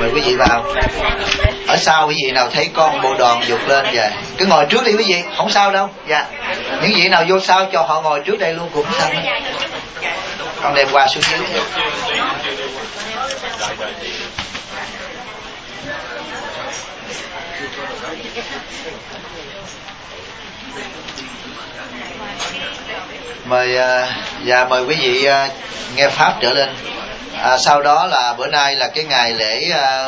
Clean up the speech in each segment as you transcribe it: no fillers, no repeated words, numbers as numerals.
mời quý vị vào. Ở sau quý vị nào thấy con bộ đoàn vụt lên về cứ ngồi trước đi quý vị, không sao đâu. Dạ, những vị nào vô sau cho họ ngồi trước đây luôn cũng sao. Con đem qua xuống dưới. Mời mời quý vị nghe pháp trở lên. Sau đó là bữa nay là cái ngày lễ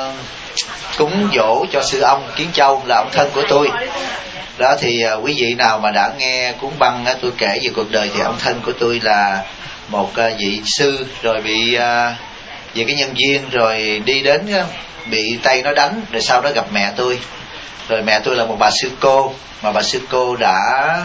cúng dỗ cho sư ông Kiến Châu, là ông thân của tôi. Đó thì quý vị nào mà đã nghe cuốn băng tôi kể về cuộc đời thì ông thân của tôi là một vị sư, rồi bị về cái nhân duyên rồi đi đến bị Tây nó đánh, rồi sau đó gặp mẹ tôi. Rồi mẹ tôi là một bà sư cô, mà bà sư cô đã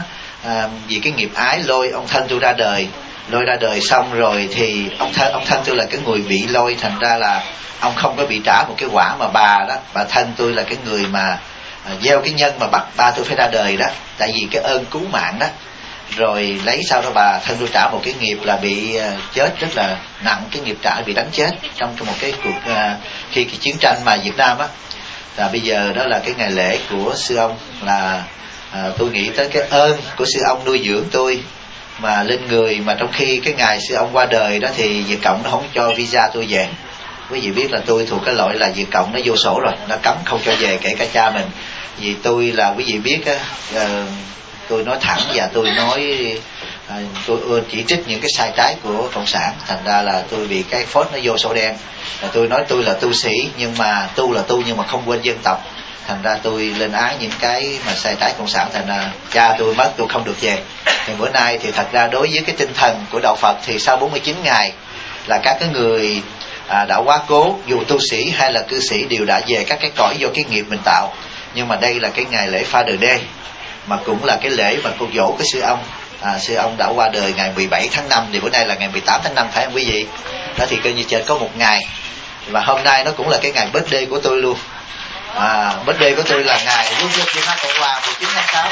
vì cái nghiệp ái lôi ông thân tôi ra đời. Lôi ra đời xong rồi thì ông thân tôi là cái người bị lôi, thành ra là ông không có bị trả một cái quả, mà bà thân tôi là cái người mà gieo cái nhân mà bắt ba tôi phải ra đời đó, tại vì cái ơn cứu mạng đó. Rồi lấy sau đó bà thân tôi trả một cái nghiệp là bị chết rất là nặng, cái nghiệp trả bị đánh chết trong một cái cuộc khi cái chiến tranh mà Việt Nam á. Là bây giờ đó là cái ngày lễ của sư ông, là tôi nghĩ tới cái ơn của sư ông nuôi dưỡng tôi mà lên người, mà trong khi cái ngày sư ông qua đời đó thì Việt Cộng nó không cho visa tôi về. Quý vị biết là tôi thuộc cái loại là Việt Cộng nó vô sổ rồi, nó cấm không cho về kể cả cha mình. Vì tôi là quý vị biết tôi nói thẳng và tôi nói tôi chỉ trích những cái sai trái của cộng sản, thành ra là tôi bị cái phốt nó vô sổ đen. Tôi nói tôi là tu sĩ nhưng mà tu là tu nhưng mà không quên dân tộc, thành ra tôi lên án những cái mà sai trái cộng sản, thành ra cha tôi mất tôi không được về. Thì bữa nay thì thật ra đối với cái tinh thần của đạo Phật thì sau 49 ngày là các cái người đã quá cố, dù tu sĩ hay là cư sĩ đều đã về các cái cõi do cái nghiệp mình tạo. Nhưng mà đây là cái ngày lễ Father Day, mà cũng là cái lễ mà cúng dỗ cái sư ông. Sư ông đã qua đời ngày 17 tháng 5, thì bữa nay là ngày 18 tháng 5 phải không quý vị? Đó thì coi như trên có một ngày. Và hôm nay nó cũng là cái ngày birthday của tôi luôn. Birthday của tôi là ngày Quốc dân Việt Nam Cộng Hòa 19 tháng 6.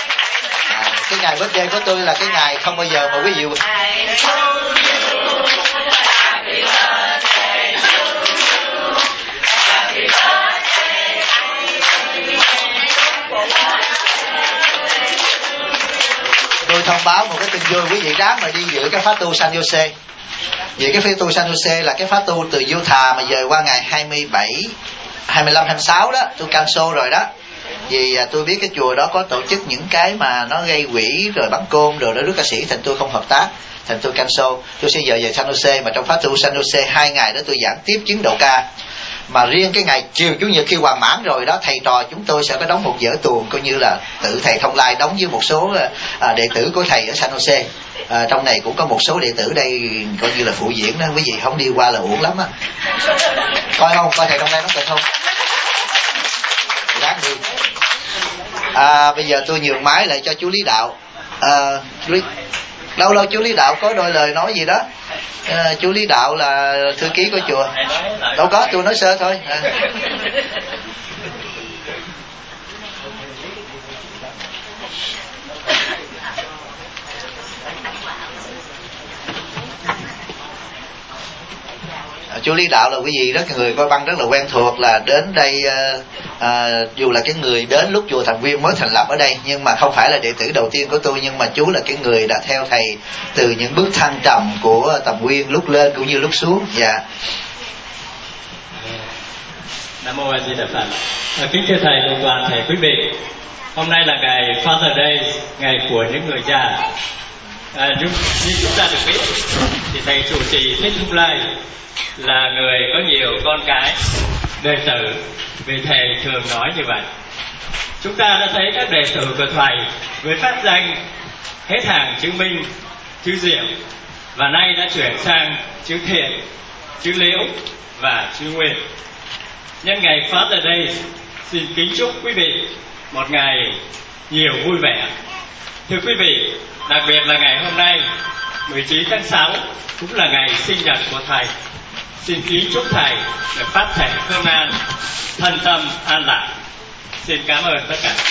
Cái ngày birthday của tôi là cái ngày không bao giờ mà quý vị tôi thông báo một cái tin vui, quý vị ráng mà đi dự cái pháp tu San Jose. Vì cái pháp tu San Jose là cái pháp tu từ Vô Thà mà về qua ngày 27, 25, 26 đó, tôi cancel rồi đó. Vì tôi biết cái chùa đó có tổ chức những cái mà nó gây quỹ rồi bắn côn rồi đó rước ca sĩ, thành tôi không hợp tác, thành tôi cancel. Tôi sẽ về San Jose, mà trong pháp tu San Jose 2 ngày đó tôi giảng tiếp chứng độ ca. Mà riêng cái ngày chiều chủ nhật khi hoàn mãn rồi đó, thầy trò chúng tôi sẽ có đóng một vở tuồng, coi như là tự thầy Thông Lai đóng với một số đệ tử của thầy ở San Jose. Trong này cũng có một số đệ tử đây coi như là phụ diễn đó, quý vị không đi qua là uổng lắm á. Coi không, coi thầy Thông Lai đóng kịch không? Ráng đi. Bây giờ tôi nhường máy lại cho chú Lý Đạo. Lâu chú Lý Đạo có đôi lời nói gì đó. Chú Lý Đạo là thư ký của chùa. Đâu có, tôi nói sơ thôi. Chú Lý Đạo là quý vị rất người coi băng rất là quen thuộc, là đến đây dù là cái người đến lúc chùa Thần Nguyên mới thành lập ở đây, nhưng mà không phải là đệ tử đầu tiên của tôi, nhưng mà chú là cái người đã theo thầy từ những bước thăng trầm của Tầm Nguyên, lúc lên cũng như lúc xuống. Dạ. Nam mô A Di Đà Phật. Kính thưa thầy cùng toàn thể quý vị, hôm nay là ngày Father Day, ngày của những người già. Như chúng ta được biết thì thầy trụ trì Thích Thông Lai là người có nhiều con cái đệ tử, vì thầy thường nói như vậy. Chúng ta đã thấy các đệ tử của thầy với pháp danh hết hàng chữ Minh, chữ Diệu, và nay đã chuyển sang chữ Thiện, chữ Liễu và chữ Nguyệt. Nhân ngày Father Day, xin kính chúc quý vị một ngày nhiều vui vẻ. Thưa quý vị, đặc biệt là ngày hôm nay 19 tháng 6 cũng là ngày sinh nhật của thầy. Xin kính chúc thầy được phát thể hương an, thân tâm an lạc. Xin cảm ơn tất cả.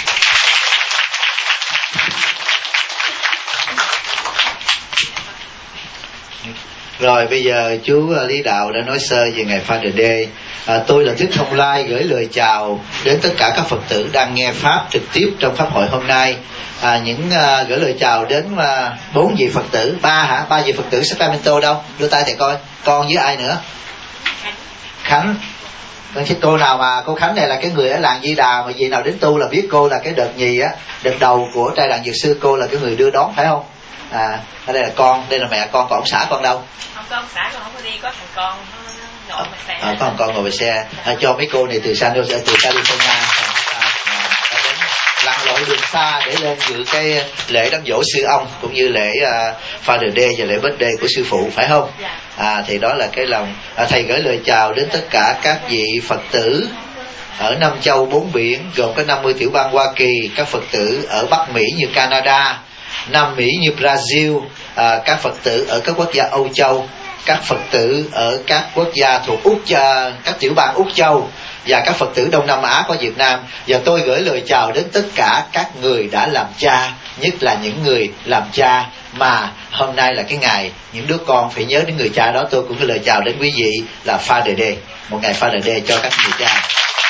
Rồi bây giờ chú Lý Đạo đã nói sơ về ngày Father Day. Tôi là Thích Thông Lai gửi lời chào đến tất cả các Phật tử đang nghe Pháp trực tiếp trong Pháp hội hôm nay. Gửi lời chào đến 4 vị Phật tử, 3 vị Phật tử Sacramento đâu? Đưa tay thầy coi, con với ai nữa? Khánh. Cô nào mà cô Khánh này là cái người ở làng Di Đà, mà vị nào đến tu là biết cô là cái đợt nhì á, đợt đầu của trai đàn dược sư, cô là cái người đưa đón phải không? Đây là con, đây là mẹ con, còn ông xã con đâu? Không có ông xã con, không có đi, có thằng con nó ngồi xe. Có thằng con ngồi về xe. Cho mấy cô này từ California lặn lội đường xa để lên dự cái lễ đám giỗ sư ông, cũng như lễ Father Day và lễ birthday của sư phụ, phải không? Thì đó là cái lòng thầy gửi lời chào đến tất cả các vị Phật tử ở 5 châu 4 biển, gồm có 50 tiểu bang Hoa Kỳ, các Phật tử ở Bắc Mỹ như Canada, Nam Mỹ như Brazil, các Phật tử ở các quốc gia Âu Châu, các Phật tử ở các quốc gia thuộc Úc, các tiểu bang Úc Châu, và các Phật tử Đông Nam Á có Việt Nam. Và tôi gửi lời chào đến tất cả các người đã làm cha, nhất là những người làm cha mà hôm nay là cái ngày những đứa con phải nhớ đến người cha đó. Tôi cũng gửi lời chào đến quý vị là Father Day, một ngày Father Day cho các người cha.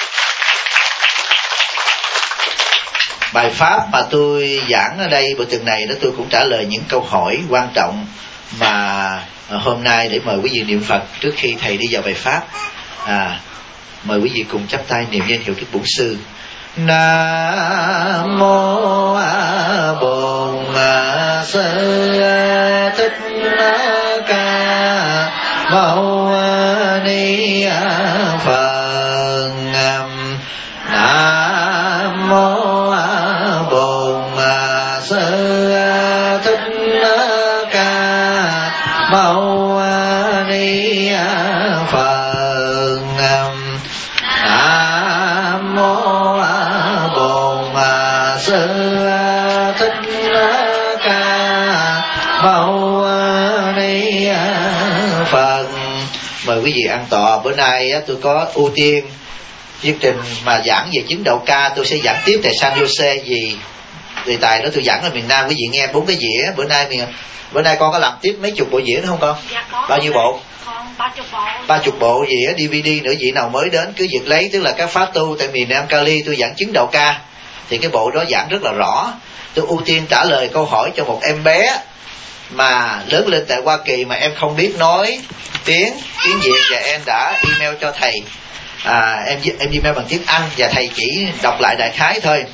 Bài pháp mà tôi giảng ở đây buổi tuần này đó, tôi cũng trả lời những câu hỏi quan trọng mà hôm nay để mời quý vị niệm Phật trước khi thầy đi vào bài pháp. Mời quý vị cùng chắp tay niệm danh hiệu Đức Bổn Sư. Nam mô Bổn Sư Thích Ca Mâu Ni Phật. Nam mô Bổn Sư Thích Ca Mâu Ni Phật. Nam mô Bổn Sư Thích Ca Mâu Ni Phật. Mời quý vị ăn tọa. Bữa nay tôi có ưu tiên chương trình mà giảng về chứng đậu ca, tôi sẽ giảng tiếp tại San Jose, vì đề tài đó tôi giảng ở miền Nam. Quý vị nghe 4 cái dĩa. Bữa nay con có làm tiếp mấy chục bộ dĩa nữa không con? Dạ, có. Bao nhiêu bộ? 30 bộ dĩa DVD nữa. Vị nào mới đến cứ việc lấy, tức là các pháp tu tại miền Nam Cali tôi giảng chứng đậu ca, thì cái bộ đó giảng rất là rõ. Tôi ưu tiên trả lời câu hỏi cho một em bé mà lớn lên tại Hoa Kỳ mà em không biết nói tiếng Việt, và em đã email cho thầy. Em email bằng tiếng Anh và thầy chỉ đọc lại đại khái thôi.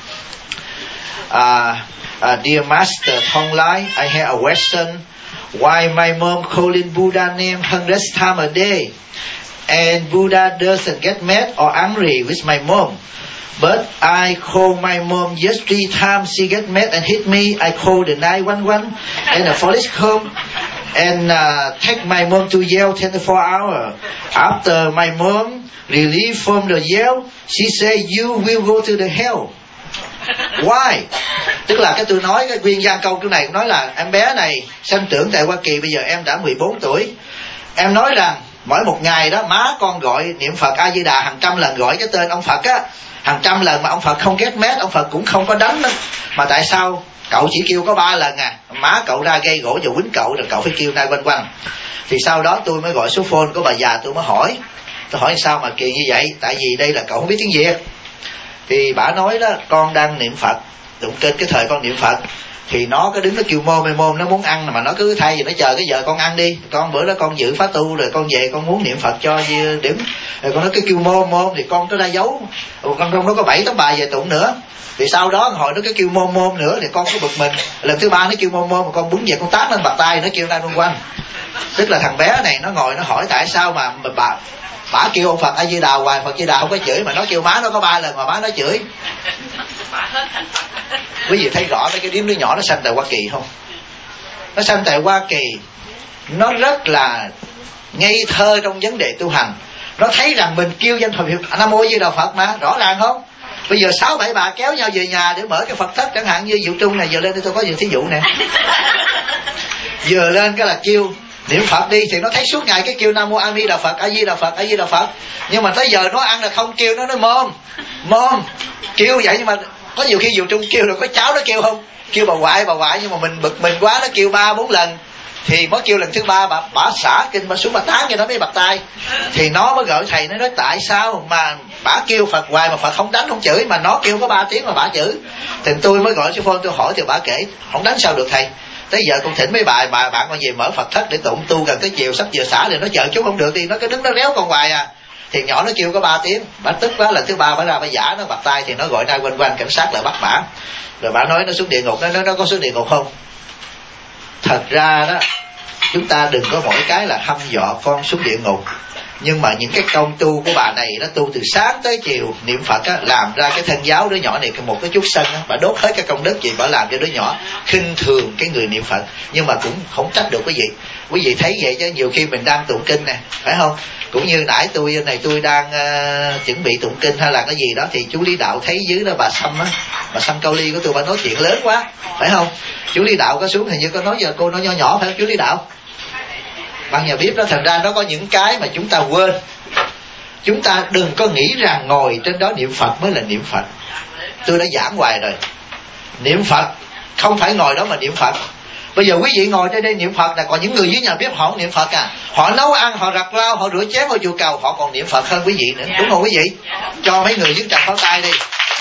Dear Master Thong Lai, I have a question. Why my mom calling Buddha name hundreds times a day, and Buddha doesn't get mad or angry with my mom, but I call my mom just 3 times, she get mad and hit me. I call the 911 and the police come and take my mom to jail 24 hours. After my mom relieved from the jail, she said, "You will go to the hell." Why? Tức là cái tôi nói cái nguyên văn câu này cũng nói là em bé này sinh trưởng tại Hoa Kỳ, bây giờ em đã 14 tuổi. Em nói rằng mỗi một ngày đó má con gọi niệm Phật A Di Đà hàng trăm lần, gọi cái tên ông Phật á hàng trăm lần, mà ông Phật không get mad, ông Phật cũng không có đánh nữa. Mà tại sao cậu chỉ kêu có 3 lần má cậu ra gây gỗ và quýnh cậu, rồi cậu phải kêu 911. Thì sau đó tôi mới gọi số phone của bà già, tôi mới hỏi. Tôi hỏi sao mà kỳ như vậy? Tại vì đây là cậu không biết tiếng Việt. Thì bà nói đó, con đang niệm Phật, đụng trên cái thời con niệm Phật thì nó cứ đứng nó kêu môm nó muốn ăn, mà nó cứ thay vì nó chờ cái giờ con ăn đi, con bữa đó con giữ pháp tu rồi con về con muốn niệm Phật cho điểm, rồi con nó cứ kêu môm thì con có ra giấu, con trong đó có 7-8 bài về tụng nữa. Thì sau đó hồi nó cứ kêu môm nữa thì con có bực mình, lần thứ 3 nó kêu môm mà con búng về con tát lên bạc tay, nó kêu ra quanh. Tức là thằng bé này nó ngồi nó hỏi tại sao mà bà kêu ông Phật A Di Đà hoài, Phật Di Đà không có chửi, mà nó kêu má nó có 3 lần mà má nó chửi. Quý vị thấy rõ mấy cái đứa nhỏ nó sanh tại Hoa Kỳ không? Nó sanh tại Hoa Kỳ, nó rất là ngây thơ trong vấn đề tu hành. Nó thấy rằng mình kêu danh Phật Nam Mô Di Đà Phật mà, rõ ràng không? Bây giờ 6-7 bà kéo nhau về nhà để mở cái Phật thất, chẳng hạn như Diệu Trung này, giờ lên tôi có nhiều thí dụ nè. Giờ lên cái là kêu niệm Phật đi, thì nó thấy suốt ngày cái kêu Nam Mô A Di Đà Phật, A Di Đà Phật, A Di Đà Phật. Nhưng mà tới giờ nó ăn là không kêu, nó nói môm kêu vậy. Nhưng mà có nhiều khi Diệu Trung kêu rồi có cháu nó kêu không, kêu bà ngoại, nhưng mà mình bực mình quá nó kêu 3-4 lần. Thì mới kêu lần thứ ba bà xả kinh, bà xuống bà tán cho nó mới bật tay. Thì nó mới gọi thầy, nó nói tại sao mà bà kêu Phật hoài mà Phật không đánh không chửi, mà nó kêu có 3 tiếng mà bà chửi. Thì tôi mới gọi sư Phone tôi hỏi, thì bà kể không đánh sao được thầy. Tới giờ con thỉnh mấy bài mà bạn con về mở Phật thất để tụng tu, gần tới chiều sắp giờ xả thì nó chờ chú không được đi, nó cứ đứng nó réo con hoài à. Thì nhỏ nó kêu có 3 tiếng, bà tức quá, lần thứ ba bà ra bà giả nó bật tay, thì nó gọi ra quanh quanh cảnh sát lại bắt bả. Rồi bà nói nó xuống địa ngục, nó có xuống địa ngục không? Thật ra đó, chúng ta đừng có mỗi cái là hăm dọa con xuống địa ngục. Nhưng mà những cái công tu của bà này, nó tu từ sáng tới chiều niệm Phật á, làm ra cái thân giáo đứa nhỏ này một cái chút sân á, bà đốt hết cái công đức gì bà làm cho đứa nhỏ khinh thường cái người niệm Phật. Nhưng mà cũng không trách được quý vị thấy vậy chứ nhiều khi mình đang tụng kinh nè, phải không? Cũng như nãy tôi đang chuẩn bị tụng kinh hay là cái gì đó, thì chú Lý Đạo thấy dưới đó bà Sâm Cao Ly của tôi, bà nói chuyện lớn quá, phải không? Chú Lý Đạo có xuống, hình như có nói giờ cô nói nho nhỏ phải không chú Lý Đạo? Bạn nhà biết đó, thành ra nó có những cái mà chúng ta quên. Chúng ta đừng có nghĩ rằng ngồi trên đó niệm Phật mới là niệm Phật. Tôi đã giảng hoài rồi, niệm Phật không phải ngồi đó mà niệm Phật. Bây giờ quý vị ngồi trên đây niệm Phật là còn những người dưới nhà bếp họ không niệm Phật à. Họ nấu ăn, họ giặt rau, họ rửa chén, họ chùa cầu, họ còn niệm Phật hơn quý vị nữa. Đúng không quý vị? Cho mấy người dưới trần pháo tay đi.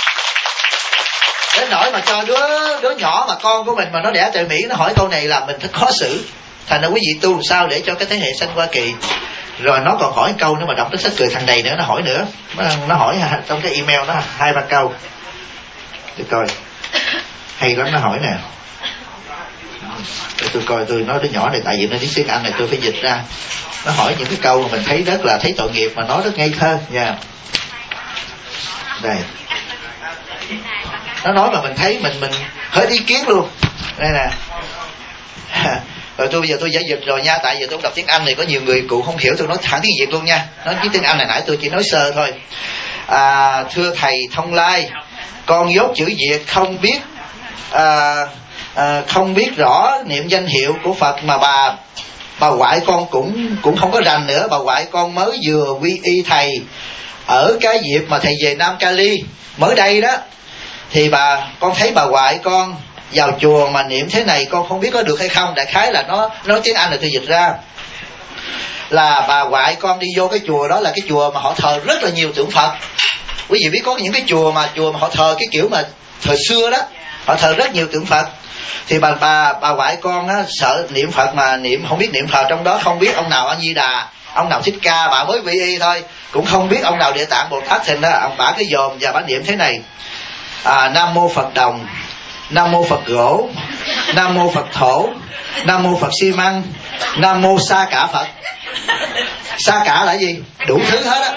Đến nỗi mà cho đứa nhỏ mà con của mình mà nó đẻ tại Mỹ, nó hỏi câu này là mình thật khó xử. Thành ra quý vị tu làm sao để cho cái thế hệ sanh Hoa Kỳ. Rồi nó còn hỏi câu nữa mà đọc tới sách cười thằng này nữa, nó hỏi nữa. Nó hỏi trong cái email nó 2-3 câu. Tôi coi hay lắm, nó hỏi nè. Để tôi coi, tôi nói đứa nhỏ này tại vì nó biết tiếng Anh này tôi phải dịch ra. Nó hỏi những cái câu mà mình thấy rất là thấy tội nghiệp mà nói rất ngây thơ nha. Đây. Nó nói mà mình thấy mình hết ý kiến luôn. Đây nè. Rồi bây giờ tôi giải dịch rồi nha, tại vì tôi không đọc tiếng Anh này có nhiều người cụ không hiểu, tôi nói thẳng tiếng Việt luôn nha. Nói với tiếng Anh này nãy tôi chỉ nói sơ thôi. Thưa thầy Thông Lai, con dốt chữ Việt không biết không biết rõ niệm danh hiệu của Phật, mà bà ngoại con cũng không có rành nữa. Bà ngoại con mới vừa quy y thầy ở cái dịp mà thầy về Nam Cali mới đây đó. Thì con thấy bà ngoại con vào chùa mà niệm thế này, con không biết có được hay không. Đại khái là nó nói tiếng Anh là tôi dịch ra là bà ngoại con đi vô cái chùa đó là cái chùa mà họ thờ rất là nhiều tượng Phật. Quý vị biết có những cái chùa mà họ thờ cái kiểu mà thời xưa đó, họ thờ rất nhiều tượng Phật. Thì bà ngoại con á, sợ niệm Phật mà niệm không biết niệm Phật, trong đó không biết ông nào A Di Đà, ông nào Thích Ca, bà mới quy y thôi, cũng không biết ông nào Địa Tạng Bồ Tát. Thành ra ông bà cái dòm và bà niệm thế này: Nam mô Phật Đồng, Nam mô Phật Gỗ, Nam mô Phật Thổ, Nam mô Phật Xi Măng, Nam mô Sa Cả Phật. Sa Cả là gì? Đủ thứ hết á.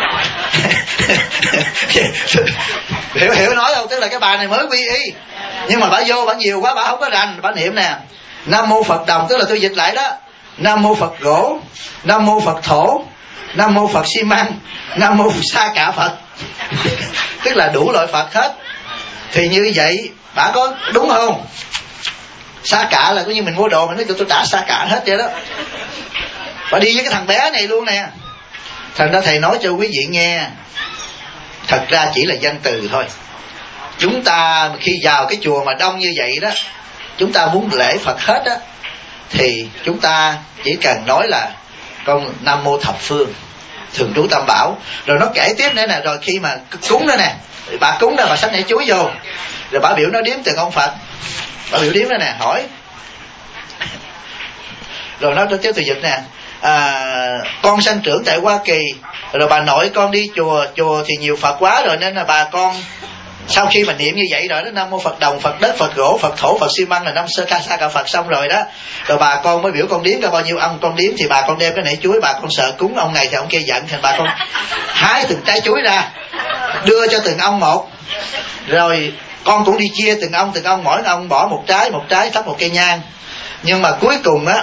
hiểu nói không? Tức là cái bà này mới quy y, nhưng mà bà vô bà nhiều quá, bà không có rành. Bà niệm nè: Nam mô Phật Đồng, tức là tôi dịch lại đó, Nam mô Phật Gỗ, Nam mô Phật Thổ, Nam mô Phật Xi Măng, Nam mô Sa Cả Phật. Tức là đủ loại Phật hết. Thì như vậy bà có đúng không? Sa Cả là coi như mình mua đồ mình nói tôi trả Sa Cả hết vậy đó. Bà đi với cái thằng bé này luôn nè. Thành ra thầy nói cho quý vị nghe, thật ra chỉ là danh từ thôi. Chúng ta khi vào cái chùa mà đông như vậy đó, chúng ta muốn lễ Phật hết á, thì chúng ta chỉ cần nói là con Nam mô thập phương thường trú tam bảo. Rồi nó kể tiếp nữa nè, rồi khi mà cúng đó nè, bà cúng đó bà xách nảy chuối vô, rồi bà biểu nó đếm từng ông Phật, bà biểu đếm đó nè, hỏi. Rồi nó tiếp từ dịch nè: con sanh trưởng tại Hoa Kỳ, rồi bà nội con đi chùa thì nhiều Phật quá rồi, nên là bà con sau khi mà niệm như vậy rồi đó, Nam mô Phật Đồng, Phật Đất, Phật Gỗ, Phật Thổ, Phật Xi Măng là năm Sa Cả Phật xong rồi đó, rồi bà con mới biểu con đếm coi bao nhiêu ông con đếm. Thì bà con đem cái nảy chuối, bà con sợ cúng ông này thì ông kia giận, thì bà con hái từng trái chuối ra đưa cho từng ông một, rồi con cũng đi chia từng ông, mỗi ông bỏ một trái thắp một cây nhang. Nhưng mà cuối cùng á,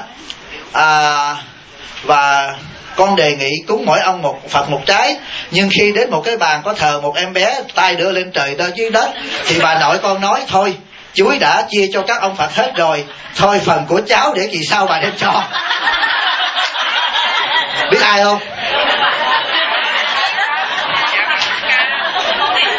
và con đề nghị cúng mỗi ông một Phật một trái. Nhưng khi đến một cái bàn có thờ một em bé, tay đưa lên trời đơ dưới đất, thì bà nội con nói thôi, chuối đã chia cho các ông Phật hết rồi, thôi phần của cháu để kỳ sau bà đem cho. Biết ai không?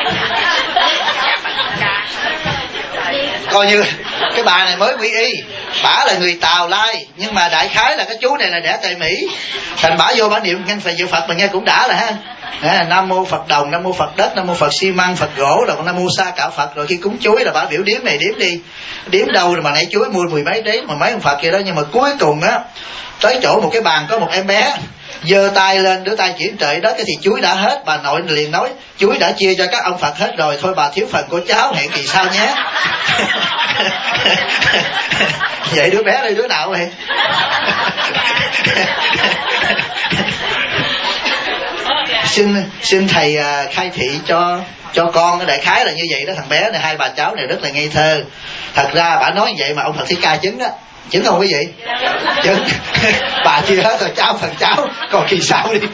Coi như cái bà này mới quy y, bả là người Tàu Lai, nhưng mà đại khái là cái chú này là đẻ tại Mỹ, thành bả vô bả niệm ngăn phải dự Phật mà nghe cũng đã là ha. Nam mô Phật Đồng, Nam mô Phật Đất, Nam mô Phật xi măng, Phật gỗ, rồi Nam mô Sa Cạo Phật. Rồi khi cúng chuối là bả biểu điếm này điếm đi, điếm đâu rồi mà nãy chuối mua 10 mấy đếm mà mấy ông Phật kia đó. Nhưng mà cuối cùng á, tới chỗ một cái bàn có một em bé giơ tay lên, đứa tay chuyển trời đất, cái thì chuối đã hết. Bà nội liền nói chuối đã chia cho các ông Phật hết rồi, thôi bà thiếu phần của cháu, hẹn kỳ sau nhé. Vậy đứa bé đây đứa nào vậy? Xin thầy khai thị cho con. Cái đại khái là như vậy đó. Thằng bé này, hai bà cháu này rất là ngây thơ. Thật ra bà nói như vậy mà ông Phật Thích Ca chứng đó, chứng không quý vị? Chứng. Bà chia hết rồi, cháu phần cháu, còn kỳ sau đi.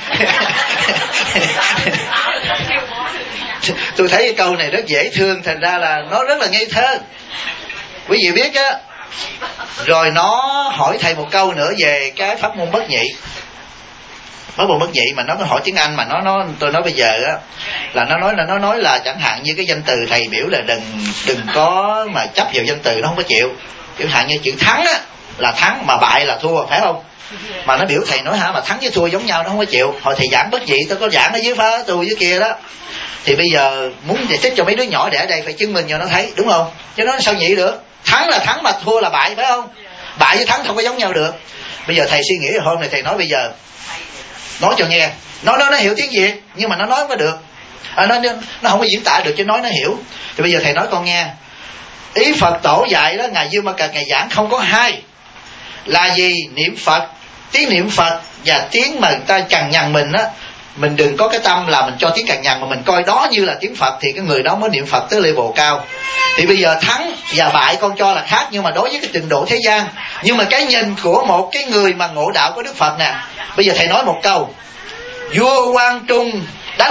Tôi thấy cái câu này rất dễ thương, thành ra là nó rất là ngây thơ. Quý vị biết á, rồi nó hỏi thầy một câu nữa về cái pháp môn bất nhị. Pháp môn bất nhị mà nó hỏi tiếng Anh mà tôi nói bây giờ á, là nó nói là chẳng hạn như cái danh từ thầy biểu là đừng có mà chấp vào danh từ, nó không có chịu. Chẳng hạn như chữ thắng á là thắng, mà bại là thua, phải không? Mà nó biểu thầy nói hả, mà thắng với thua giống nhau, nó không có chịu. Hồi thầy giảng bất nhị, tôi có giảng ở dưới phá tu dưới kia đó, thì bây giờ muốn giải thích cho mấy đứa nhỏ để ở đây phải chứng minh cho nó thấy, đúng không? Chứ nó sao nhị được? Thắng là thắng mà thua là bại, phải không? Bại với thắng không có giống nhau được. Bây giờ thầy suy nghĩ hôm nay thầy nói bây giờ nói cho nghe, nó hiểu tiếng Việt nhưng mà nó nói không có được, nó không có diễn tả được chứ nói nó hiểu. Thì bây giờ thầy nói con nghe, ý Phật tổ dạy đó, ngài Dương Ma Cật ngài giảng không có hai, là gì? Niệm Phật, tiếng niệm Phật và tiếng mà người ta cằn nhằn mình á, mình đừng có cái tâm là mình cho tiếng cằn nhằn mà mình coi đó như là tiếng Phật, thì cái người đó mới niệm Phật tới level cao. Thì bây giờ thắng và bại con cho là khác, nhưng mà đối với cái trình độ thế gian, nhưng mà cái nhìn của một cái người mà ngộ đạo của Đức Phật nè. Bây giờ thầy nói một câu, vua Quang Trung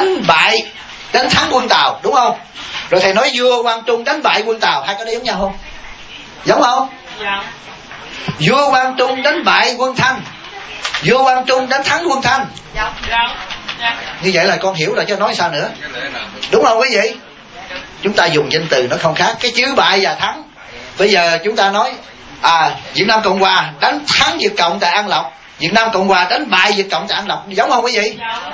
đánh thắng quân Tàu, đúng không? Rồi thầy nói vua Quang Trung đánh bại quân Tàu, hai cái đó giống nhau không? Giống không? Dạ. Vua Quang Trung đánh bại quân Thanh, vua Quang Trung đánh thắng quân Thanh. Dạ. Như vậy là con hiểu rồi chứ nói sao nữa, đúng không quý vị? Chúng ta dùng danh từ nó không khác, cái chữ bại và thắng. Bây giờ chúng ta nói Việt Nam Cộng Hòa đánh thắng Việt Cộng tại An Lộc, Việt Nam Cộng Hòa đánh bại Việt Cộng tại An Lộc, giống không quý vị?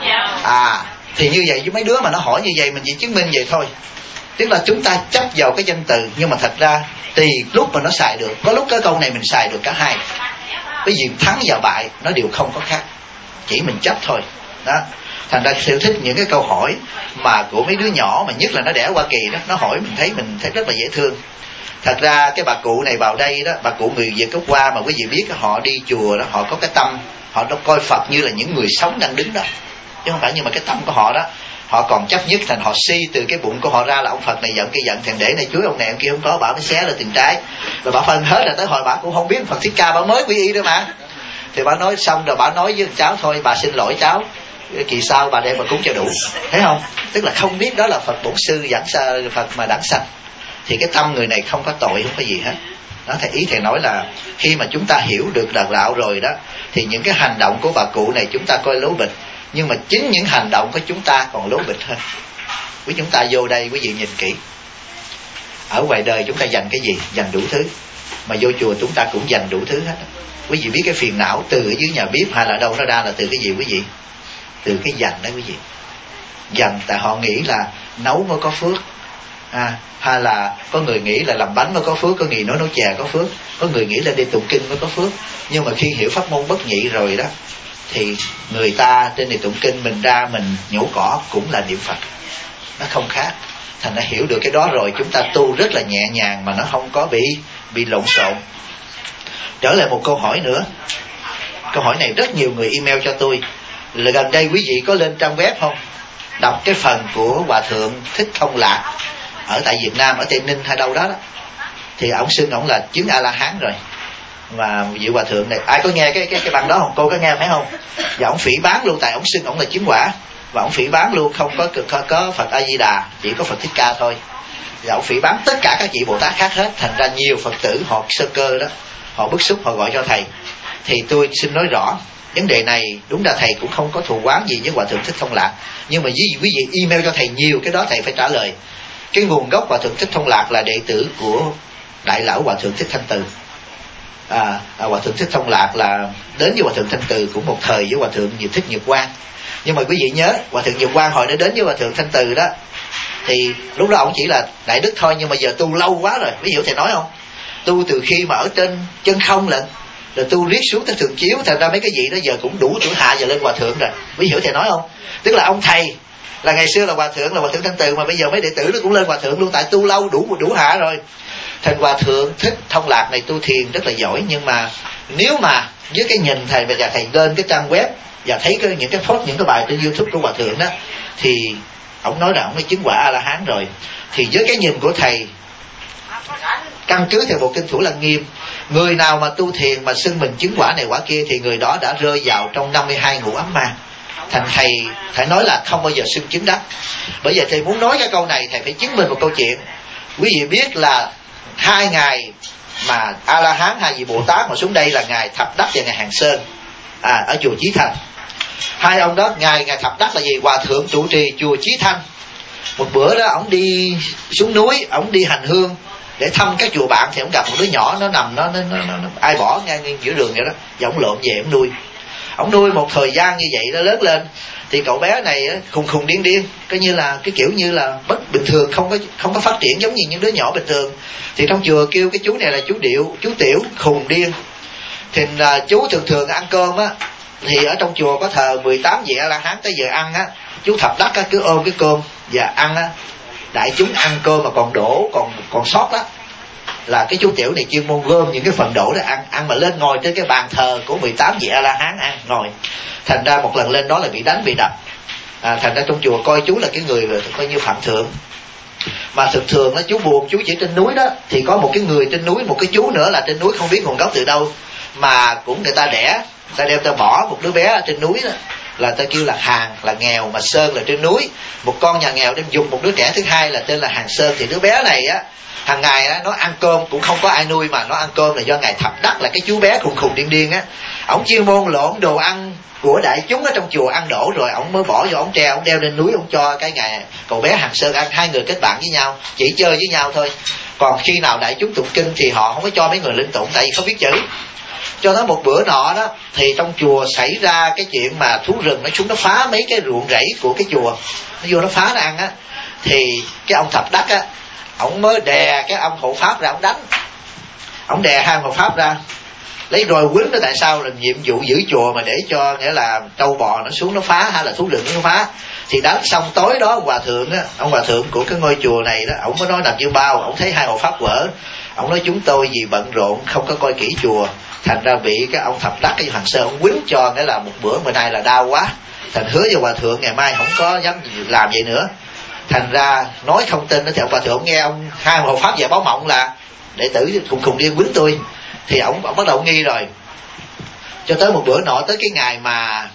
Thì như vậy với mấy đứa mà nó hỏi như vậy mình chỉ chứng minh vậy thôi. Tức là chúng ta chấp vào cái danh từ, nhưng mà thật ra tùy lúc mà nó xài được. Có lúc cái câu này mình xài được cả hai, cái gì thắng và bại nó đều không có khác, chỉ mình chấp thôi đó. Thành ra sự thích những cái câu hỏi mà của mấy đứa nhỏ, mà nhất là nó đẻ Hoa Kỳ đó, nó hỏi mình thấy rất là dễ thương. Thật ra cái bà cụ này vào đây đó, bà cụ người Việt gốc Hoa mà quý vị biết, họ đi chùa đó, họ có cái tâm, họ đã coi Phật như là những người sống đang đứng đó, chứ không phải nhưng mà cái tâm của họ đó, họ còn chấp nhất, thành họ si từ cái bụng của họ ra là ông Phật này giận kia giận, thằng để này chuối ông này ông kia không có, bảo nó xé là từng trái, rồi bà phân hết, là tới hồi bà cũng không biết Phật Thích Ca, bà mới quy y đó mà. Thì bà nói xong rồi bà nói với cháu thôi, bà xin lỗi cháu, kỳ sau bà đem bà cúng cho đủ, thấy không? Tức là không biết đó là Phật Bổn Sư giảng Phật mà đản sanh, thì cái tâm người này không có tội, không có gì hết đó. Thầy nói là khi mà chúng ta hiểu được đạo đạo rồi đó, thì những cái hành động của bà cụ này chúng ta coi lố bịch, nhưng mà chính những hành động của chúng ta còn lố bịch hơn. Quý chúng ta vô đây quý vị nhìn kỹ, ở ngoài đời chúng ta dành cái gì? Dành đủ thứ, mà vô chùa chúng ta cũng dành đủ thứ hết. Quý vị biết cái phiền não từ ở dưới nhà bếp hay là đâu nó ra là từ cái gì quý vị? Từ cái dành đó quý vị. Dành tại họ nghĩ là nấu mới có phước, hay là có người nghĩ là làm bánh mới có phước, có người nói nấu chè có phước, có người nghĩ là đi tụng kinh mới có phước. Nhưng mà khi hiểu pháp môn bất nhị rồi đó, thì người ta trên này tụng kinh, mình ra mình nhổ cỏ cũng là niệm Phật, nó không khác. Thành ra hiểu được cái đó rồi, chúng ta tu rất là nhẹ nhàng mà nó không có bị lộn xộn. Trở lại một câu hỏi nữa. Câu hỏi này rất nhiều người email cho tôi. Là gần đây quý vị có lên trang web không? Đọc cái phần của Hòa Thượng Thích Thông Lạc ở tại Việt Nam, ở Tây Ninh hay đâu đó, thì ổng xưng ổng là chứng A-la-hán rồi. Và vị Hòa Thượng này, ai có nghe cái băng đó không? Cô có nghe phải không? Và ổng phỉ bán luôn, tại ổng xưng ổng là chứng quả. Và ổng phỉ bán luôn, không có Phật A-di-đà, chỉ có Phật Thích Ca thôi. Và ổng phỉ bán tất cả các vị Bồ Tát khác hết. Thành ra nhiều Phật tử họ sơ cơ đó, họ bức xúc, họ gọi cho thầy. Thì tôi xin nói rõ, vấn đề này đúng là thầy cũng không có thù oán gì với Hòa Thượng Thích Thông Lạc, nhưng mà quý vị email cho thầy nhiều cái đó thầy phải trả lời. Cái nguồn gốc Hòa Thượng Thích Thông Lạc là đệ tử của Đại Lão Hòa Thượng Thích Thanh Từ. Hòa thượng Thích Thông Lạc là đến với Hòa thượng Thanh Từ cũng một thời với Hòa thượng Thích Nhật Quang. Nhưng mà quý vị nhớ, Hòa thượng Nhật Quang hồi nó đến với Hòa thượng Thanh Từ đó thì lúc đó ông chỉ là đại đức thôi, nhưng mà giờ tu lâu quá rồi, quý hiểu thầy nói không? Tu từ khi mà ở trên chân không lận, rồi tu riết xuống tới Thường Chiếu, thành ra mấy cái vị đó giờ cũng đủ tuổi hạ giờ lên Hòa thượng rồi, quý hiểu thầy nói không? Tức là ông thầy là ngày xưa là Hòa thượng Thanh Từ, mà bây giờ mấy đệ tử nó cũng lên Hòa thượng luôn, tại tu lâu đủ hạ rồi. Thành Hòa thượng Thích Thông Lạc này tu thiền rất là giỏi, nhưng mà nếu mà với cái nhìn thầy, bây giờ thầy lên cái trang web và thấy những cái post, những cái bài trên YouTube của Hòa thượng đó, thì ông nói là ông đã chứng quả A-la-hán rồi. Thì với cái nhìn của thầy, căn cứ theo bộ kinh Thủ Lăng Nghiêm, người nào mà tu thiền mà xưng mình chứng quả này quả kia thì người đó đã rơi vào trong 52 ngũ ấm ma. Thành thầy phải nói là không bao giờ xưng chứng đắc. Bởi vậy thầy muốn nói cái câu này, thầy phải chứng minh một câu chuyện. Quý vị biết là hai ngài mà A-la-hán, hai vị Bồ Tát mà xuống đây là ngài Thập Đắc và ngài Hàng Sơn, ở chùa Chí Thành. Hai ông đó, ngài Thập Đắc là gì? Hòa thượng trụ trì chùa Chí Thanh. Một bữa đó ông đi xuống núi, ông đi hành hương để thăm cái chùa bạn, thì ông gặp một đứa nhỏ nó nằm nó ai bỏ ngang giữa đường vậy đó, và ông lộn về ông nuôi. Ông nuôi một thời gian như vậy nó lớn lên thì cậu bé này khùng điên, coi như là cái kiểu như là bất bình thường, không có phát triển giống như những đứa nhỏ bình thường. Thì trong chùa kêu cái chú này là chú Tiểu khùng điên. Thì chú thường ăn cơm á, thì ở trong chùa có thờ 18 vị A-la-hán, tới giờ ăn á, chú Thập Đắc á cứ ôm cái cơm và ăn á, đại chúng ăn cơm mà còn đổ còn sót á, là cái chú Tiểu này chuyên môn gom những cái phần đổ đó ăn mà lên ngồi trên cái bàn thờ của 18 vị A-la-hán ăn ngồi. Thành ra một lần lên đó là bị đánh bị đập. Thành ra trong chùa coi chú là cái người coi như phạm thượng. Mà thường đó chú buồn, chú chỉ trên núi đó, thì có một cái người trên núi, một cái chú nữa là trên núi không biết nguồn gốc từ đâu, mà cũng người ta đẻ, người ta đem ta bỏ một đứa bé ở trên núi đó, là ta kêu là Hàng là nghèo, mà Sơn là trên núi. Một con nhà nghèo đem dùng một đứa trẻ thứ hai là tên là Hàng Sơn. Thì đứa bé này á, hàng ngày á, nó ăn cơm cũng không có ai nuôi, mà nó ăn cơm là do ngài Thập Đắc là cái chú bé khùng điên á, ổng chuyên môn lộn đồ ăn của đại chúng ở trong chùa ăn đổ rồi ổng mới bỏ vô ổng tre, ổng đeo lên núi, ổng cho cái ngài cậu bé Hàng Sơn ăn. Hai người kết bạn với nhau, chỉ chơi với nhau thôi. Còn khi nào đại chúng tụng kinh thì họ không có cho mấy người lên tụng, tại vì không biết chữ. Cho tới một bữa nọ đó, thì trong chùa xảy ra cái chuyện mà thú rừng nó xuống nó phá mấy cái ruộng rẫy của cái chùa, nó vô nó phá nó ăn á. Thì cái ông Thập Đắc á, ổng mới đè cái ông hộ pháp ra, ổng đánh. Ổng đè hai ông hộ pháp ra, lấy roi quýnh nó. Tại sao? Là nhiệm vụ giữ chùa mà để cho nghĩa là trâu bò nó xuống nó phá, hay là thú rừng nó phá. Thì đánh xong tối đó ông hòa thượng của cái ngôi chùa này đó, ổng mới nói nằm như bao. Ổng thấy hai hộ pháp quở, ổng nói chúng tôi vì bận rộn không có coi kỹ chùa, thành ra bị cái ông Thập Đắc, cái Hàng Sơn ông quýnh cho, nghĩa là một bữa bữa nay là đau quá. Thành hứa với hòa thượng ngày mai không có dám làm vậy nữa. Thành ra nói không tin đó, thì ông hòa thượng nghe ông hai hộ pháp về báo mộng là đệ tử khùng điên quýnh tôi, thì ông bắt đầu nghi rồi. Cho tới một bữa nọ, tới cái ngày mà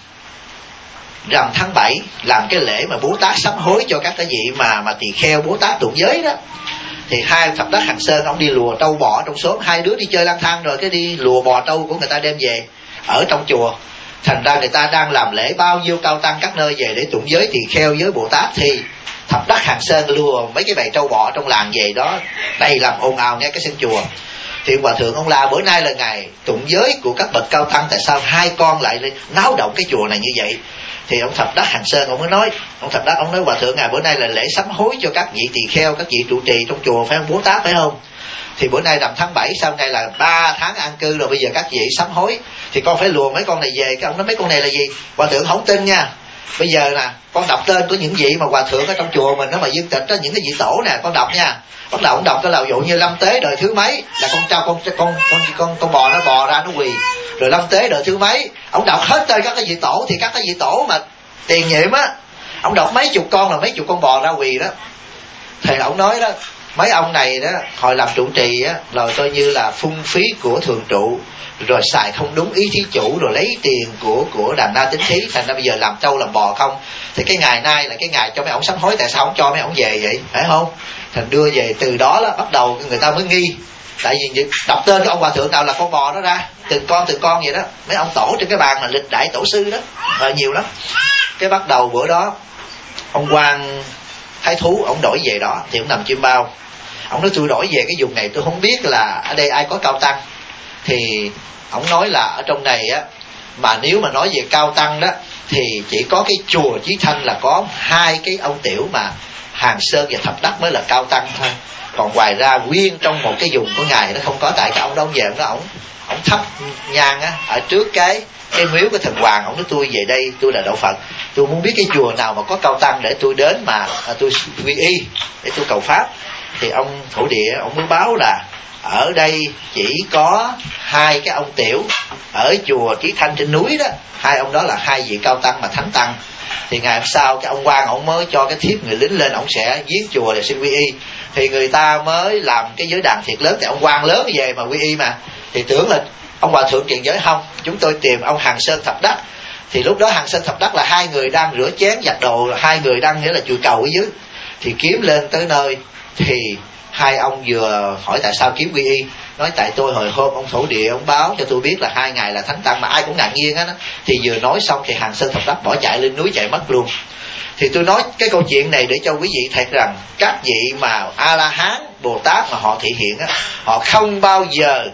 rằm tháng 7 làm cái lễ mà Bố Tát sám hối cho các cái vị mà tỳ kheo Bố Tát tụng giới đó, thì hai Thập Đắc Hàng Sơn ông đi lùa trâu bò trong xóm. Hai đứa đi chơi lang thang rồi cái đi lùa bò trâu của người ta đem về ở trong chùa. Thành ra người ta đang làm lễ bao nhiêu cao tăng các nơi về để tụng giới tỳ kheo với Bồ Tát, thì Thập Đắc Hàng Sơn lùa mấy cái bầy trâu bò trong làng về đó, đây làm ồn ào ngay cái sân chùa. Thì hòa thượng ông la bữa nay là ngày tụng giới của các bậc cao tăng, tại sao hai con lại náo động cái chùa này như vậy? Thì ông Thập Đắc Hàng Sơn ông mới nói, ông Thập Đắc ông nói hòa thượng ngày bữa nay là lễ sám hối cho các vị tỳ kheo, các vị trụ trì trong chùa, phải không Bố Tát, phải không? Thì bữa nay rằm tháng 7 sau này là 3 tháng an cư rồi, bây giờ các vị sám hối thì con phải lùa mấy con này về. Cái ông nói mấy con này là gì? Hòa thượng không tin nha. Bây giờ nè, con đọc tên của những vị mà hòa thượng ở trong chùa mình nó mà dương tịch đó, những cái vị tổ nè, con đọc nha. Bắt đầu ông đọc cái là dụ như Lâm Tế đời thứ mấy là con cho con bò nó bò ra nó quỳ, rồi Lâm Tế đời thứ mấy, ông đọc hết tên các cái vị tổ. Thì các cái vị tổ mà tiền nhiệm á, ông đọc mấy chục con là mấy chục con bò ra quỳ đó. Thì ông nói đó, mấy ông này đó hồi làm trụ trì á là coi như là phung phí của thường trụ, rồi xài không đúng ý thí chủ, rồi lấy tiền của đàn na tính thí, thành ra bây giờ làm trâu làm bò không. Thì cái ngày nay là cái ngày cho mấy ông sám hối, tại sao không cho mấy ông về vậy, phải không? Thành đưa về, từ đó bắt đầu người ta mới nghi. Tại vì đọc tên cái ông hòa thượng nào là con bò nó ra, từng con vậy đó. Mấy ông tổ trên cái bàn mà lịch đại tổ sư đó là nhiều lắm. Cái bắt đầu bữa đó ông Quan Thái Thú ông đổi về đó, thì ông nằm chim bao. Ông nói tôi đổi về cái vùng này tôi không biết là ở đây ai có cao tăng. thì ổng nói là ở trong này á, mà nếu mà nói về cao tăng đó thì chỉ có cái chùa Chí Thanh là có 2 cái ông tiểu mà Hàng Sơn và Thập Đắc mới là cao tăng thôi. Còn ngoài ra nguyên trong một cái vùng của ngài nó không có. Tại cái ông đó về đó, ổng thắp nhang á ở trước cái miếu của thần hoàng. Ổng nói tôi về đây tôi là đạo Phật, tôi muốn biết cái chùa nào mà có cao tăng để tôi đến mà tôi quy y để tôi cầu pháp. Thì ông thổ địa ông mới báo là ở đây chỉ có 2 cái ông tiểu ở chùa Chí Thanh trên núi đó, 2 ông đó là 2 vị cao tăng mà thánh tăng. Thì ngày hôm sau cái ông quan ông mới cho cái thiếp người lính lên, ông sẽ giết chùa để xin quy y. Thì người ta mới làm cái giới đàn thiệt lớn, tại ông quan lớn về mà quy y mà, thì tưởng là ông hòa thượng truyền giới. Không, chúng tôi tìm ông Hàng Sơn Thập Đắc. Thì lúc đó Hàng Sơn Thập Đắc là 2 người đang rửa chén giặt đồ, 2 người đang nghĩa là chùi cầu ở dưới. Thì kiếm lên tới nơi thì 2 ông vừa hỏi tại sao kiếm quy y, nói tại tôi hồi hôm ông thổ địa ông báo cho tôi biết là 2 ngày là thánh tăng, mà ai cũng ngạc nhiên á. Thì vừa nói xong thì Hàng Sơn Thập Đắc bỏ chạy lên núi chạy mất luôn. Thì tôi nói cái câu chuyện này để cho quý vị thấy rằng các vị mà A La Hán, Bồ Tát mà họ thị hiện á, họ không bao giờ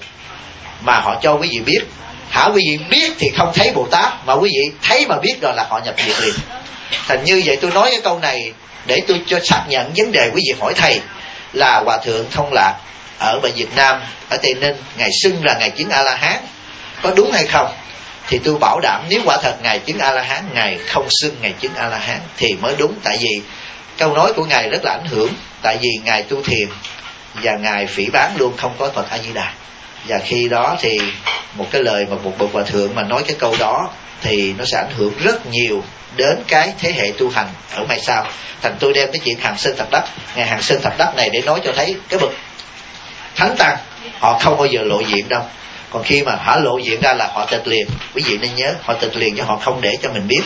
mà họ cho quý vị biết. Hả, quý vị biết thì không thấy Bồ Tát, mà quý vị thấy mà biết rồi là họ nhập diệt liền. Thành như vậy tôi nói cái câu này để tôi cho xác nhận vấn đề quý vị hỏi thầy là Hòa Thượng Thông Lạc ở Việt Nam, ở Tây Ninh, ngài xưng là ngài chứng A La Hán, có đúng hay không? Thì tôi bảo đảm nếu quả thật ngài chứng A La Hán, ngài không xưng ngài chứng A La Hán thì mới đúng. Tại vì câu nói của ngài rất là ảnh hưởng, tại vì ngài tu thiền và ngài phỉ báng luôn không có Phật A Di Đà. Và khi đó thì một cái lời mà một bậc hòa thượng mà nói cái câu đó thì nó sẽ ảnh hưởng rất nhiều đến cái thế hệ tu hành ở mai sau. Thành tôi đem cái chuyện Hàng Sơn Thập Đắc, ngài Hàng Sơn Thập Đắc này để nói cho thấy cái bậc thánh tăng họ không bao giờ lộ diện đâu. Còn khi mà họ lộ diện ra là họ tịch liền. Quý vị nên nhớ, họ tịch liền chứ họ không để cho mình biết.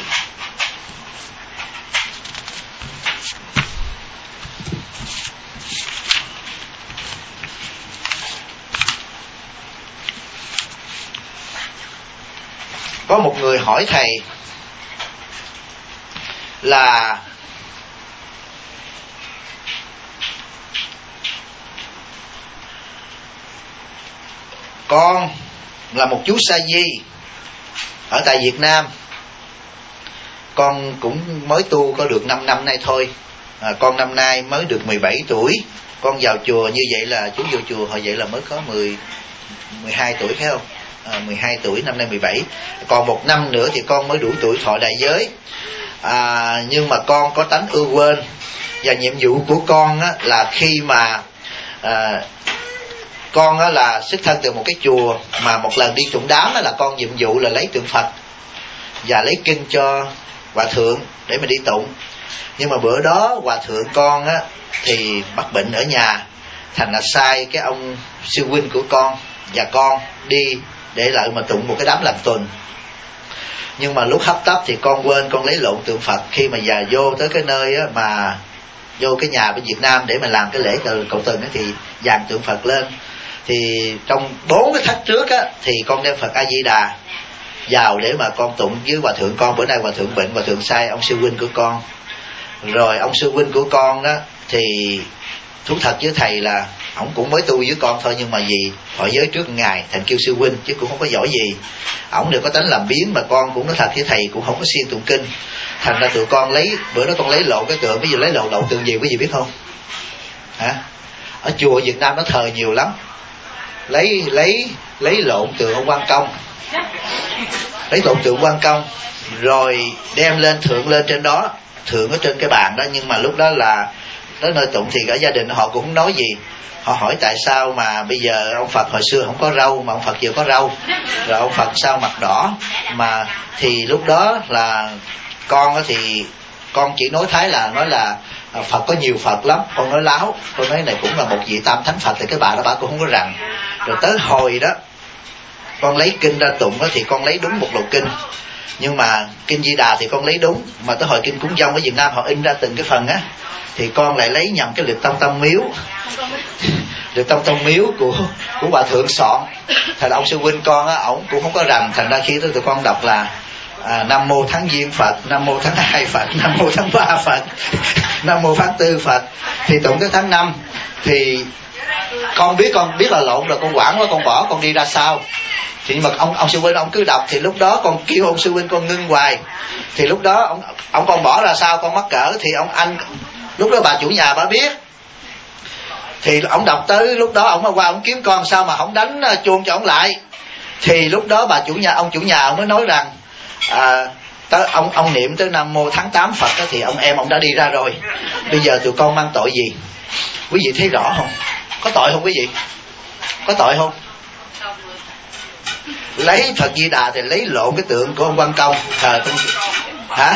Có một người hỏi thầy là con là một chú sa di ở tại Việt Nam, con cũng mới tu có được 5 năm nay thôi. Con năm nay mới được 17 tuổi. Con vào chùa như vậy là chú vô chùa hồi vậy là mới có 12 tuổi phải không? 12 tuổi, năm nay 17. Còn 1 năm nữa thì con mới đủ tuổi thọ đại giới. Nhưng mà con có tánh ưa quên. Và nhiệm vụ của con á, là khi mà con á, là xuất thân từ một cái chùa mà một lần đi tụng đám á, là con nhiệm vụ là lấy tượng Phật và lấy kinh cho hòa thượng để mà đi tụng. Nhưng mà bữa đó hòa thượng con á, thì mắc bệnh ở nhà, thành là sai cái ông sư huynh của con và con đi để lại mà tụng một cái đám làm tuần. Nhưng mà lúc hấp tấp thì con quên, con lấy lộn tượng Phật. Khi mà già vô tới cái nơi á, mà vô cái nhà bên Việt Nam để mà làm cái lễ cầu tuần thì dàn tượng Phật lên. Thì trong 4 cái thách trước á, thì con đem Phật A Di Đà vào để mà con tụng với hòa thượng con. Bữa nay hòa thượng bệnh, hòa thượng sai ông sư huynh của con. Rồi ông sư huynh của con đó thì thú thật với thầy là ổng cũng mới tu với con thôi, nhưng mà vì thọ giới trước ngài thành kêu sư huynh chứ cũng không có giỏi gì. Ổng đều có tánh làm biếng, mà con cũng nói thật với thầy cũng không có siêng tụng kinh. Thành ra tụi con lấy, bữa đó con lấy lộ cái tượng. Bây giờ lấy lộ tượng gì quý vị biết không? Hả? Ở chùa Việt Nam nó thờ nhiều lắm. Lấy lộn tượng ông Quan Công, lấy lộn tượng Quan Công rồi đem lên thượng lên trên đó, thượng ở trên cái bàn đó. Nhưng mà lúc đó là tới nơi tụng thì cả gia đình họ cũng không nói gì. Họ hỏi tại sao mà bây giờ ông Phật hồi xưa không có râu mà ông Phật giờ có râu, rồi ông Phật sao mặt đỏ mà. Thì lúc đó là con thì con chỉ nói nói là Phật có nhiều Phật lắm. Con nói láo, con nói này cũng là một vị tam thánh Phật. Thì cái bà đó bà cũng không có rành. Rồi tới hồi đó con lấy kinh ra tụng đó, thì con lấy đúng một lầu kinh. Nhưng mà kinh Di Đà thì con lấy đúng, mà tới hồi kinh Cúng Dông ở Việt Nam họ in ra từng cái phần á, thì con lại lấy nhầm cái Liệt Tâm Tâm Miếu. Liệt Tâm Tâm Miếu của hòa thượng soạn. Thành là ông sư huynh con á, ổng cũng không có rành. Thành ra khi đó tụi con đọc là Nam Mô Tháng Giêng Phật, Nam Mô Tháng 2 Phật, Nam Mô Tháng 3 Phật, Nam Mô Tháng 4 Phật. Thì tụng tới tháng 5 thì con biết là lộn rồi, con quảng quá, con bỏ, con đi ra sau. Thì nhưng mà ông sư huynh ông cứ đọc, thì lúc đó con kêu ông sư huynh con ngưng hoài. Thì lúc đó ông con bỏ ra sau, con mắc cỡ, thì ông lúc đó bà chủ nhà bà biết. Thì ông đọc tới lúc đó ông qua ông kiếm con sao mà không đánh chuông cho ông lại. Thì lúc đó ông chủ nhà ông mới nói rằng ông niệm tới Nam Mô Tháng 8 Phật đó, thì ông đã đi ra rồi. Bây giờ tụi con mang tội gì? Quý vị thấy rõ không? Có tội không quý vị? Có tội không? Lấy Phật Di Đà thì lấy lộn cái tượng của ông Quan Công thờ trong hả?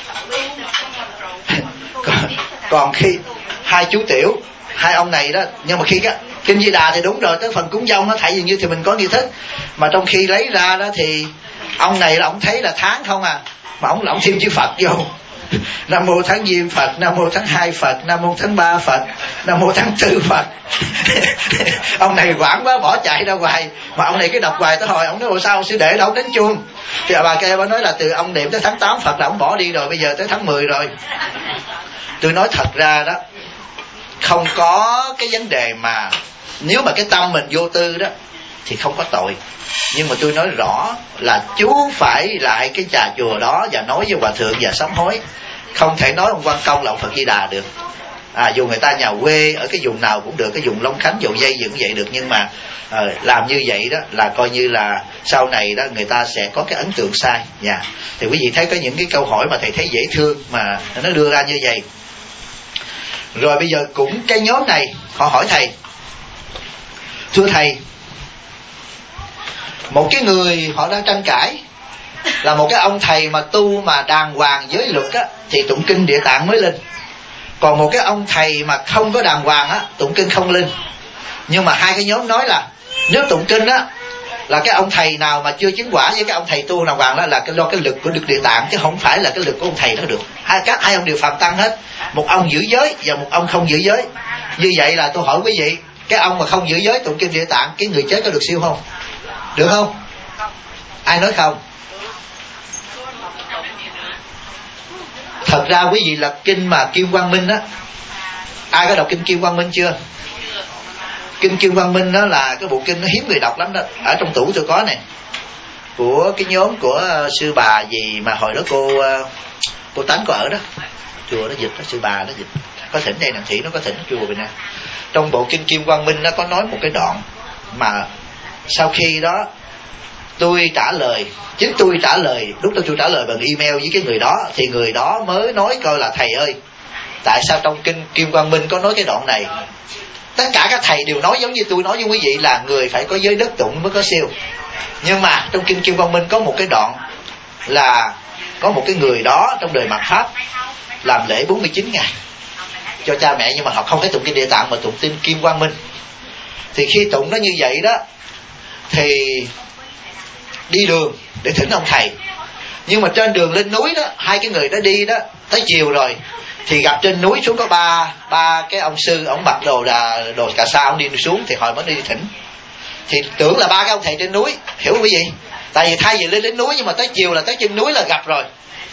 Còn khi hai chú Tiểu, hai ông này đó, nhưng mà khi cái Kinh Di Đà thì đúng rồi, tới phần cúng dông nó thảy dường như thì mình có nghi thức, mà trong khi lấy ra đó thì ông này là ông thấy là tháng không à, mà ông thêm chữ Phật vô. Nam Mô Tháng Giêng Phật, Nam Mô Tháng 2 Phật, Nam Mô Tháng 3 Phật, Nam Mô Tháng 4 Phật. Ông này quảng quá bỏ chạy ra ngoài, mà ông này cái đọc hoài tới hồi ông nói sao sư đệ đâu đánh chuông. Thì bà kia bà nói là từ ông niệm tới tháng 8 Phật là ông bỏ đi rồi, bây giờ tới tháng 10 rồi. Tôi nói thật ra đó, không có cái vấn đề mà nếu mà cái tâm mình vô tư đó thì không có tội. Nhưng mà tôi nói rõ là chú phải lại cái trà chùa đó và nói với hòa thượng và sám hối. Không thể nói ông Quan Công là ông Phật Di Đà được. Dù người ta nhà quê ở cái vùng nào cũng được, cái vùng Long Khánh, Dầu Dây vẫn vậy được, nhưng mà làm như vậy đó là coi như là sau này đó người ta sẽ có cái ấn tượng sai. Thì quý vị thấy có những cái câu hỏi mà thầy thấy dễ thương mà nó đưa ra như vậy. Rồi bây giờ cũng cái nhóm này họ hỏi thầy, thưa thầy, một cái người họ đang tranh cãi là một cái ông thầy mà tu mà đàng hoàng giới luật á, thì tụng kinh Địa Tạng mới linh. Còn một cái ông thầy mà không có đàng hoàng á, tụng kinh không linh. Nhưng mà hai cái nhóm nói là nếu tụng kinh á, là cái ông thầy nào mà chưa chứng quả với cái ông thầy tu đàng hoàng đó là do cái lực của Địa Tạng, chứ không phải là cái lực của ông thầy đó được. Hai ông đều phạm tăng hết, một ông giữ giới và một ông không giữ giới. Như vậy là tôi hỏi quý vị, cái ông mà không giữ giới tụng kinh Địa Tạng, cái người chết có được siêu không? Được không? Ai nói không? Thật ra quý vị là kinh mà Kim Quang Minh á, ai có đọc kinh Kim Quang Minh chưa? Kinh Kim Quang Minh đó là cái bộ kinh nó hiếm người đọc lắm đó. Ở trong tủ tôi có này, của cái nhóm của sư bà gì mà hồi đó cô Tánh có ở đó, chùa nó dịch đó, sư bà nó dịch. Có thỉnh đây, nàng Thị nó có thỉnh chùa bên này. Trong bộ kinh Kim Quang Minh nó có nói một cái đoạn mà sau khi đó tôi trả lời, chính tôi trả lời, lúc đó tôi trả lời bằng email với cái người đó, thì người đó mới nói coi là thầy ơi, tại sao trong kinh Kim Quang Minh có nói cái đoạn này? Tất cả các thầy đều nói giống như tôi nói với quý vị là người phải có giới đất tụng mới có siêu. Nhưng mà trong kinh Kim Quang Minh có một cái đoạn là có một cái người đó trong đời mạt Pháp làm lễ 49 ngày cho cha mẹ, nhưng mà họ không phải tụng kinh Địa Tạng mà tụng kinh Kim Quang Minh. Thì khi tụng nó như vậy đó thì đi đường để thỉnh ông thầy, nhưng mà trên đường lên núi đó, hai cái người đó đi đó tới chiều rồi thì gặp trên núi xuống có ba cái ông sư, ông mặc đồ cà sa, ông đi xuống thì họ mới đi thỉnh. Thì tưởng là ba cái ông thầy trên núi, hiểu không quý vị? Tại vì thay vì lên đến núi, nhưng mà tới chiều là tới chân núi là gặp rồi,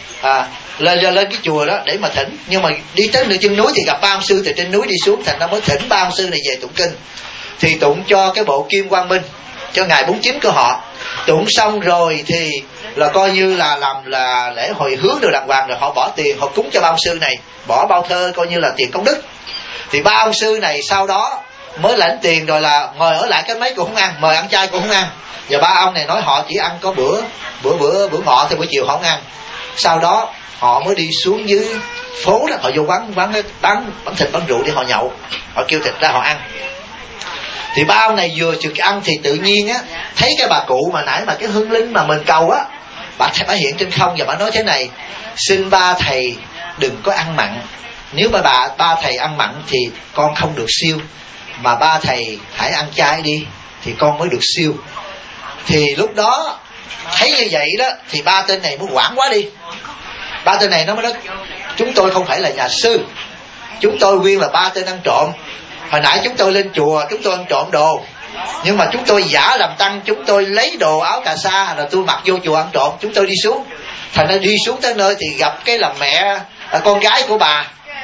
lên cái chùa đó để mà thỉnh. Nhưng mà đi tới nửa chân núi thì gặp ba ông sư từ trên núi đi xuống, thành ra mới thỉnh ba ông sư này về tụng kinh. Thì tụng cho cái bộ Kim Quang Minh, cho ngày 49 của họ. Tụng xong rồi thì là coi như là làm là lễ hồi hướng được đàng hoàng rồi, họ bỏ tiền họ cúng cho ba ông sư này, bỏ bao thơ coi như là tiền công đức. Thì ba ông sư này sau đó mới lãnh tiền rồi là ngồi ở lại cái mấy cũng không ăn, mời ăn chay cũng không ăn. Và ba ông này nói họ chỉ ăn có bữa ngọ thì buổi chiều họ không ăn. Sau đó họ mới đi xuống dưới phố đó, họ vô bán thịt bán rượu để họ nhậu, họ kêu thịt ra họ ăn. Thì ba ông này vừa chừng ăn thì tự nhiên á, thấy cái bà cụ mà nãy mà cái hương linh mà mình cầu á, bà hiện trên không và bà nói thế này: xin ba thầy đừng có ăn mặn, nếu mà ba thầy ăn mặn thì con không được siêu, mà ba thầy hãy ăn chay đi thì con mới được siêu. Thì lúc đó thấy như vậy đó thì ba tên này muốn quảng quá đi. Ba tên này nó mới nói: chúng tôi không phải là nhà sư, chúng tôi nguyên là ba tên ăn trộm. Hồi nãy chúng tôi lên chùa chúng tôi ăn trộm đồ, nhưng mà chúng tôi giả làm tăng, chúng tôi lấy đồ áo cà sa rồi tôi mặc vô chùa ăn trộm. Chúng tôi đi xuống, thành ra đi xuống tới nơi thì gặp cái là mẹ con gái của bà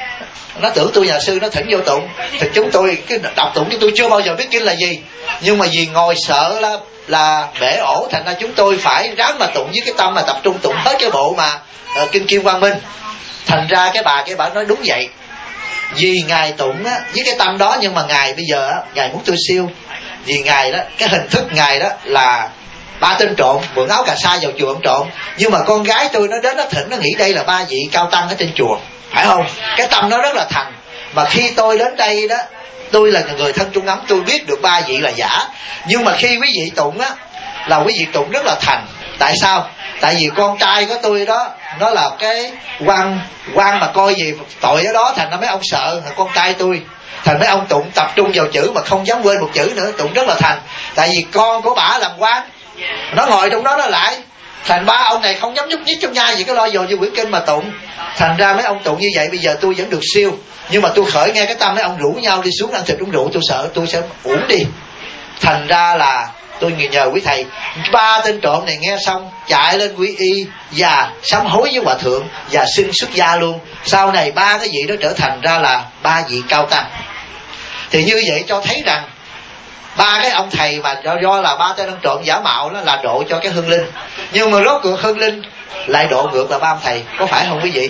Nó tưởng tôi nhà sư, nó thỉnh vô tụng. Thì chúng tôi cái đọc tụng, chúng tôi chưa bao giờ biết kinh là gì, nhưng mà vì ngồi sợ là bể ổ, thành ra chúng tôi phải ráng mà tụng với cái tâm mà tập trung tụng hết cái bộ mà kinh Kim Quang Minh. Thành ra cái bà nói đúng vậy, vì ngài tụng á với cái tâm đó, nhưng mà ngài bây giờ á, ngài muốn tôi siêu. Vì ngài đó, cái hình thức ngài đó là ba tên trộm mượn áo cà sa vào chùa ông trộm, nhưng mà con gái tôi nó đến nó thỉnh, nó nghĩ đây là ba vị cao tăng ở trên chùa, phải không? Cái tâm nó rất là thành. Mà khi tôi đến đây đó, tôi là người thân Trung Ấm, tôi biết được ba vị là giả. Nhưng mà khi quý vị tụng á, là quý vị tụng rất là thành. Tại sao? Tại vì con trai của tôi đó, nó là cái quan mà coi gì tội ở đó, thành ra mấy ông sợ con trai tôi. Thành mấy ông tụng tập trung vào chữ mà không dám quên một chữ nữa, tụng rất là thành. Tại vì con của bả làm quan, nó ngồi trong đó nó lại. Thành ba ông này không dám nhúc nhích trong nhai gì, cái lo dồn như quyển kinh mà tụng. Thành ra mấy ông tụng như vậy, bây giờ tôi vẫn được siêu. Nhưng mà tôi khởi nghe cái tâm mấy ông rủ nhau đi xuống ăn thịt uống rượu, tôi sợ tôi sẽ uổng đi. Thành ra là tôi nhờ quý thầy, ba tên trộm này nghe xong chạy lên quy y và sám hối với hòa thượng và xin xuất gia luôn. Sau này ba cái vị đó trở thành ra là ba vị cao tăng. Thì như vậy cho thấy rằng ba cái ông thầy mà do là ba tên ăn trộm giả mạo đó là độ cho cái Hương Linh, nhưng mà rốt cuộc Hương Linh lại độ ngược là ba ông thầy, có phải không quý vị?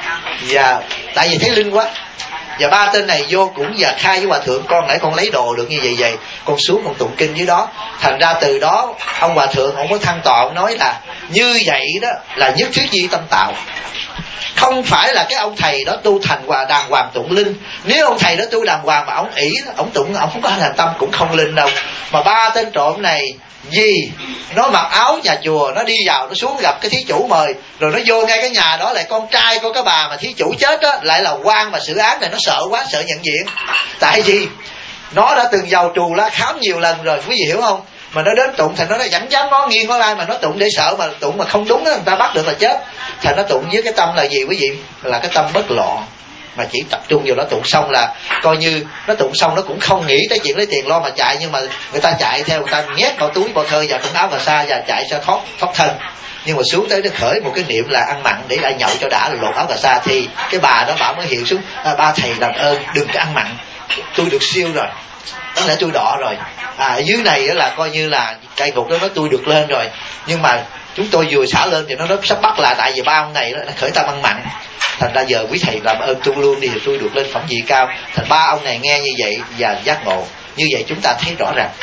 Và tại vì thấy linh quá, và ba tên này vô cũng và khai với hòa thượng, con nãy con lấy đồ được như vậy, con xuống con tụng kinh dưới đó. Thành ra từ đó ông hòa thượng ông có thăng tọa, ông nói là như vậy đó là nhất thiết di tâm tạo. Không phải là cái ông thầy đó tu thành đàng hoàng tụng linh. Nếu ông thầy đó tu đàng hoàng mà ông ỷ, ông tụng, ông không có thành tâm cũng không linh đâu. Mà ba tên trộm này vì nó mặc áo nhà chùa, nó đi vào, nó xuống gặp cái thí chủ mời, rồi nó vô ngay cái nhà đó, lại con trai của cái bà mà thí chủ chết đó, lại là quan mà xử án này, nó sợ quá, sợ nhận diện. Tại vì nó đã từng vào trù lá khám nhiều lần rồi, quý vị hiểu không? Mà nó đến tụng, thành nó dẫn dám ngó nghiêng ngó lai, mà nó tụng để sợ mà tụng mà không đúng đó, người ta bắt được là chết. Thành nó tụng với cái tâm là gì quý vị? Là cái tâm bất loạn, mà chỉ tập trung vào nó. Tụng xong là coi như nó tụng xong, nó cũng không nghĩ tới chuyện lấy tiền lo mà chạy. Nhưng mà người ta chạy theo, người ta nhét bao túi bao thơ vào trong áo cà sa và chạy sẽ thoát thân. Nhưng mà xuống tới nó khởi một cái niệm là ăn mặn để lại nhậu cho đã, là lột áo cà sa. Thì cái bà đó bà mới hiện xuống, ba thầy làm ơn đừng có ăn mặn, tôi được siêu rồi, có lẽ tôi đọ rồi. Ở dưới này đó là coi như là cây cục đó nói tôi được lên rồi. Nhưng mà chúng tôi vừa xả lên thì nó sắp bắt là, tại vì ba ông này đó nó khởi tâm ăn mặn. Thành ra giờ quý thầy làm ơn tu luôn đi, thì tôi được lên phẩm vị cao. Thành ba ông này nghe như vậy và giác ngộ. Như vậy chúng ta thấy rõ ràng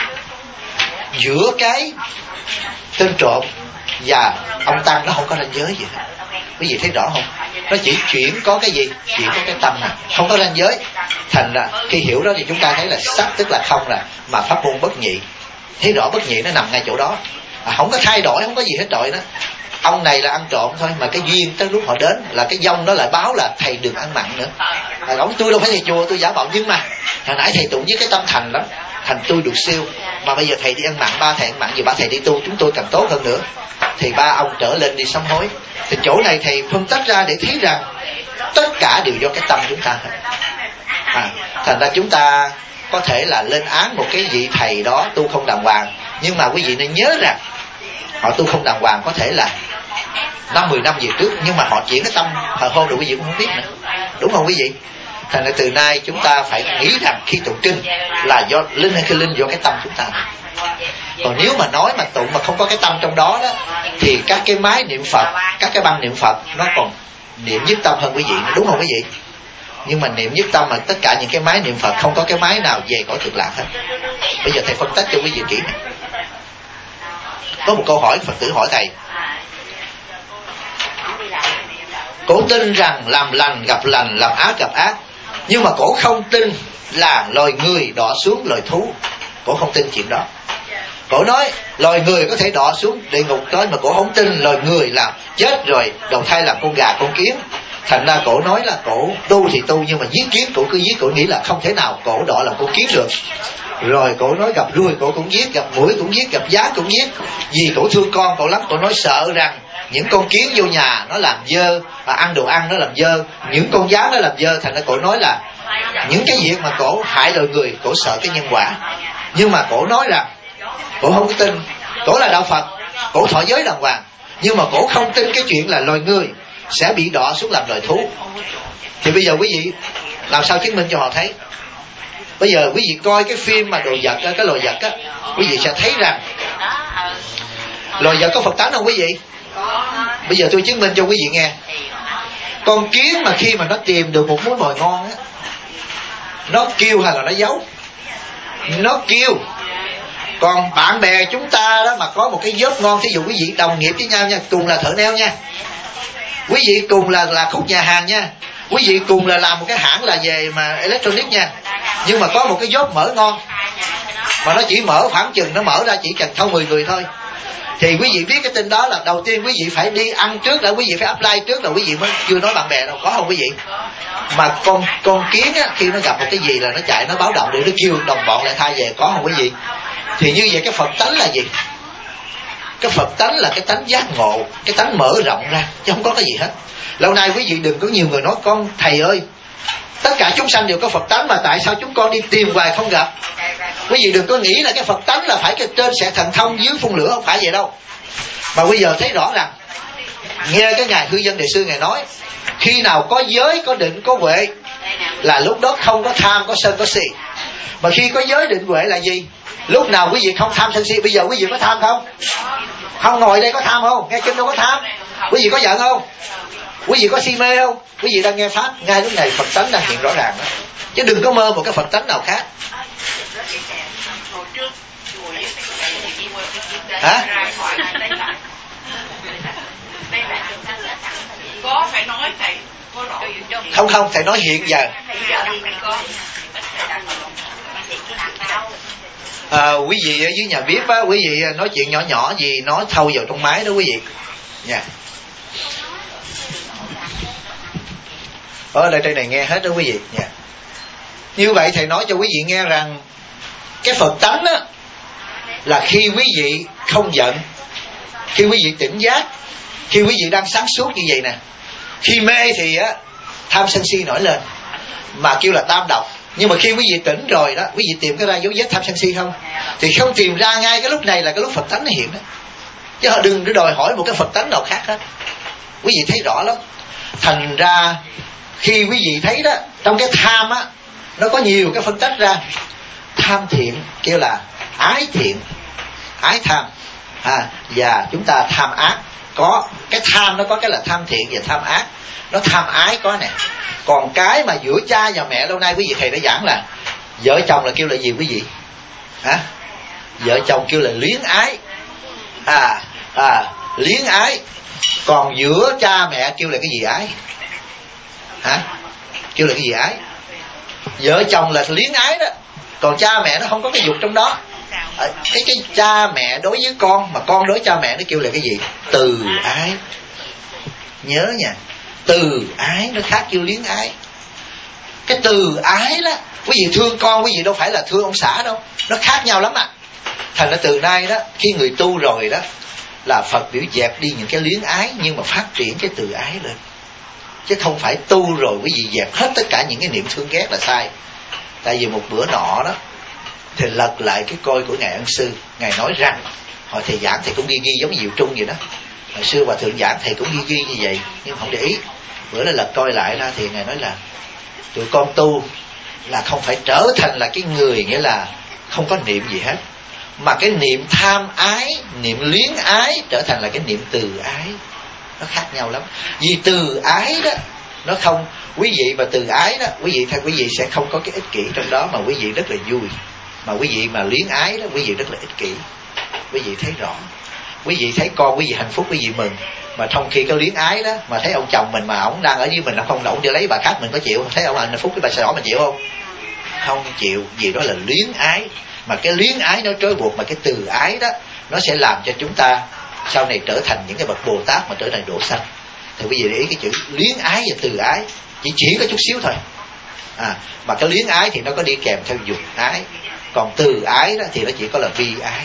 giữa cái tên trộm và ông tăng nó không có ranh giới gì hết. Quý vị thấy rõ không? Nó chỉ chuyển có cái gì? Chuyển có cái tâm nè, không có ranh giới. Thành ra khi hiểu đó thì chúng ta thấy là sắc tức là không, là mà pháp môn bất nhị. Thấy rõ bất nhị nó nằm ngay chỗ đó, không có thay đổi, không có gì hết trọi đó. Ông này là ăn trộm thôi, mà cái duyên tới lúc họ đến là cái dông nó lại báo là thầy đừng ăn mặn nữa. Ông tôi đâu phải thầy chùa, tôi giả mạo, nhưng mà hồi nãy thầy tụng với cái tâm thành lắm, thành tôi được siêu. Mà bây giờ thầy đi ăn mặn, ba thầy ăn mặn, giờ ba thầy đi tu, chúng tôi càng tốt hơn nữa. Thì ba ông trở lên đi sám hối. Thì chỗ này thầy phân tích ra để thấy rằng tất cả đều do cái tâm chúng ta hết. Thành ra chúng ta có thể là lên án một cái vị thầy đó tu không đàng hoàng, nhưng mà quý vị nên nhớ rằng họ tu không đàng hoàng có thể là 5-10 năm về trước, nhưng mà họ chuyển cái tâm hồi hôm rồi quý vị cũng không biết nữa, đúng không quý vị? Thành ra từ nay chúng ta phải nghĩ rằng khi tụng kinh là do linh hay cái linh do cái tâm chúng ta. Còn nếu mà nói mà tụng mà không có cái tâm trong đó đó, thì các cái máy niệm Phật, các cái băng niệm Phật nó còn niệm nhất tâm hơn quý vị, đúng không quý vị? Nhưng mà niệm nhất tâm mà tất cả những cái máy niệm Phật không có cái máy nào về cõi cực lạc hết. Bây giờ thầy phân tích cho quý vị kỹ này. Có một câu hỏi Phật tử hỏi thầy: cổ tin rằng làm lành gặp lành, làm ác gặp ác, nhưng mà cổ không tin là loài người đọa xuống loài thú. Cổ không tin chuyện đó. Cổ nói loài người có thể đọa xuống địa ngục tới, mà cổ không tin loài người là chết rồi đầu thai làm con gà con kiến. Thành ra cổ nói là cổ tu thì tu, nhưng mà giết kiến cổ cứ giết, cổ nghĩ là không thể nào cổ đọa làm con kiến được. Rồi cổ nói gặp ruồi cổ cũng giết, gặp muỗi cũng giết, gặp gián cũng giết, vì cổ thương con cổ lắm. Cổ nói sợ rằng những con kiến vô nhà nó làm dơ, và ăn đồ ăn nó làm dơ, những con gián nó làm dơ. Thành ra cổ nói là những cái việc mà cổ hại loài người, cổ sợ cái nhân quả. Nhưng mà cổ nói rằng cổ không tin, cổ là đạo Phật, cổ thọ giới đàng hoàng, nhưng mà cổ không tin cái chuyện là loài người sẽ bị đọa xuống làm loài thú. Thì bây giờ quý vị Làm sao chứng minh cho họ thấy? Bây giờ quý vị coi cái phim mà đồ vật, cái loài vật á, quý vị sẽ thấy rằng loài vật có Phật tánh không quý vị? Bây giờ tôi chứng minh cho quý vị nghe. Con kiến mà khi mà nó tìm được một món mồi ngon á, nó kêu hay là nó giấu? Nó kêu. Còn bạn bè chúng ta đó mà có một cái job ngon, thí dụ quý vị đồng nghiệp với nhau nha, cùng là thợ neo nha, quý vị cùng là khúc nhà hàng nha, quý vị cùng là làm một cái hãng là về mà electronic nha, nhưng mà có một cái job mở ngon mà nó chỉ mở khoảng chừng, nó mở ra chỉ cần thâu 10 người thôi, thì quý vị biết cái tin đó là đầu tiên quý vị phải đi ăn trước, là quý vị phải apply trước, là quý vị mới chưa nói bạn bè đâu, có không quý vị? Mà con kiến á, khi nó gặp một cái gì là nó chạy, nó báo động để nó kêu đồng bọn lại thay về, có không quý vị? Thì như vậy cái Phật tánh là gì? Cái Phật tánh là cái tánh giác ngộ, cái tánh mở rộng ra, chứ không có cái gì hết. Lâu nay quý vị đừng có nhiều người nói con thầy ơi, tất cả chúng sanh đều có Phật tánh mà tại sao chúng con đi tìm hoài không gặp? Quý vị đừng có nghĩ là cái Phật tánh là phải cái trên sẽ thần thông dưới phun lửa, không phải vậy đâu. Mà bây giờ thấy rõ ràng, nghe cái ngài Hư Dân Đại Sư ngài nói, khi nào có giới, có định, có huệ là lúc đó không có tham, có sân, có si. Mà khi có giới định huệ là gì? Lúc nào quý vị không tham sân si. Bây giờ quý vị có tham không? Không, ngồi đây có tham không? Nghe kinh đâu có tham. Quý vị có giận không? Quý vị có si mê không? Quý vị đang nghe pháp, ngay lúc này Phật tánh đang hiện rõ ràng đó. Chứ đừng có mơ một cái Phật tánh nào khác. Hả? Có phải nói thầy Không, thầy nói hiện giờ. Quý vị ở dưới nhà bếp á, quý vị nói chuyện nhỏ nhỏ gì nói thâu vào trong máy đó quý vị nha. Ở đây trên này nghe hết đó quý vị nha. Như vậy thầy nói cho quý vị nghe rằng cái Phật tánh á, là khi quý vị không giận, khi quý vị tỉnh giác, khi quý vị đang sáng suốt như vậy nè. Khi mê thì á, tham sân si nổi lên mà kêu là tam độc. Nhưng mà khi quý vị tỉnh rồi đó, quý vị tìm cái ra dấu vết tham sân si không? Thì không tìm ra ngay cái lúc này là cái lúc Phật tánh nó hiện đó. Chứ họ đừng đòi hỏi một cái Phật tánh nào khác hết. Quý vị thấy rõ lắm. Thành ra khi quý vị thấy đó, trong cái tham á, nó có nhiều cái phân tách ra. Tham thiện kêu là ái thiện, ái tham, và chúng ta tham ác. Có cái tham, nó có cái là tham thiện và tham ác. Nó tham ái có nè. Còn cái mà giữa cha và mẹ, lâu nay quý vị thầy đã giảng là vợ chồng là kêu là gì quý vị? Vợ chồng kêu là luyến ái. Luyến ái. Còn giữa cha mẹ kêu là cái gì ái? Kêu là cái gì ái? Vợ chồng là luyến ái đó. Còn cha mẹ nó không có cái dục trong đó. Cái cha mẹ đối với con, mà con đối cha mẹ nó kêu là cái gì? Từ ái. Nhớ nha, từ ái nó khác kêu luyến ái. Cái từ ái đó, quý vị thương con, quý vị đâu phải là thương ông xã đâu. Nó khác nhau lắm ạ. Thành ra từ nay đó, khi người tu rồi đó, là Phật biểu dẹp đi những cái luyến ái, nhưng mà phát triển cái từ ái lên. Chứ không phải tu rồi quý vị dẹp hết tất cả những cái niệm thương ghét là sai. Tại vì một bữa nọ đó, thì lật lại cái coi của Ngài Ân Sư. Ngài nói rằng, hồi thầy giảng thầy cũng ghi giống Diệu Trung vậy đó. Hồi xưa Hòa Thượng giảng thầy cũng ghi như vậy, nhưng không để ý. Bữa đó lật coi lại ra thì Ngài nói là tụi con tu là không phải trở thành là cái người nghĩa là không có niệm gì hết, mà cái niệm tham ái, niệm luyến ái trở thành là cái niệm từ ái. Nó khác nhau lắm. Vì từ ái đó nó không, quý vị mà từ ái đó, quý vị sẽ không có cái ích kỷ trong đó, mà quý vị rất là vui. Mà quý vị mà luyến ái đó, quý vị rất là ích kỷ. Quý vị thấy rõ. Quý vị thấy con quý vị hạnh phúc, quý vị mừng. Mà trong khi cái luyến ái đó, mà thấy ông chồng mình mà ổng đang ở với mình, ông không động đi lấy bà khác, mình có chịu? Thấy ông hạnh phúc cái bà xe đỏ mình chịu không? Không chịu. Vì đó là luyến ái. Mà cái luyến ái nó trói buộc, mà cái từ ái đó nó sẽ làm cho chúng ta sau này trở thành những cái bậc Bồ Tát, mà trở thành độ sanh. Thì quý vị để ý cái chữ luyến ái và từ ái chỉ có chút xíu thôi. Mà cái luyến ái thì nó có đi kèm theo dục ái. Còn từ ái đó thì nó chỉ có là bi ái.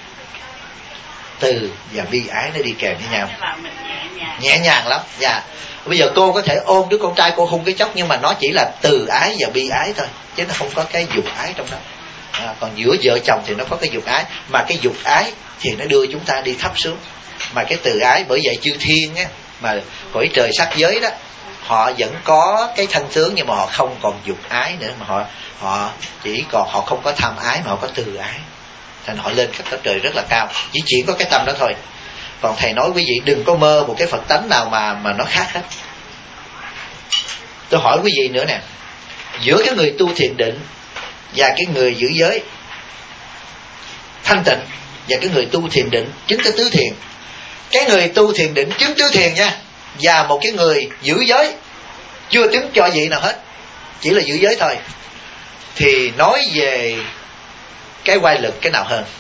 Từ và bi ái nó đi kèm với nhau. Nhẹ nhàng lắm. Bây giờ cô có thể ôm đứa con trai cô hung cái chốc, nhưng mà nó chỉ là từ ái và bi ái thôi, chứ nó không có cái dục ái trong đó. Còn giữa vợ chồng thì nó có cái dục ái. Mà cái dục ái thì nó đưa chúng ta đi thấp xuống. Mà cái từ ái, bởi vậy chư thiên á, mà cõi trời sắc giới đó, họ vẫn có cái thân tướng, nhưng mà họ không còn dục ái nữa, mà họ chỉ còn, họ không có tham ái mà họ có từ ái, thành họ lên các cõi trời rất là cao, chỉ có cái tâm đó thôi. Còn thầy nói quý vị đừng có mơ một cái Phật tánh nào mà nó khác hết. Tôi hỏi quý vị nữa nè, giữa cái người tu thiền định và cái người giữ giới thanh tịnh, và cái người tu thiền định chứng cái tứ thiền, cái người tu thiền định chứng tứ thiền nha, và một cái người giữ giới chưa chứng cho vị nào hết, chỉ là giữ giới thôi, thì nói về cái oai lực cái nào hơn?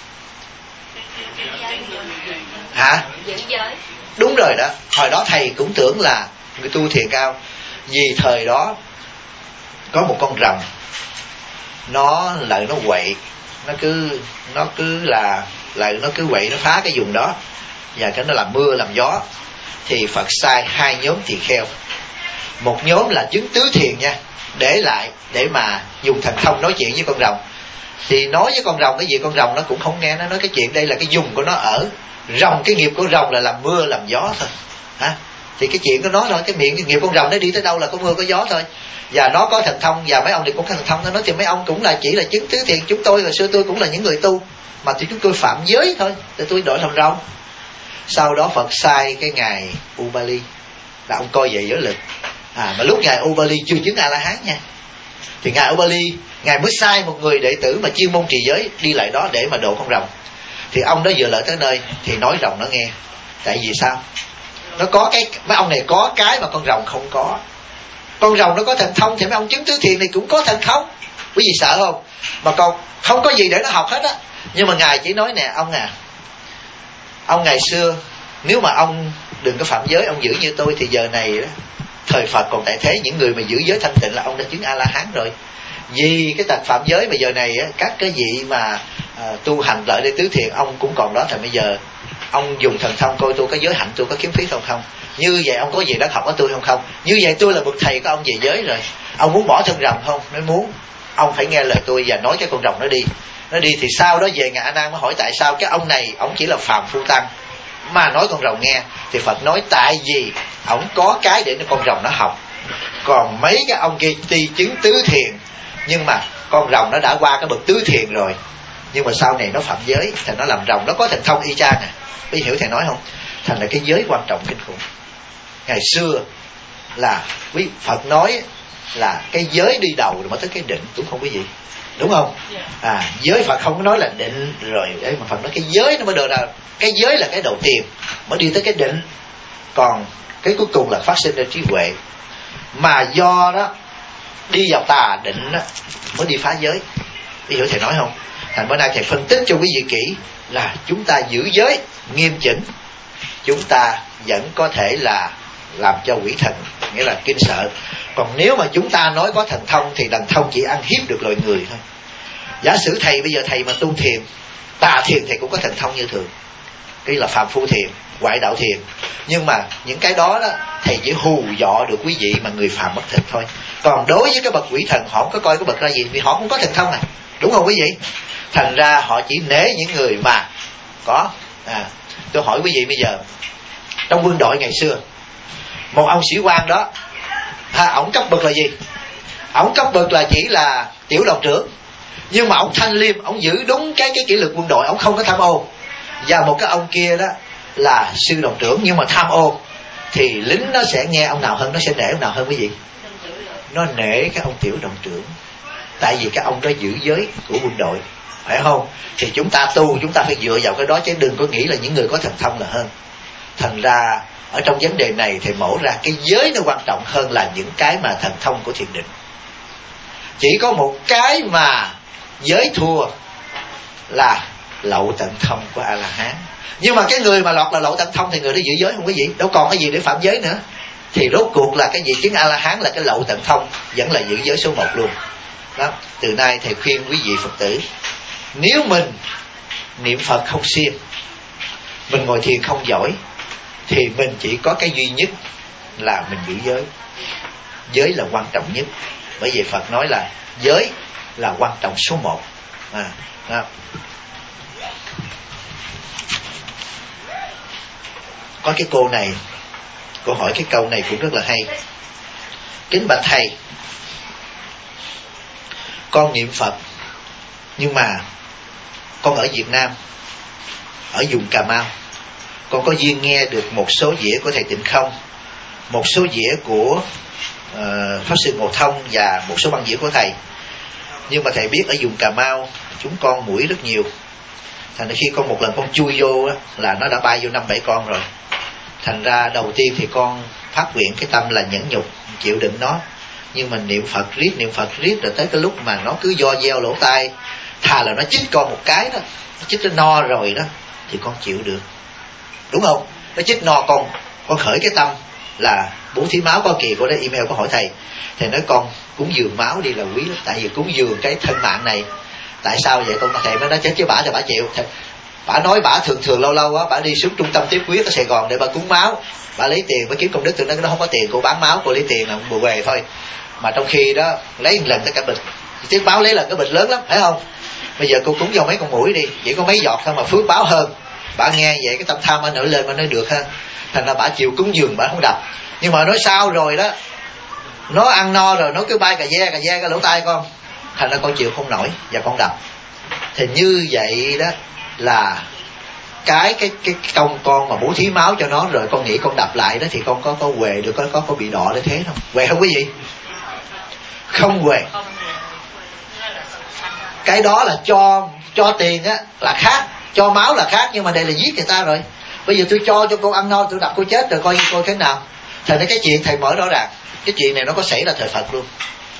Hả? Giữ giới. Đúng rồi đó. Hồi đó thầy cũng tưởng là người tu thiền cao, vì thời đó có một con rồng, nó lợi nó quậy, nó cứ là lợi nó cứ quậy, nó phá cái vùng đó, và cái nó làm mưa làm gió. Thì Phật sai 2 nhóm tỳ kheo, một nhóm là chứng tứ thiền nha, để lại để mà dùng thần thông nói chuyện với con rồng. Thì nói với con rồng cái gì, con rồng nó cũng không nghe, nó nói cái chuyện đây là cái vùng của nó ở. Rồng, cái nghiệp của rồng là làm mưa làm gió thôi, hả? Thì cái chuyện của nó thôi, cái miệng cái nghiệp con rồng nó đi tới đâu là có mưa có gió thôi. Và nó có thần thông, và mấy ông thì cũng có thần thông. Nó nói thì mấy ông cũng là chỉ là chứng tứ thiền, chúng tôi hồi xưa tôi cũng là những người tu, mà thì chúng tôi phạm giới thôi, thì tôi đổi làm rồng. Sau đó Phật sai cái ngài Ubali, là ông coi về giới lực. Mà lúc ngài Ubali chưa chứng A La Hán nha, thì ngài Ubali ngài mới sai một người đệ tử mà chuyên môn trì giới đi lại đó để mà độ con rồng. Thì ông đó vừa lợi tới nơi thì nói rồng nó nghe. Tại vì sao? Nó có cái, mấy ông này có cái mà con rồng không có. Con rồng nó có thần thông, thì mấy ông chứng tứ thiền này cũng có thần thông. Quý vị sợ không? Mà còn không có gì để nó học hết á. Nhưng mà ngài chỉ nói nè, ông ngày xưa nếu mà ông đừng có phạm giới, ông giữ như tôi, thì giờ này đó, thời Phật còn tại thế, những người mà giữ giới thanh tịnh là ông đã chứng A La Hán rồi. Vì cái tật phạm giới bây giờ này á, các cái vị mà tu hành lợi để tứ thiền ông cũng còn đó. Thì bây giờ ông dùng thần thông coi tôi có giới hạnh, tôi có kiếm phí không? Như vậy ông có gì đáng học ở tôi không? Như vậy tôi là bậc thầy của ông về giới rồi. Ông muốn bỏ thân rồng không? Nếu muốn, ông phải nghe lời tôi và nói cái con rồng nó đi. Nó đi thì sau đó về ngài A Nan mới hỏi tại sao cái ông này ông chỉ là phàm phu tăng mà nói con rồng nghe. Thì Phật nói tại vì ông có cái để con rồng nó học. Còn mấy cái ông kia tuy chứng tứ thiền, nhưng mà con rồng nó đã qua cái bậc tứ thiền rồi, nhưng mà sau này nó phạm giới, thì nó làm rồng, nó có thần thông y chang à. Quý hiểu thầy nói không? Thành là cái giới quan trọng kinh khủng. Ngày xưa là quý Phật nói là cái giới đi đầu rồi mới tới cái định, đúng không quý vị? Đúng không? Giới Phật không có nói là định rồi đấy, mà Phật nói cái giới nó mới được ra. Cái giới là cái đầu tiên mới đi tới cái định. Còn cái cuối cùng là phát sinh ra trí huệ. Mà do đó đi vào tà định đó, mới đi phá giới. Quý hiểu thầy nói không? Thành bữa nay thầy phân tích cho quý vị kỹ là chúng ta giữ giới nghiêm chỉnh, chúng ta vẫn có thể là làm cho quỷ thần, nghĩa là kinh sợ. Còn nếu mà chúng ta nói có thần thông thì thần thông chỉ ăn hiếp được loài người thôi. Giả sử thầy bây giờ thầy mà tu thiền, tà thiền thầy cũng có thần thông như thường, cái là phàm phu thiền, ngoại đạo thiền. Nhưng mà những cái đó thầy chỉ hù dọ được quý vị mà người phàm bất thực thôi. Còn đối với cái bậc quỷ thần họ không có coi cái bậc ra gì, vì họ cũng có thần thông này, đúng không quý vị? Thành ra họ chỉ nể những người mà có. Tôi hỏi quý vị bây giờ, trong quân đội ngày xưa, một ông sĩ quan đó, ổng cấp bậc là gì? Ổng cấp bậc là chỉ là tiểu đoàn trưởng, nhưng mà ổng thanh liêm, ổng giữ đúng cái kỷ luật quân đội, ổng không có tham ô. Và một cái ông kia đó là sư đoàn trưởng nhưng mà tham ô, thì lính nó sẽ nghe ông nào hơn, nó sẽ nể ông nào hơn quý vị? Nó nể cái ông tiểu đoàn trưởng, tại vì cái ông đó giữ giới của quân đội, phải không? Thì chúng ta tu, chúng ta phải dựa vào cái đó, chứ đừng có nghĩ là những người có thần thông là hơn. Thành ra ở trong vấn đề này thầy mổ ra cái giới nó quan trọng hơn là những cái mà thần thông của thiền định. Chỉ có một cái mà giới thua là lậu tận thông của A La Hán. Nhưng mà cái người mà lọt là lậu tận thông thì người đó giữ giới không quý vị? Đâu còn cái gì để phạm giới nữa. Thì rốt cuộc là cái gì? Chứng A La Hán là cái lậu tận thông, vẫn là giữ giới số 1 luôn. Đó. Từ nay thầy khuyên quý vị Phật tử, nếu mình niệm Phật không siêng, mình ngồi thiền không giỏi, thì mình chỉ có cái duy nhất là mình giữ giới. Giới là quan trọng nhất. Bởi vì Phật nói là giới là quan trọng số 1. Có cái cô này Cô hỏi cái câu này cũng rất là hay. Kính bạch thầy, con niệm Phật, nhưng mà con ở Việt Nam, ở vùng Cà Mau. Con có duyên nghe được một số dĩa của thầy Tịnh Không, một số dĩa của Pháp Sư Ngộ Thông và một số băng dĩa của thầy. Nhưng mà thầy biết ở vùng Cà Mau chúng con muỗi rất nhiều. Thành ra khi con một lần con chui vô á, là nó đã bay vô 5-7 con rồi. Thành ra đầu tiên thì con phát nguyện cái tâm là nhẫn nhục, chịu đựng nó. Nhưng mà niệm Phật riết rồi tới cái lúc mà nó cứ do gieo lỗ tai, thà là nó chích con một cái đó, nó chích nó no rồi đó, thì con chịu được. Đúng không? Nó chích no con khởi cái tâm là bố thí máu. Có kỳ cô đã email có hỏi thầy nói con cúng dường máu đi là quý lắm, tại vì cúng dường cái thân mạng này. Tại sao vậy? Con thầy mới nói chết chứ bả thì bả chịu. Bả nói bả thường lâu á bả đi xuống trung tâm tiếp huyết ở Sài Gòn để bả cúng máu, bả lấy tiền, bả kiếm công đức. Từ nó không có tiền, cô bán máu, cô lấy tiền là bù về thôi. Mà trong khi đó lấy một lần tất cả bịch, tiếng báo lấy lần cái bịch lớn lắm, phải không? Bây giờ cô cúng vô mấy con mũi đi, chỉ có mấy giọt thôi mà phước báo hơn. Bả nghe vậy cái tâm tham nó nổi lên mà nói được ha. Thành ra bả chịu cúng dường, bả không đập. Nhưng mà nói sao rồi đó, nó ăn no rồi nó cứ bay cà ve cái lỗ tai con, thành ra con chịu không nổi và con đập. Thì như vậy đó là cái công con mà bố thí máu cho nó rồi con nghĩ con đập lại đó thì con có huề được, có bị đọ để thế không? Huề không quý vị? Không huề. Cái đó là cho tiền á là khác, cho máu là khác, nhưng mà đây là giết người ta rồi. Bây giờ tôi cho cô ăn no, tôi đập cô chết rồi, coi thế nào. Thành ra cái chuyện thầy mở rõ ràng, cái chuyện này nó có xảy ra thời Phật luôn.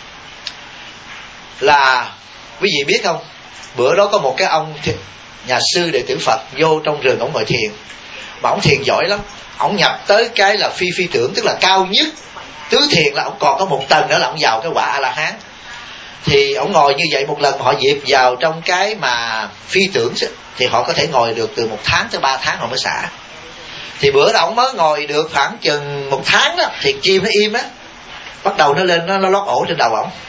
Là quý vị biết không, bữa đó có một cái ông nhà sư đệ tử Phật vô trong rừng, ổng ngồi thiền. Mà ổng thiền giỏi lắm. Ổng nhập tới cái là phi tưởng, tức là cao nhất. Tứ thiền là ổng còn có một tầng nữa là ổng vào cái quả A-la-hán. Thì ổng ngồi như vậy một lần mà họ dịp vào trong cái mà phi tưởng thì họ có thể ngồi được từ 1 tháng tới 3 tháng họ mới xả. Thì bữa đó ổng mới ngồi được khoảng chừng 1 tháng đó, thì chim nó im á, bắt đầu nó lên, nó lót ổ trên đầu ổng.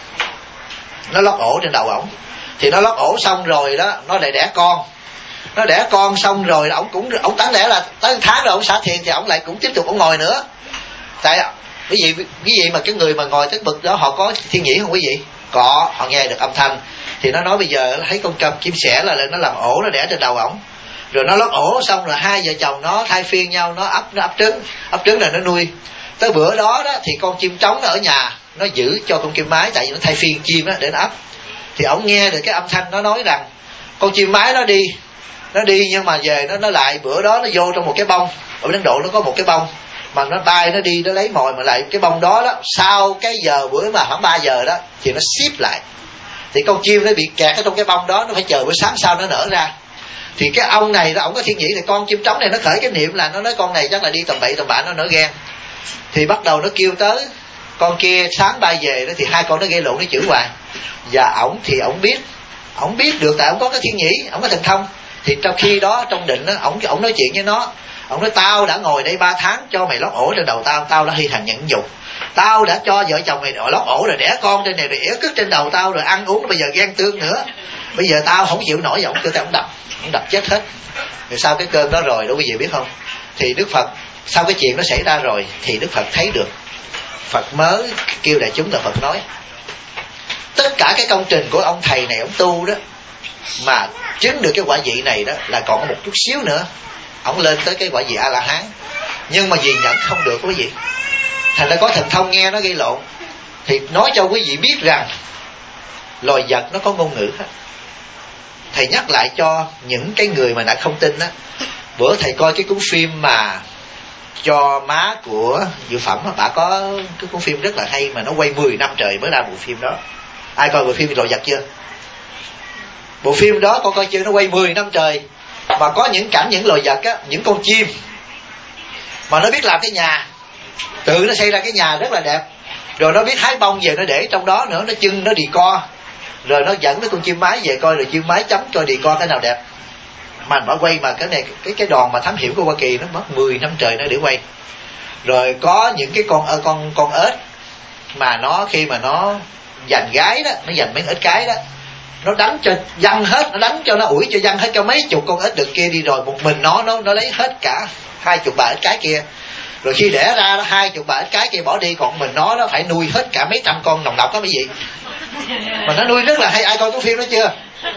Nó lót ổ trên đầu ổng. Thì nó lót ổ xong rồi đó, nó lại đẻ con. Nó đẻ con xong rồi ổng tán đẻ là tới 1 tháng rồi ổng xả thiền, thì ổng lại cũng tiếp tục ổng ngồi nữa. Tại quý vị mà cái người mà ngồi tới bực đó họ có thiên nhĩ không quý vị? Có, họ nghe được âm thanh. Thì nó nói bây giờ thấy con chim sẻ là nó làm ổ, nó đẻ trên đầu ổng. Rồi nó lót ổ xong rồi hai vợ chồng nó thay phiên nhau, nó ấp trứng là nó nuôi. Tới bữa đó thì con chim trống nó ở nhà, nó giữ cho con chim mái, tại vì nó thay phiên chim đó để nó ấp. Thì ổng nghe được cái âm thanh nó nói rằng con chim mái nó đi nhưng mà về nó lại, bữa đó nó vô trong một cái bông. Ở Ấn Độ nó có một cái bông mà nó bay, nó đi nó lấy mồi, mà lại cái bông đó sau cái giờ bữa mà khoảng 3 giờ đó thì nó ship lại. Thì con chim nó bị kẹt ở trong cái bông đó, nó phải chờ bữa sáng sau nó nở ra. Thì cái ông này đó, ổng có thiên nhĩ, thì con chim trống này nó khởi cái niệm là nó nói con này chắc là đi tầm bậy tầm bạ, nó nở ghen. Thì bắt đầu nó kêu tới con kia sáng bay về đó, thì hai con nó gây lộn, nó chửi hoài. Và ổng thì ổng biết được, tại ổng có cái thiên nhĩ, ổng có thần thông. Thì trong khi đó trong định đó, ổng nói chuyện với nó. Ổng nói tao đã ngồi đây 3 tháng cho mày lót ổ trên đầu tao đã hy thành nhẫn nhục. Tao đã cho vợ chồng mày lót ổ rồi đẻ con trên này rồi ỉa cứt trên đầu tao rồi ăn uống, bây giờ ghen tương nữa. Bây giờ tao không chịu nổi, ổng kêu tao ổng đập chết hết. Rồi sau cái cơn đó rồi đó quý vị biết không? Thì Đức Phật sau cái chuyện nó xảy ra rồi thì Đức Phật thấy được. Phật mới kêu đại chúng là Phật nói tất cả cái công trình của ông thầy này ông tu đó mà chứng được cái quả vị này đó là còn có một chút xíu nữa ông lên tới cái quả vị A-la-hán, nhưng mà vì nhận không được quý vị, thành ra có thần thông nghe nó gây lộn. Thì nói cho quý vị biết rằng loài vật nó có ngôn ngữ hết. Thầy nhắc lại cho những cái người mà đã không tin đó, bữa thầy coi cái cuốn phim mà cho má của Dự Phẩm, bà có cái cuốn phim rất là hay mà nó quay 10 năm trời mới ra bộ phim đó. Ai coi bộ phim loài vật chưa? Bộ phim đó con coi chưa? Nó quay 10 năm trời mà có những cảnh những loài vật á, những con chim mà nó biết làm cái nhà, tự nó xây ra cái nhà rất là đẹp, rồi nó biết hái bông về nó để trong đó nữa, nó chưng nó đì co, rồi nó dẫn cái con chim mái về coi, rồi chim mái chấm coi đì co cái nào đẹp. Mà bà quay mà cái này cái đoàn mà thám hiểm của Hoa Kỳ nó mất 10 năm trời nó để quay. Rồi có những cái con ếch mà nó khi mà nó giành gái đó, nó giành mấy ếch cái đó, nó đánh cho văng hết, nó đánh cho nó ủi cho văng hết cho mấy chục con ếch được kia đi, rồi một mình nó lấy hết cả 20 bà ếch cái kia. Rồi khi đẻ ra đó 20 bà ếch cái kia bỏ đi, còn mình nó phải nuôi hết cả mấy trăm con nòng nọc đó quý vị. Mà nó nuôi rất là hay, ai coi cái phim đó chưa?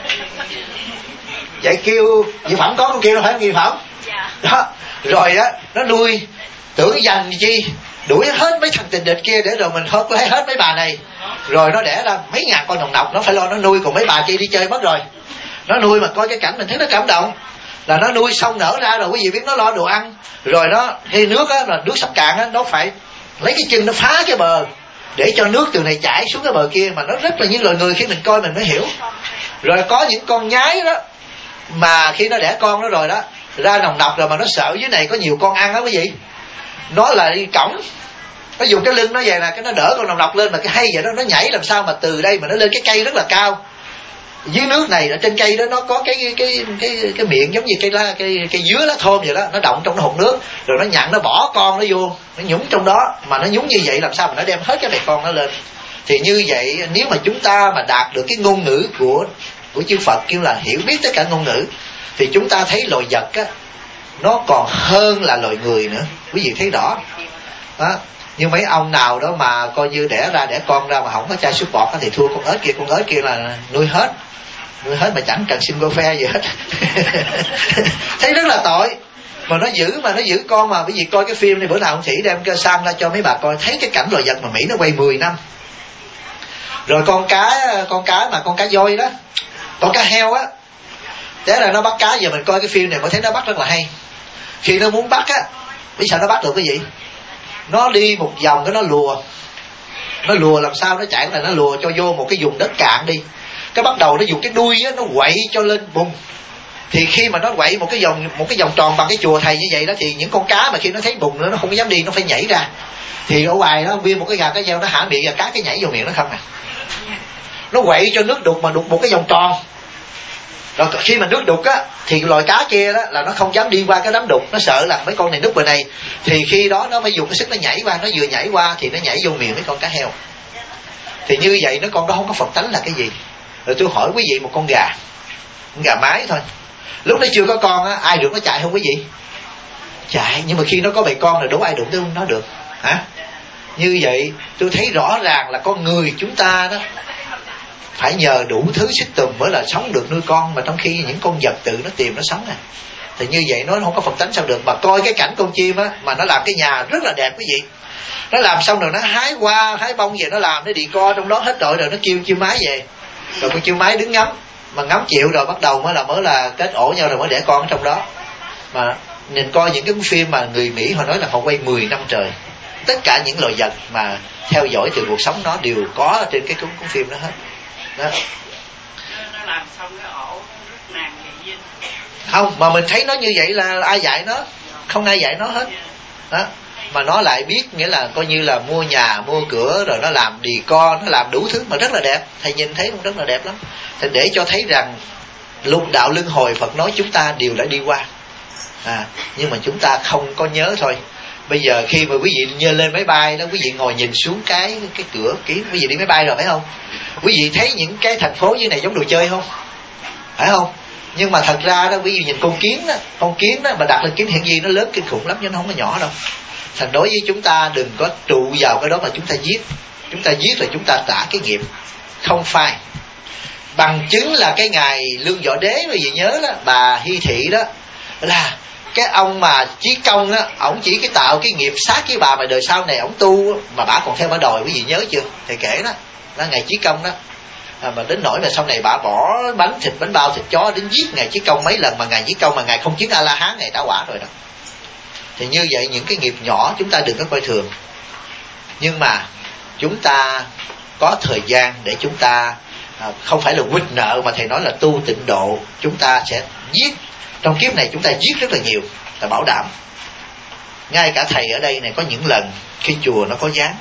Vậy kêu Dược Phẩm có con kêu, phải không Dược Phẩm? Đó, rồi á nó nuôi tưởng dành chi đuổi hết mấy thằng tình địch kia để rồi mình không có thấy hết mấy bà này. Rồi nó đẻ ra mấy ngàn con nòng nọc, nó phải lo nó nuôi, còn mấy bà kia đi chơi mất rồi. Nó nuôi mà coi cái cảnh mình thấy nó cảm động. Là nó nuôi xong nở ra rồi quý vị biết nó lo đồ ăn. Rồi nó khi nước á, là nước sắp cạn á, nó phải lấy cái chân nó phá cái bờ để cho nước từ này chảy xuống cái bờ kia. Mà nó rất là như loài người, khi mình coi mình mới hiểu. Rồi có những con nhái đó mà khi nó đẻ con nó rồi đó, ra nòng nọc rồi mà nó sợ dưới này có nhiều con ăn á quý vị, nó là đi cõng, nó dùng cái lưng nó về là cái nó đỡ con nòng nọc lên, mà cái hay vậy đó, nó nhảy làm sao mà từ đây mà nó lên cái cây rất là cao. Dưới nước này ở trên cây đó nó có cái miệng giống như cây dứa lá thơm vậy đó, nó động trong nó hụt nước, rồi nó nhặn nó bỏ con nó vô, nó nhúng trong đó, mà nó nhúng như vậy làm sao mà nó đem hết cái bầy con nó lên. Thì như vậy nếu mà chúng ta mà đạt được cái ngôn ngữ của chư Phật kêu là hiểu biết tất cả ngôn ngữ, thì chúng ta thấy loài vật á nó còn hơn là loài người nữa, quý vị thấy rõ đó. Nhưng mấy ông nào đó mà coi như đẻ con ra mà không có chai súc bọt thì thua con ếch kia là nuôi hết mà chẳng cần single phe gì hết. Thấy rất là tội. Mà nó giữ con, mà quý vị coi cái phim này bữa nào ông Sĩ đem cái sang ra cho mấy bà coi, thấy cái cảnh loài vật mà Mỹ nó quay 10 năm. Rồi con cá voi đó, con cá heo á, thế là nó bắt cá. Giờ mình coi cái phim này mới thấy nó bắt rất là hay. Khi nó muốn bắt á, biết sao nó bắt được cái gì? Nó đi một vòng cái nó lùa làm sao nó chạy là nó lùa cho vô một cái vùng đất cạn đi. Cái bắt đầu nó dùng cái đuôi á, nó quậy cho lên bùng. Thì khi mà nó quậy một cái vòng tròn bằng cái chùa thầy như vậy đó, thì những con cá mà khi nó thấy bùng nữa nó không có dám đi, nó phải nhảy ra. Thì ở ngoài đó viên một cái gà cá gieo nó hả miệng, và cá cái nhảy vô miệng nó không à. Nó quậy cho nước đục, mà đục một cái vòng tròn. Rồi khi mà nước đục á, thì loài cá kia đó là nó không dám đi qua cái đám đục, nó sợ là mấy con này núp bên này. Thì khi đó nó phải dùng cái sức nó nhảy qua, nó vừa nhảy qua thì nó nhảy vô miệng mấy con cá heo. Thì như vậy nó con đó không có Phật tánh là cái gì. Rồi tôi hỏi quý vị, một con gà mái thôi, lúc nó chưa có con á, ai được nó chạy không quý vị? Chạy. Nhưng mà khi nó có bầy con rồi đâu ai đụng tới nó được hả? Như vậy tôi thấy rõ ràng là con người chúng ta đó phải nhờ đủ thứ xích tùm mới là sống được, nuôi con, mà trong khi những con vật tự nó tìm nó sống à. Thì như vậy nó không có Phật tánh sao được. Mà coi cái cảnh con chim á, mà nó làm cái nhà rất là đẹp quý vị. Nó làm xong rồi nó hái hoa hái bông về, nó làm, nó đi co trong đó hết rồi nó kêu chiêu mái về. Rồi con chiêu mái đứng ngắm, mà ngắm chịu rồi bắt đầu mới là kết ổ nhau rồi mới đẻ con ở trong đó. Mà nhìn coi những cái phim mà người Mỹ họ nói là họ quay 10 năm trời, tất cả những loài vật mà theo dõi từ cuộc sống nó đều có ở trên cái cuốn phim đó hết đó. Nó làm xong cái ổ rất nàng vậy. Không, mà mình thấy nó như vậy là ai dạy nó? Không ai dạy nó hết đó. Mà nó lại biết, nghĩa là coi như là mua nhà mua cửa, rồi nó làm đì co, nó làm đủ thứ mà rất là đẹp. Thầy nhìn thấy cũng rất là đẹp lắm. Thì để cho thấy rằng lục đạo luân hồi Phật nói chúng ta đều đã đi qua nhưng mà chúng ta không có nhớ thôi. Bây giờ khi mà quý vị nhớ lên máy bay đó, quý vị ngồi nhìn xuống cái cửa quý vị đi máy bay rồi phải không? Quý vị thấy những cái thành phố như này giống đồ chơi không? Phải không? Nhưng mà thật ra đó, quý vị nhìn con kiến đó mà đặt lên kính hiển vi nó lớn kinh khủng lắm, chứ nó không có nhỏ đâu. Thành đối với chúng ta đừng có trụ vào cái đó mà chúng ta giết. Chúng ta giết là chúng ta trả cái nghiệp. Không phải. Bằng chứng là cái ngày Lương Võ Đế, quý vị nhớ đó, bà Hy Thị đó, là cái ông mà Chí Công á, ổng chỉ cái tạo cái nghiệp sát với bà mà đời sau này ổng tu, mà bà còn theo bà đòi, quý vị nhớ chưa? Thầy kể đó, là ngày Chí Công đó. Mà đến nỗi mà sau này bà bỏ bánh thịt, bánh bao thịt chó đến giết ngày Chí Công mấy lần, mà ngày Chí Công mà ngày không chứng A La Hán, ngày đã quả rồi đó. Thì như vậy những cái nghiệp nhỏ chúng ta đừng có coi thường. Nhưng mà chúng ta có thời gian để chúng ta không phải là quýt nợ, mà thầy nói là tu tịnh độ. Chúng ta sẽ giết, trong kiếp này chúng ta giết rất là nhiều, ta bảo đảm. Ngay cả thầy ở đây này có những lần khi chùa nó có giáng,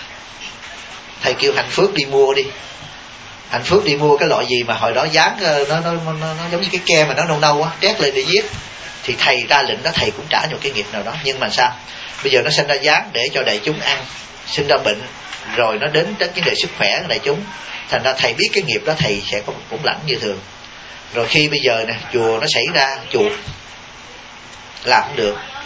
thầy kêu Hạnh Phước đi mua đi. Hạnh Phước đi mua cái loại gì mà hồi đó giáng nó giống như cái ke mà nó nâu nâu á, đét lên để giết. Thì thầy ra lệnh đó, thầy cũng trả một cái nghiệp nào đó. Nhưng mà sao? Bây giờ nó sinh ra giáng để cho đại chúng ăn, sinh ra bệnh, rồi nó đến vấn đề sức khỏe của đại chúng. Thành ra thầy biết cái nghiệp đó thầy sẽ cũng lãnh như thường. Rồi khi bây giờ nè, chùa nó xảy ra chuột làm không được,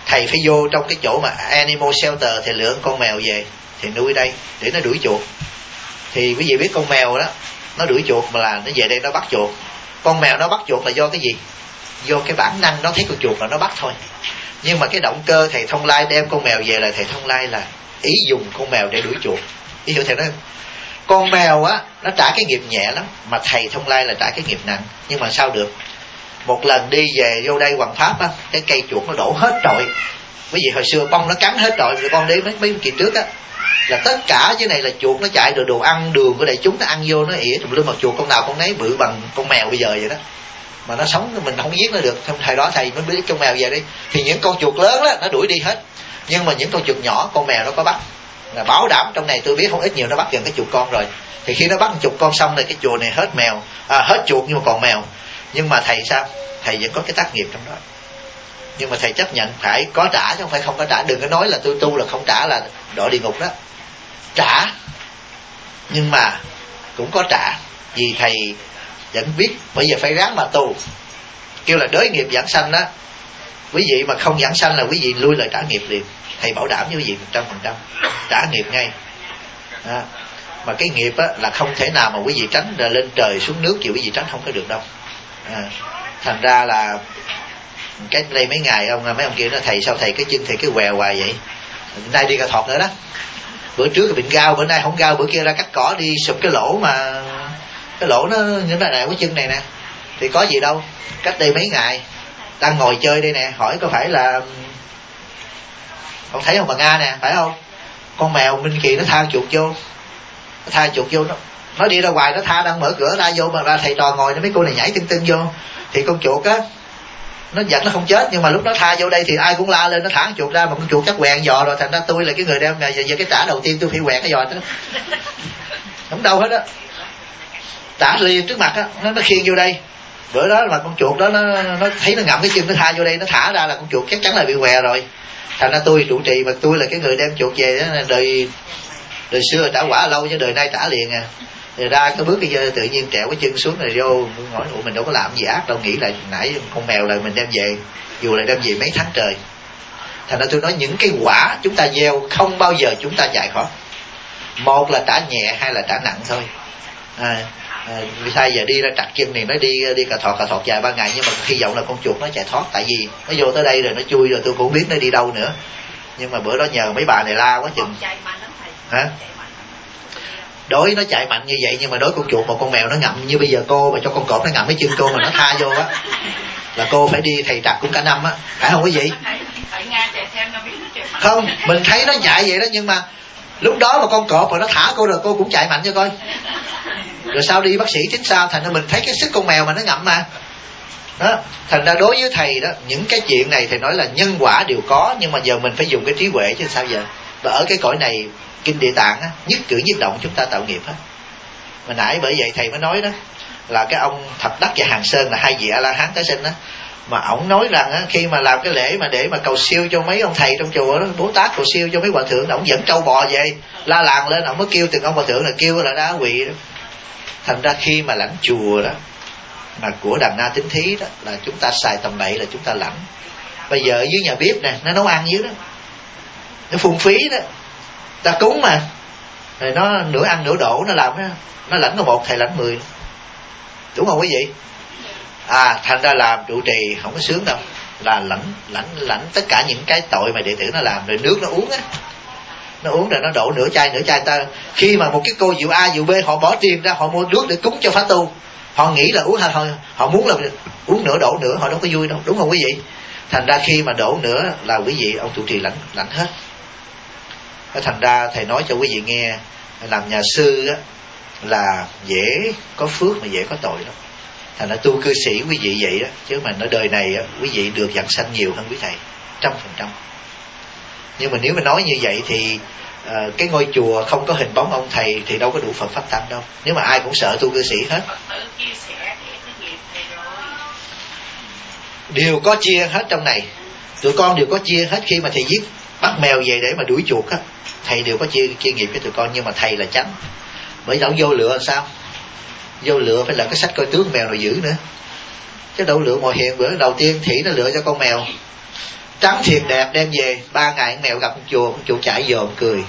thầy phải vô trong cái chỗ mà animal shelter, thì lựa con mèo về thì nuôi đây để nó đuổi chuột. Thì quý vị biết con mèo đó nó đuổi chuột mà là nó về đây nó bắt chuột. Con mèo nó bắt chuột là do cái gì? Do cái bản năng nó thấy con chuột là nó bắt thôi. Nhưng mà cái động cơ thầy Thông Lai đem con mèo về là thầy Thông Lai là ý dùng con mèo để đuổi chuột. Ý hiểu thầy nói không? Con mèo á nó trả cái nghiệp nhẹ lắm, mà thầy Thông Lai là trả cái nghiệp nặng. Nhưng mà sao được? Một lần đi về vô đây Hoàng Pháp á, cái cây chuột nó đổ hết trọi. Quý vị hồi xưa bông nó cắn hết trọi, rồi con đi mấy kỳ trước á, là tất cả dưới này là chuột nó chạy rồi đồ ăn đường của đại chúng nó ăn vô, nó ỉa tùm lum, mà chuột con nào con nấy bự bằng con mèo bây giờ vậy đó. Mà nó sống mình không giết nó được. Thời đó thầy mới biết con mèo về đi, thì những con chuột lớn đó nó đuổi đi hết, nhưng mà những con chuột nhỏ con mèo nó có bắt. Là bảo đảm trong này tôi biết không ít nhiều nó bắt gần cái chuột con rồi. Thì khi nó bắt chuột con xong rồi cái chùa này hết mèo, hết chuột nhưng mà còn mèo. Nhưng mà thầy sao? Thầy vẫn có cái tác nghiệp trong đó. Nhưng mà thầy chấp nhận phải có trả chứ không phải không có trả. Đừng có nói là tôi tu là không trả là đọa địa ngục đó. Trả, nhưng mà cũng có trả. Vì thầy vẫn biết bây giờ phải ráng mà tu. Kêu là đới nghiệp giảng sanh đó, quý vị mà không giảng sanh là quý vị lui lời trả nghiệp liền. Thầy bảo đảm với quý vị 100% trả nghiệp ngay. Mà cái nghiệp á, là không thể nào mà quý vị tránh lên trời xuống nước chịu quý vị tránh không có được đâu. Thành ra là cái đây mấy ngày mấy ông kia nói thầy sao thầy cái chân thầy cái què hoài vậy. Nay đi cà thọt nữa đó. Bữa trước thì bệnh gao, bữa nay không gao, bữa kia ra cắt cỏ đi sụp cái lỗ, mà cái lỗ nó như thế này cái chân này nè. Thì có gì đâu, cách đây mấy ngày đang ngồi chơi đây nè, hỏi có phải là con thấy không bà Nga nè, phải không? Con mèo Minh Kỳ nó tha chuột vô, nó đi ra ngoài, nó tha đang mở cửa ra vô mà ra thầy trò ngồi mấy cô này nhảy tưng tưng vô. Thì con chuột á nó giật nó không chết, nhưng mà lúc nó tha vô đây thì ai cũng la lên, nó thả con chuột ra, mà con chuột chắc quẹn giò rồi. Thành ra tôi là cái người đem giờ cái trả đầu tiên tôi phải quẹt cái giò đó, không đâu hết á, trả liền trước mặt á, nó khiêng vô đây. Bữa đó là con chuột đó nó thấy nó ngậm cái chân, nó tha vô đây, nó thả ra là con chuột chắc chắn là bị què rồi. Thành ra tôi trụ trì, mà tôi là cái người đem chuột về đó, đời xưa trả quả lâu chứ đời nay trả liền à. Rồi ra cái bước cái tự nhiên trẹo cái chân xuống này vô, hỏi ủa mình đâu có làm gì ác đâu, nghĩ là nãy con mèo là mình đem về, dù là đem về mấy tháng trời. Thành ra tôi nói những cái quả chúng ta gieo không bao giờ chúng ta chạy khỏi. Một là trả nhẹ, hai là trả nặng thôi. Vì sao giờ đi ra trặc chân này, nó đi cà thọt vài ba ngày, nhưng mà hy vọng là con chuột nó chạy thoát. Tại vì nó vô tới đây rồi nó chui rồi, tôi cũng biết nó đi đâu nữa. Nhưng mà bữa đó nhờ mấy bà này la quá chừng. Hả? Đối nó chạy mạnh như vậy, nhưng mà đối con chuột một con mèo nó ngậm như bây giờ cô mà cho con cọp nó ngậm cái chân cô mà nó tha vô á, là cô phải đi thầy trặc cũng cả năm á, phải không quý vị? Không, mình thấy nó chạy vậy đó, nhưng mà lúc đó mà con cọp mà nó thả cô rồi cô cũng chạy mạnh cho coi. Rồi sao đi bác sĩ chính sao? Thành ra mình thấy cái sức con mèo mà nó ngậm mà đó. Thành ra đối với thầy đó, những cái chuyện này thầy nói là nhân quả đều có, nhưng mà giờ mình phải dùng cái trí huệ chứ sao giờ. Và ở cái cõi này Kinh Địa Tạng á, nhất cử nhất động chúng ta tạo nghiệp hết. Mà nãy bởi vậy thầy mới nói đó, là cái ông Thập Đắc và Hàng Sơn là hai vị A La Hán tái sinh đó, mà ổng nói rằng á, khi mà làm cái lễ mà để mà cầu siêu cho mấy ông thầy trong chùa đó, Bố Tát cầu siêu cho mấy hòa thượng, ổng dẫn trâu bò về la làng lên, ổng mới kêu từng ông hòa thượng là kêu là đá quỳ đó. Thành ra khi mà lãnh chùa đó mà của Đàn Na Tín Thí đó, là chúng ta xài tầm bậy là chúng ta lãnh. Bây giờ ở dưới nhà bếp nè, nó nấu ăn dưới đó, nó phung phí đó, ta cúng mà, rồi nó nửa ăn nửa đổ, nó làm đó, nó lãnh có một thầy lãnh 10, đúng không quý vị? Thành ra làm trụ trì không có sướng đâu, là lãnh tất cả những cái tội mà đệ tử nó làm. Rồi nước nó uống á, nó uống rồi nó đổ nửa chai ta. Khi mà một cái cô dịu A dịu B họ bỏ tiền ra họ mua nước để cúng cho phá tu, họ nghĩ là uống thôi, họ muốn là uống nửa đổ nửa, họ đâu có vui đâu, đúng không quý vị? Thành ra khi mà đổ nữa là quý vị ông trụ trì lãnh hết. Thành ra thầy nói cho quý vị nghe, làm nhà sư á, là dễ có phước mà dễ có tội lắm. Thành ra tu cư sĩ quý vị vậy đó, chứ mà ở đời này á, quý vị được giảng sanh nhiều hơn quý thầy 100%. Nhưng mà nếu mà nói như vậy thì cái ngôi chùa không có hình bóng ông thầy thì đâu có đủ Phật pháp tăng đâu. Nếu mà ai cũng sợ tu cư sĩ hết, đều có chia hết trong này. Tụi con đều có chia hết. Khi mà thầy giết bắt mèo về để mà đuổi chuột á, thầy đều có chia nghiệp cho tụi con. Nhưng mà thầy là tránh, bởi đâu vô lựa làm sao? Vô lựa phải là cái sách coi tướng mèo nào giữ nữa, chứ đâu lựa mồi hiền. Bữa đầu tiên Thị nó lựa cho con mèo, trắng thiệt đẹp, đem về 3 ngày con mèo gặp con chuột chạy dòm cười.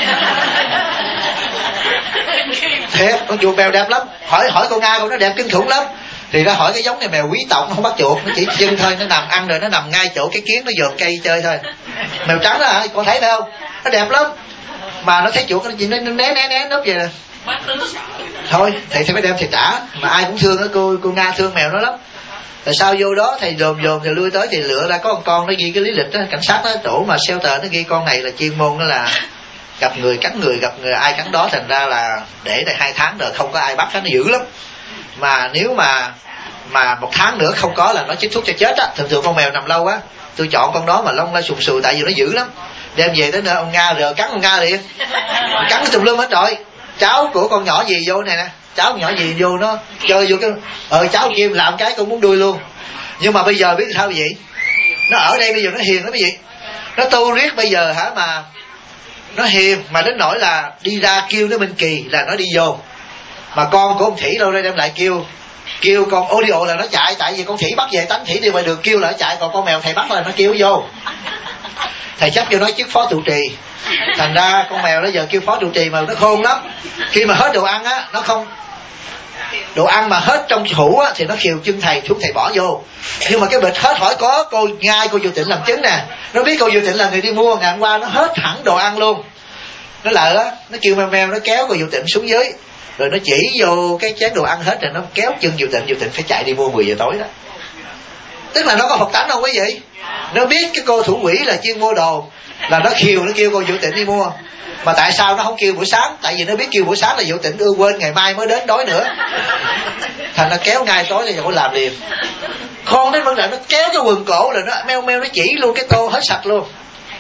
Thiệt, con chuột mèo đẹp lắm. Hỏi con Nga con nó đẹp kinh khủng lắm. Thì nó hỏi cái giống này mèo quý tộc, nó không bắt chuột, nó chỉ chân thôi, nó nằm ăn rồi nó nằm ngay chỗ cái kiến nó dòm cây chơi thôi. Mèo trắng đó hả? Con thấy phải không? Nó đẹp lắm. Mà nó thấy chuột nó né núp về nè. Thôi thầy phải đem thầy trả. Mà ai cũng thương đó, cô Nga thương mèo nó lắm. Rồi sau vô đó thầy dòm thì lui tới thì lựa ra có một con, nó ghi cái lý lịch đó, cảnh sát đó, tổ mà shelter nó ghi con này là chuyên môn đó là gặp người gặp người ai cắn đó, thành ra là để đây 2 tháng rồi không có ai bắt nó dữ lắm. Mà nếu mà 1 tháng nữa không có là nó chích thuốc cho chết á. Thường con mèo nằm lâu á, tôi chọn con đó mà lông nó sùn sùi tại vì nó dữ lắm. Đem về tới nơi ông Nga rờ cắn con Nga liền, cắn cái tùm lum hết rồi. Cháu của con nhỏ gì vô này nè, cháu con nhỏ gì vô nó chơi vô cái cháu kia làm cái con muốn đuôi luôn. Nhưng mà bây giờ biết sao vậy? Nó ở đây bây giờ nó hiền lắm quý vị. Nó tu riết bây giờ hả, mà nó hiền mà đến nỗi là đi ra kêu nó Minh Kỳ là nó đi vô. Mà con của ông Thủy đâu đây đem lại kêu con Audio là nó chạy, tại vì con Thủy bắt về tánh Thủy đi ngoài đường kêu là nó chạy, còn con mèo thầy bắt là nó kêu vô. Thầy chấp cho nó chức phó trụ trì, thành ra con mèo nó giờ kêu phó trụ trì mà nó khôn lắm. Khi mà hết đồ ăn á, nó không đồ ăn mà hết trong hũ á thì nó khiều chân thầy xuống thầy bỏ vô. Nhưng mà cái bịch hết hỏi có cô Ngai cô Diệu Tịnh làm chứng nè, nó biết cô Diệu Tịnh là người đi mua, ngày hôm qua nó hết hẳn đồ ăn luôn. Nó lợ á, nó kêu mèo nó kéo cô Diệu Tịnh xuống dưới, rồi nó chỉ vô cái chén đồ ăn hết rồi nó kéo chân Diệu Tịnh phải chạy đi mua 10 giờ tối đó. Tức là nó có Phật tánh không quý vị? Nó biết cái cô thủ quỹ là chuyên mua đồ, là nó khiều nó kêu cô Diệu Tịnh đi mua. Mà tại sao nó không kêu buổi sáng? Tại vì nó biết kêu buổi sáng là Diệu Tịnh quên ngày mai mới đến đói nữa, thành nó kéo ngay tối thì nó làm liền. Khôn đến vấn đề nó kéo cái quần cổ là nó meo nó chỉ luôn cái tô hết sạch luôn.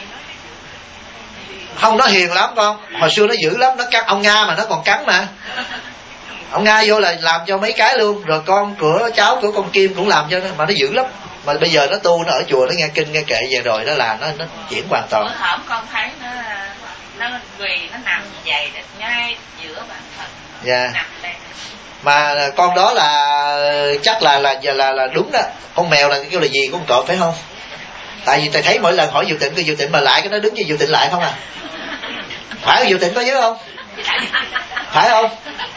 Không, nó hiền lắm con. Hồi xưa nó dữ lắm, nó cắn ông Nga mà nó còn cắn mà. Ông Nga vô là làm cho mấy cái luôn. Rồi con của cháu của con Kim cũng làm cho nó, mà nó dữ lắm. Mà bây giờ nó tu, nó ở chùa, nó nghe kinh nghe kệ về rồi đó là nó chuyển hoàn toàn. Bữa hổm con thấy nó quỳ, nó nằm như vậy ngay giữa bàn Phật. Dạ. Nằm đây. Mà con đó là chắc là đúng đó. Con mèo là kêu là gì con cọp phải không? Tại vì thầy thấy mỗi lần hỏi Diệu Tịnh, cái Diệu Tịnh mà lại cái nó đứng cho Diệu Tịnh lại không à? Phải Diệu Tịnh có nhớ không? Phải không?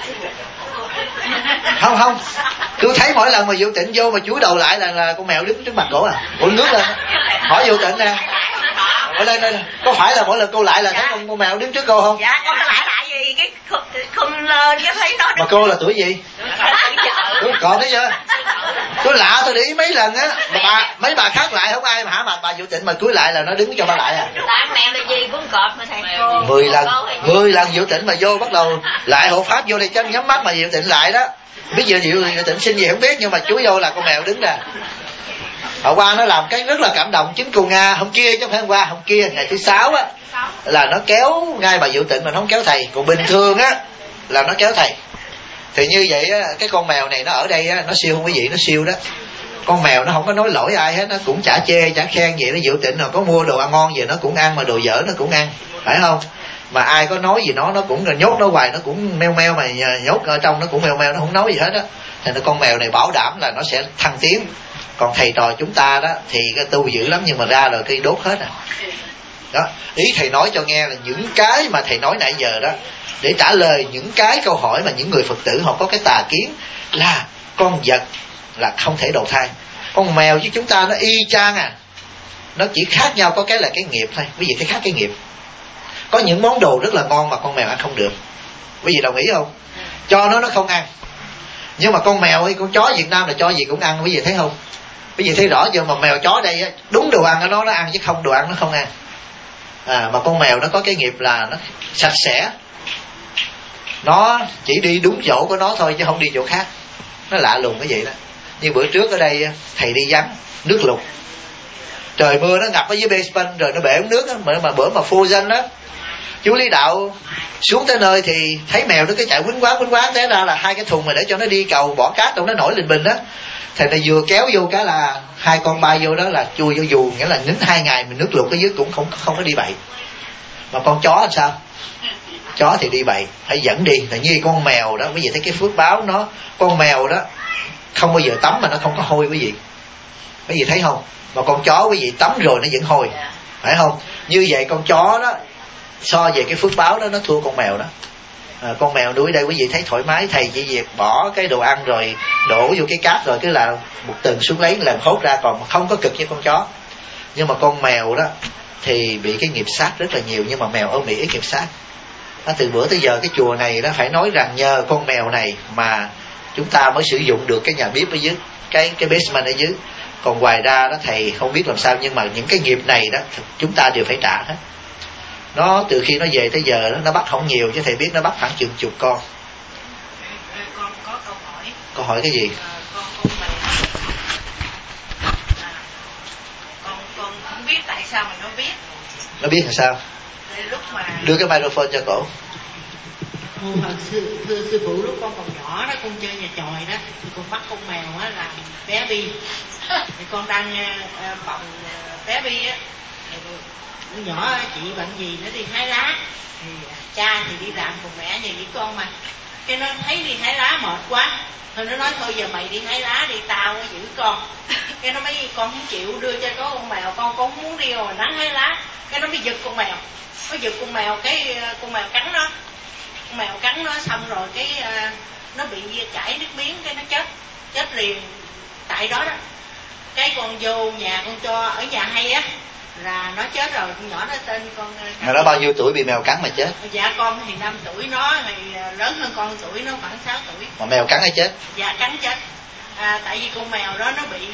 Không. Tôi thấy mỗi lần mà Diệu Tịnh vô mà chúi đầu lại là con mèo đứng trước mặt cổ à. Ủa nước lên. Hỏi Diệu Tịnh nè. Ở đây có phải là mỗi lần cô lại là thấy con mèo đứng trước cô không? Dạ con lại tại vì cái khum lên cái thấy nó. Mà cô là tuổi gì? Tôi còn thấy chưa? Tôi lạ, tôi để ý mấy lần á, mấy bà khác lại không ai mà hả, mà bà Diệu Tịnh mà cưới lại là nó đứng cho bà lại à. Tại mèo là gì cũng cọp mà thầy cô. 10 lần Diệu Tịnh mà vô bắt đầu lại hộ pháp vô đây chân nhắm mắt mà Diệu Tịnh lại đó. Biết giờ Diệu Tịnh xin gì không biết, nhưng mà chú vô là con mèo đứng nè. Hôm qua nó làm cái rất là cảm động, chính cô Nga hôm kia chứ không phải hôm qua, hôm kia ngày thứ 6 á là nó kéo ngay bà Diệu Tịnh mà nó không kéo thầy. Còn bình thường á là nó kéo thầy. Thì như vậy á, cái con mèo này nó ở đây á, nó siêu không quý vị, nó siêu đó. Con mèo nó không có nói lỗi ai hết, nó cũng chả chê chả khen gì. Nó Diệu Tịnh rồi có mua đồ ăn ngon về nó cũng ăn, mà đồ dở nó cũng ăn, phải không? Mà ai có nói gì nó cũng nhốt nó hoài, nó cũng meo mà nhốt ở trong nó cũng meo, nó không nói gì hết á. Thành ra con mèo này bảo đảm là nó sẽ thăng tiến. Còn thầy trò chúng ta đó thì cái tu dữ lắm nhưng mà ra rồi cái đốt hết à. Đó, ý thầy nói cho nghe là những cái mà thầy nói nãy giờ đó để trả lời những cái câu hỏi mà những người Phật tử họ có cái tà kiến là con vật là không thể đầu thai. Con mèo với chúng ta nó y chang à. Nó chỉ khác nhau có cái là cái nghiệp thôi. Quý vị thấy khác cái nghiệp. Có những món đồ rất là ngon mà con mèo ăn không được. Quý vị đồng ý không? Cho nó không ăn. Nhưng mà con mèo hay con chó Việt Nam là cho gì cũng ăn, quý vị thấy không? Quý vị thấy rõ chưa? Mà mèo chó đây á, đúng đồ ăn nó ăn chứ không đồ ăn nó không ăn. Mà con mèo nó có cái nghiệp là nó sạch sẽ. Nó chỉ đi đúng chỗ của nó thôi chứ không đi chỗ khác. Nó lạ lùng cái vậy đó. Như bữa trước ở đây thầy đi vắng, nước lụt, trời mưa nó ngập ở dưới basement rồi nó bể ống nước đó, mà bữa mà phô danh đó, chú Lý Đạo xuống tới nơi thì thấy mèo nó cứ chạy quýnh quán, té ra là 2 cái thùng mà để cho nó đi cầu bỏ cát trong nó nổi lên bình đó. Thầy này vừa kéo vô cái là 2 con bay vô đó là chui vô dù, nghĩa là nín 2 ngày mình nước lụt ở dưới cũng không có đi bậy. Mà con chó làm sao? Chó thì đi bậy, phải dẫn đi. Là như con mèo đó, quý vị thấy cái phước báo nó, con mèo đó không bao giờ tắm mà nó không có hôi quý vị thấy không? Mà con chó quý vị tắm rồi nó vẫn hôi, phải không? Như vậy con chó đó so về cái phước báo đó nó thua con mèo đó. Con mèo nuôi đây quý vị thấy thoải mái, thầy chỉ việc bỏ cái đồ ăn rồi đổ vô cái cát rồi cứ là một tuần xuống lấy làm hốt ra, còn không có cực như con chó. Nhưng mà con mèo đó thì bị cái nghiệp sát rất là nhiều, nhưng mà mèo ở Mỹ ít nghiệp sát. Từ bữa tới giờ cái chùa này đó phải nói rằng nhờ con mèo này mà chúng ta mới sử dụng được cái nhà bếp ở dưới, cái basement ở dưới. Còn ngoài ra đó thầy không biết làm sao, nhưng mà những cái nghiệp này đó chúng ta đều phải trả hết. Nó từ khi nó về tới giờ đó, nó bắt không nhiều, chứ thầy biết nó bắt khoảng chừng 10 con. Con có câu hỏi. Câu hỏi cái gì? Con không biết tại sao mà nó biết. Nó biết làm sao? Lúc mà Đưa cái microphone cho cổ. Thưa sư phụ, lúc con còn nhỏ đó, con chơi nhà chòi đó, thì con bắt con mèo á làm bé Bi. Thì con đang bồng bé Bi á, nhỏ chị bận gì nó đi hái lá, thì cha thì đi làm cùng mẹ nhà với con mà, cái nó thấy đi hái lá mệt quá, thôi nó nói thôi giờ mày đi hái lá đi, tao giữ con. Cái nó mấy con không chịu đưa cho con mèo, con không muốn đi rồi nắng hái lá, cái nó mới giật con mèo, nó giật con mèo, cái con mèo cắn nó, con mèo cắn nó xong rồi cái nó bị chảy nước miếng, cái nó chết liền tại đó đó. Cái con vô nhà con cho ở nhà hay á là nó chết rồi. Con nhỏ nó tên con Mà nó bao nhiêu tuổi bị mèo cắn mà chết? Dạ con thì 5 tuổi, nó thì lớn hơn con tuổi, nó khoảng 6 tuổi. Mà mèo cắn hay chết? Dạ cắn chết. Tại vì con mèo đó nó bị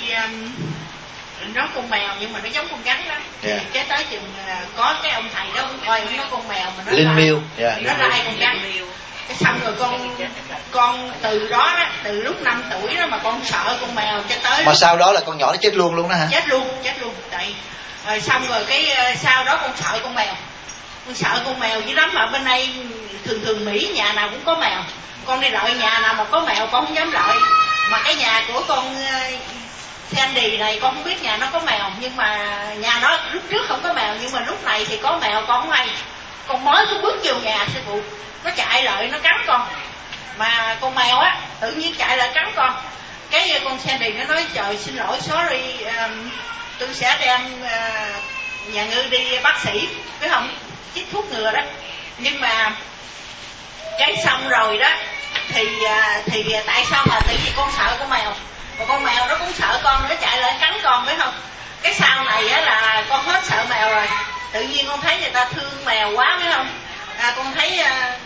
nó con mèo nhưng mà nó giống con rắn đó. Yeah. Cái tới chừng có cái ông thầy đó ông coi nó con mèo mà nó Linh miêu. Nó lai con rắn. Cái xong rồi con từ đó đó, từ lúc 5 tuổi đó mà con sợ con mèo cho tới. Mà sau đó là con nhỏ nó chết luôn đó hả? Chết luôn. Tại rồi xong rồi cái sau đó con sợ con mèo. Con sợ con mèo dữ lắm, mà bên đây thường Mỹ nhà nào cũng có mèo. Con đi lợi nhà nào mà có mèo con không dám lợi. Mà cái nhà của con Sandy này con không biết nhà nó có mèo, nhưng mà nhà nó lúc trước không có mèo, nhưng mà lúc này thì có mèo con không hay. Con mới có bước vô nhà sư phụ, nó chạy lại nó cắn con. Mà con mèo á tự nhiên chạy lại cắn con. Cái con Sandy nó nói trời xin lỗi, sorry, tôi sẽ đem nhà ngư đi bác sĩ, phải không, chích thuốc ngừa đó. Nhưng mà cái xong rồi đó thì tại sao mà tự nhiên con sợ con mèo, mà con mèo nó cũng sợ con, nó chạy lại cắn con, phải không. Cái sau này á là con hết sợ mèo rồi. Tự nhiên con thấy người ta thương mèo quá, phải không. Con thấy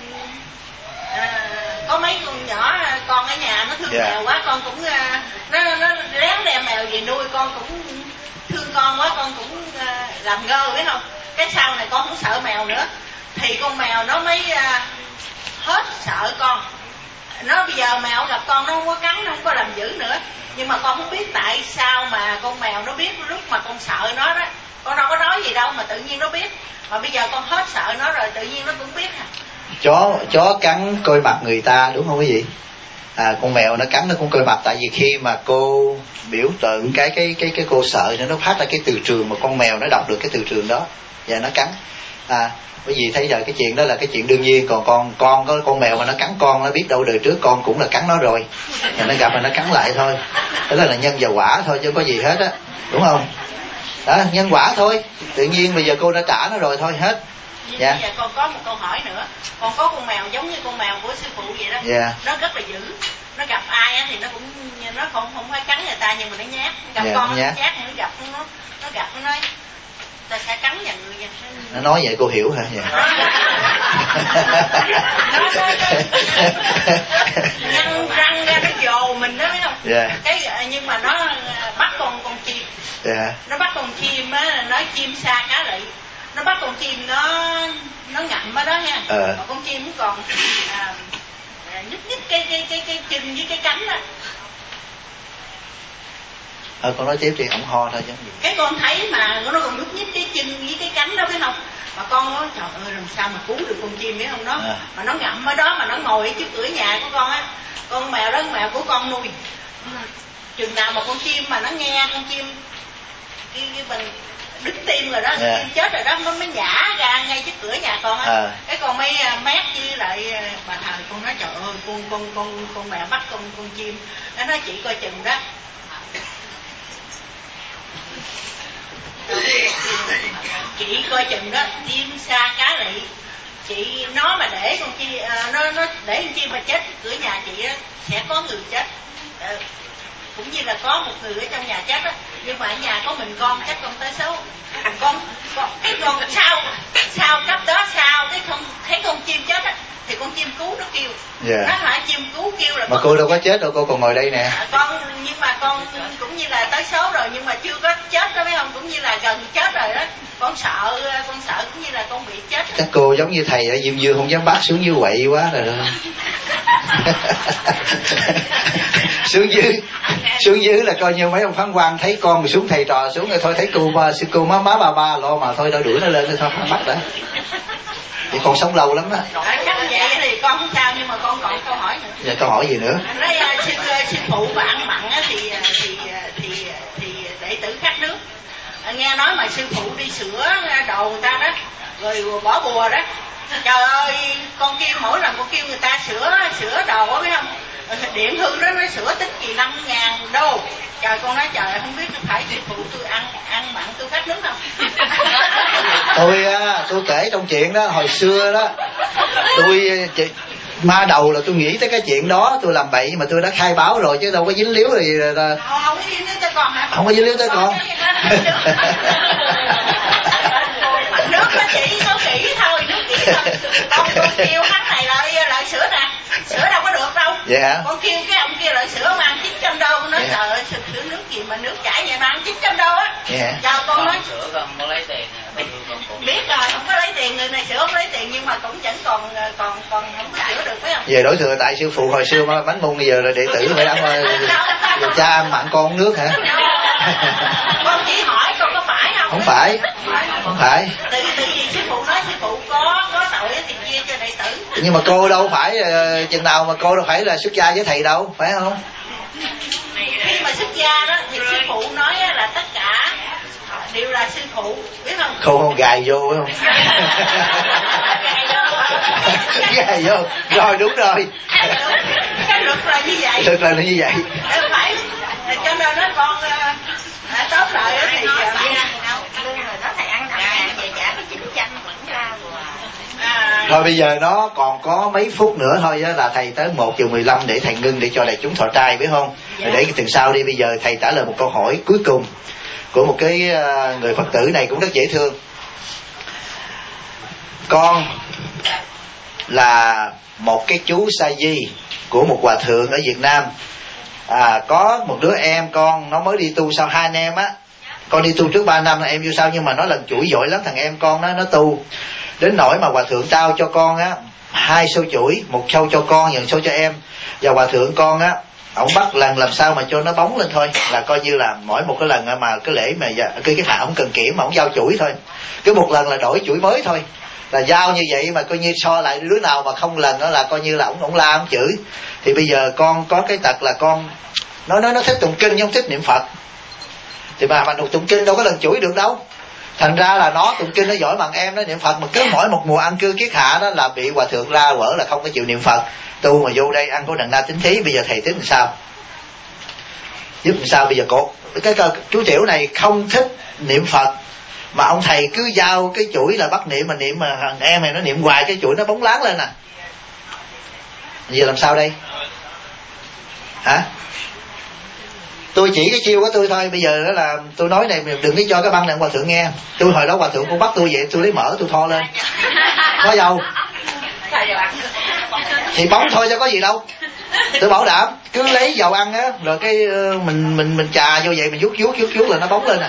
có mấy con nhỏ con ở nhà nó thương mèo quá, con cũng nó lén đem mèo về nuôi, con cũng thương con quá, con cũng làm ngơ, phải không. Cái sau này con không sợ mèo nữa, thì con mèo nó mới hết sợ con. Nó bây giờ mèo gặp con nó không có cắn, nó không có làm dữ nữa. Nhưng mà con không biết tại sao mà con mèo nó biết lúc mà con sợ nó đó. Con đâu có nói gì đâu mà tự nhiên nó biết. Mà bây giờ con hết sợ nó rồi, tự nhiên nó cũng biết à. Chó cắn coi mặt người ta, đúng không quý vị? Con mèo nó cắn nó cũng coi mặt, tại vì khi mà cô biểu tượng cái cô sợ nó phát ra cái từ trường mà con mèo nó đọc được cái từ trường đó và nó cắn. Quý vị thấy giờ cái chuyện đó là cái chuyện đương nhiên. Còn con có con mèo mà nó cắn con, nó biết đâu đời trước con cũng là cắn nó rồi, và nó gặp mà nó cắn lại thôi. Đó là nhân và quả thôi chứ không có gì hết á, đúng không? Đó, nhân quả thôi. Tự nhiên bây giờ cô đã trả nó rồi thôi, hết. Dạ. Bây giờ con có một câu hỏi nữa. Con có con mèo giống như con mèo của sư phụ vậy đó. Yeah. Nó rất là dữ. Nó gặp ai á thì nó cũng nó không phải cắn người ta, nhưng mà nó nhát. Gặp con nó nhát, nó gặp nó nói ta sẽ cắn nhà người. Nó nói vậy cô hiểu hả? Vậy. Nhăn răng ra nó dồ mình đó, biết không? Yeah. Cái nhưng mà nó bắt con chim. Yeah. Nó bắt con chim á, nói chim xa cá lị. Nó bắt con chim nó ngậm ở đó nha. Mà con chim cũng còn nhích cái chân với cái cánh đó. Con nói tiếp đi, ổng ho thôi chứ gì. Cái con thấy mà nó còn nhúc nhích cái chân với cái cánh đó, phải không? Mà con nói trời ơi làm sao mà cứu được con chim, biết không đó. Mà nó ngậm ở đó, mà nó ngồi ở trước cửa nhà của con á. Con mèo đó, mèo của con nuôi. Chừng nào mà con chim mà nó nghe con chim cái bằng đứng tim rồi đó, chim chết rồi đó, nó mới nhả ra ngay trước cửa nhà con á. Cái con mới mét với lại bà thầy, con nói trời ơi con mèo bắt con chim. Nó nói chị coi chừng đó. Chị coi chừng đó, chim sa cá lị, chị nó mà để con chi nó để con chim mà chết cửa nhà chị á, sẽ có người chết. Cũng như là có một người ở trong nhà chết á, nhưng mà ở nhà có mình con chắc con tới số. Con cái con sau cấp đó sau cái không thấy con chim chết á, thì con chim cú nó kêu. Nó hả, chim cú kêu là mà cô đâu có chết đâu, cô còn ngồi đây nè. Nhưng mà con cũng như là tới số rồi, nhưng mà chưa có chết đó, phải không? Cũng như là gần chết rồi đó. Con sợ cũng như là con bị chết. Chắc cô giống như thầy ở Diêm Dương không dám bắt xuống dưới quậy quá rồi đó. xuống dưới là coi như mấy ông phán quan thấy con xuống, thầy trò xuống rồi thôi, thấy sư cô má ba lo mà thôi, đỡ đuổi nó lên thôi không bắt đã. Thì con sống lâu lắm á. Chắc vậy thì con không sao, nhưng mà con còn câu hỏi nữa. Dạ, câu hỏi gì nữa? Nói sư phụ và ăn mặn á thì đệ tử khát nước. Nghe nói mà sư phụ đi sửa đồ người ta đó, rồi bỏ bùa đó. Trời ơi, con kêu mỗi lần con kêu người ta sửa đồ á, biết không? Điện hư đó nó sửa tích gì 5.000 đô. Trời, con nói trời, không biết phải sư phụ tôi ăn mặn tôi khát nước không? Tôi kể trong chuyện đó, hồi xưa đó ma đầu là tôi nghĩ tới cái chuyện đó, tôi làm bậy mà tôi đã khai báo rồi chứ đâu có dính líu gì là... Không có dính líu tới con hả? Không có dính líu tới con. Nước nó chỉ có kỹ thôi, nước kỹ thôi. Con kêu hắn này lại sữa nè, sữa đâu có được đâu. Vậy hả? Con kêu cái ông kia lại sữa ông ăn 900 đô, con nói trời ơi, sữa nước gì mà nước chảy vậy mà ăn 900 đô á. Giờ con nói sữa con có lấy tiền. Biết rồi, không có lấy tiền, người này sữa không lấy tiền, nhưng mà cũng vẫn còn không có sữa được, phải không? Về đổi thừa tại sư phụ hồi xưa mà bánh môn bây giờ là đệ tử phải ăn cha ăn mặn con uống nước hả? Con chỉ hỏi con có phải không? Không phải. Tự vì sư phụ nói sư phụ có tội thì chia cho đệ tử. Nhưng mà cô đâu phải chừng nào mà cô đâu phải là xuất gia với thầy đâu, phải không? Khi mà xuất gia đó thì sư phụ nói là tất cả đều là sư phụ, biết không? Không gài vô phải không? Gài vô. Rồi đúng rồi. Cái luật là như vậy. Luật là như vậy. Phải. Cho nên nó con tốt lại thì lương rồi đó thầy ăn thằng về trả có 900 vẫn ra rồi. Thôi bây giờ nó còn có mấy phút nữa thôi á, là thầy tới 1:15 để thầy ngưng để cho đại chúng thọ trai, biết không? Để cái tuần sau đi. Bây giờ thầy trả lời một câu hỏi cuối cùng của một cái người Phật tử này cũng rất dễ thương. Con là một cái chú sa di của một hòa thượng ở Việt Nam. Có một đứa em con nó mới đi tu sau 2 anh em á. Con đi tu trước 3 năm, em vô sau, nhưng mà nó lần chuỗi giỏi lắm. Thằng em con nó tu đến nỗi mà hòa thượng trao cho con á 2 sâu chuỗi, một sâu cho con, một sâu cho em. Và hòa thượng con á, ổng bắt lần làm sao mà cho nó bóng lên thôi, là coi như là mỗi một cái lần mà cái lễ mà cái hạ ổng cần kiểm mà ổng giao chuỗi thôi, cứ một lần là đổi chuỗi mới thôi, là giao như vậy mà coi như so lại đứa nào mà không lần đó là coi như là ổng la ổng chửi. Thì bây giờ con có cái tật là con nó thích tụng kinh nhưng không thích niệm Phật. Thì mà tụng kinh đâu có lần chuỗi được đâu. Thành ra là nó tụng kinh nó giỏi bằng em nó niệm Phật, mà cứ mỗi một mùa ăn cư kiết hạ đó là bị hòa thượng la quở là không có chịu niệm Phật. Tu mà vô đây ăn có đằng na tính thí. Bây giờ thầy tính làm sao? Giúp làm sao bây giờ? Cái chú tiểu này không thích niệm Phật mà ông thầy cứ giao cái chuỗi là bắt niệm, mà niệm mà thằng em này nó niệm hoài cái chuỗi nó bóng láng lên nè. Giờ làm sao đây? Hả? Tôi chỉ cái chiêu của tôi thôi. Bây giờ đó là tôi nói này, đừng có cho cái băng này hòa thượng nghe. Tôi hồi đó hòa thượng cũng bắt tôi vậy, tôi lấy mỡ tôi tho lên có dầu thì bóng thôi chứ có gì đâu. Tôi bảo đảm cứ lấy dầu ăn á, rồi cái mình chà vô vậy, mình vuốt là nó bóng lên nè.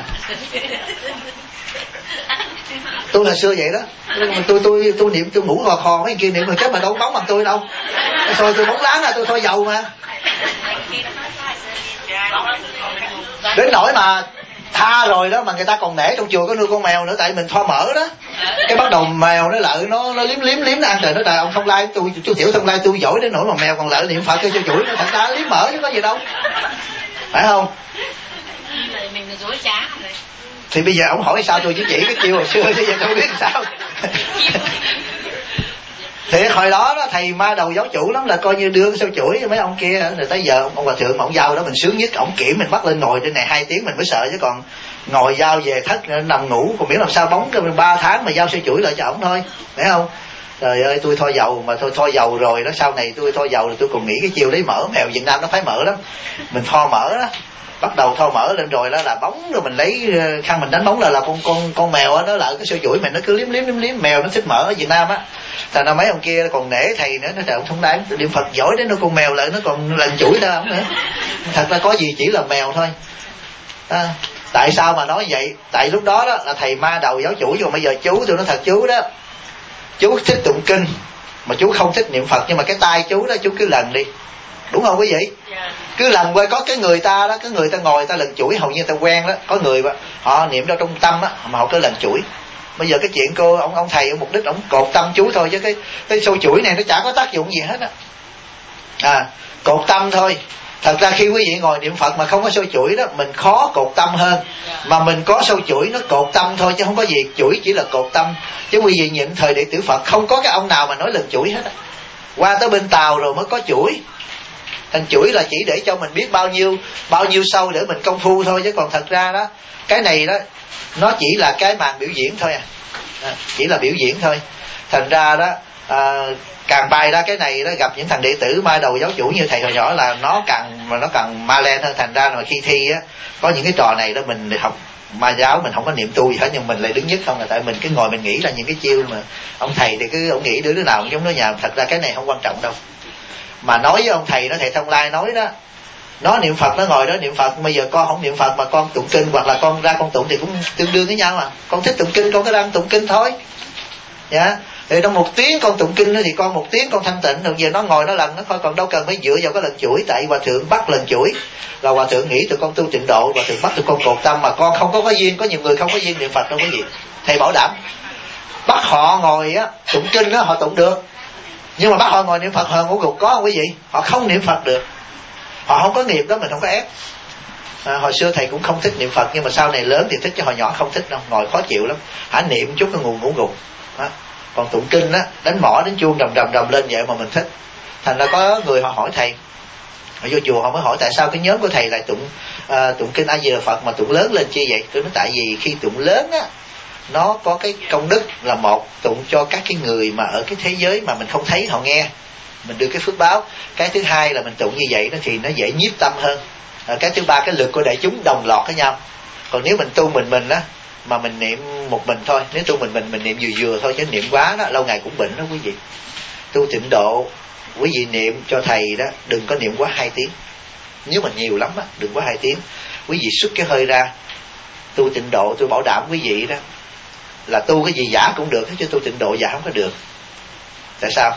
Tôi hồi xưa vậy đó. Tôi niệm tôi ngủ khò mấy kia niệm mà chết mà đâu bóng bằng tôi đâu. Thôi tôi bóng láng là tôi thôi dầu mà. Đến nỗi mà tha rồi đó mà người ta còn nể trong chùa có nuôi con mèo nữa, tại mình thoa mỡ đó. Cái bắt đầu mèo nó lợi nó liếm nó ăn rồi nó trời ông không lai tôi, chú tiểu không lai tôi giỏi đến nỗi mà mèo còn lợi niệm Phật cho chuỗi nó, thật ra liếm mỡ chứ có gì đâu, phải không? Thì bây giờ ông hỏi sao tôi chỉ cái chiêu hồi xưa, bây giờ tôi biết sao. Thì hồi đó đó thầy ma đầu giáo chủ lắm, là coi như đưa sao chuỗi mấy ông kia. Rồi tới giờ ông hòa thượng mà ông giao đó mình sướng nhất, ông kiểm mình bắt lên ngồi trên này 2 tiếng mình mới sợ, chứ còn ngồi giao về thất nằm ngủ, còn miễn làm sao bóng 3 tháng mà giao sao chuỗi lại cho ổng thôi, phải không? Trời ơi, tôi thôi dầu mà thôi dầu rồi đó, sau này tôi thôi dầu rồi tôi còn nghĩ cái chiêu lấy mỡ, mèo Việt Nam nó phải mỡ lắm, mình tho mỡ đó, bắt đầu tho mỡ lên rồi đó là bóng, rồi mình lấy khăn mình đánh bóng là con mèo đó, nó lại cái sợi chuỗi mình nó cứ liếm, mèo nó thích mỡ ở Việt Nam á. Thành ra mấy ông kia còn nể thầy nữa, nó trời ông không đáng, niệm Phật giỏi đến nó con mèo lại nó còn lần chuỗi ra không nữa. Thật ra có gì chỉ là mèo thôi. Tại sao mà nói vậy? Tại lúc đó đó là thầy ma đầu giáo chủ, nhưng mà bây giờ chú tôi nói thật, chú đó chú thích tụng kinh mà chú không thích niệm Phật, nhưng mà cái tai chú đó chú cứ lần đi, đúng không quý vị? Cứ lần qua có cái người ta đó, cái người ta ngồi ta lần chuỗi, hầu như ta quen đó, có người họ niệm đâu trong tâm á mà họ cứ lần chuỗi. Bây giờ cái chuyện ông thầy ở mục đích ông cột tâm chú thôi, chứ cái sâu chuỗi này nó chả có tác dụng gì hết á. Cột tâm thôi. Thật ra khi quý vị ngồi niệm Phật mà không có sâu chuỗi đó, mình khó cột tâm hơn. Mà mình có sâu chuỗi nó cột tâm thôi, chứ không có gì, chuỗi chỉ là cột tâm. Chứ quý vị nhìn thời đệ tử Phật không có cái ông nào mà nói lần chuỗi hết á. Qua tới bên Tàu rồi mới có chuỗi. Thành chuỗi là chỉ để cho mình biết bao nhiêu sâu để mình công phu thôi, chứ còn thật ra đó, cái này đó nó chỉ là cái màn biểu diễn thôi chỉ là biểu diễn thôi. Thành ra đó càng bày ra cái này đó, gặp những thằng đệ tử ma đầu giáo chủ như thầy hồi nhỏ là nó càng ma lên hơn. Thành ra mà khi thi á, có những cái trò này đó mình học ma giáo mình không có niệm tu gì hết, nhưng mình lại đứng nhất không, là tại mình cứ ngồi mình nghĩ là những cái chiêu mà ông thầy thì cứ ông nghĩ đứa nào cũng giống đứa nhà. Thật ra cái này không quan trọng đâu. Mà nói với ông thầy đó, thầy Thông Lai nói đó, nó niệm Phật, nó ngồi đó niệm Phật, bây giờ con không niệm Phật mà con tụng kinh, hoặc là con ra con tụng thì cũng tương đương với nhau mà. Con thích tụng kinh con cứ đang tụng kinh thôi. Thì trong 1 tiếng con tụng kinh thì con 1 tiếng con thanh tịnh, rồi giờ nó ngồi nó lần nó thôi, còn đâu cần phải dựa vào cái lần chuỗi. Tại hòa thượng bắt lần chuỗi là hòa thượng nghĩ tụi con tu tịnh độ, hòa thượng bắt tụi con cột tâm, mà con không có duyên. Có nhiều người không có duyên niệm Phật đâu quý vị, thầy bảo đảm. Bắt họ ngồi á tụng kinh đó họ tụng được, nhưng mà bắt họ ngồi niệm Phật họ ngủ gục, có không quý vị? Họ không niệm Phật được, họ không có nghiệp đó, mình không có ép. Hồi xưa thầy cũng không thích niệm Phật, nhưng mà sau này lớn thì thích, chứ hồi nhỏ không thích đâu, ngồi khó chịu lắm. Niệm chút cái ngủ gục. Còn tụng kinh á, đánh mõ đánh chuông rầm lên vậy mà mình thích. Thành ra có người họ hỏi thầy, họ vô chùa họ mới hỏi tại sao cái nhóm của thầy lại tụng kinh A Di Đà Phật mà tụng lớn lên chi vậy? Tôi nói tại vì khi tụng lớn á, nó có cái công đức là một, tụng cho các cái người mà ở cái thế giới mà mình không thấy họ nghe, mình đưa cái phước báo. Cái thứ hai là mình tụng như vậy đó thì nó dễ nhiếp tâm hơn. Cái thứ ba, cái lực của đại chúng đồng loạt với nhau. Còn nếu mình tu mình á, mà mình niệm một mình thôi, nếu tu mình niệm vừa thôi, chứ niệm quá đó lâu ngày cũng bệnh đó quý vị. Tu tịnh độ quý vị niệm cho thầy đó, đừng có niệm quá 2 tiếng. Nếu mà nhiều lắm á, đừng quá 2 tiếng. Quý vị xuất cái hơi ra. Tu tịnh độ tôi bảo đảm quý vị đó là tu cái gì giả cũng được, chứ tu tịnh độ giả không có được. Tại sao?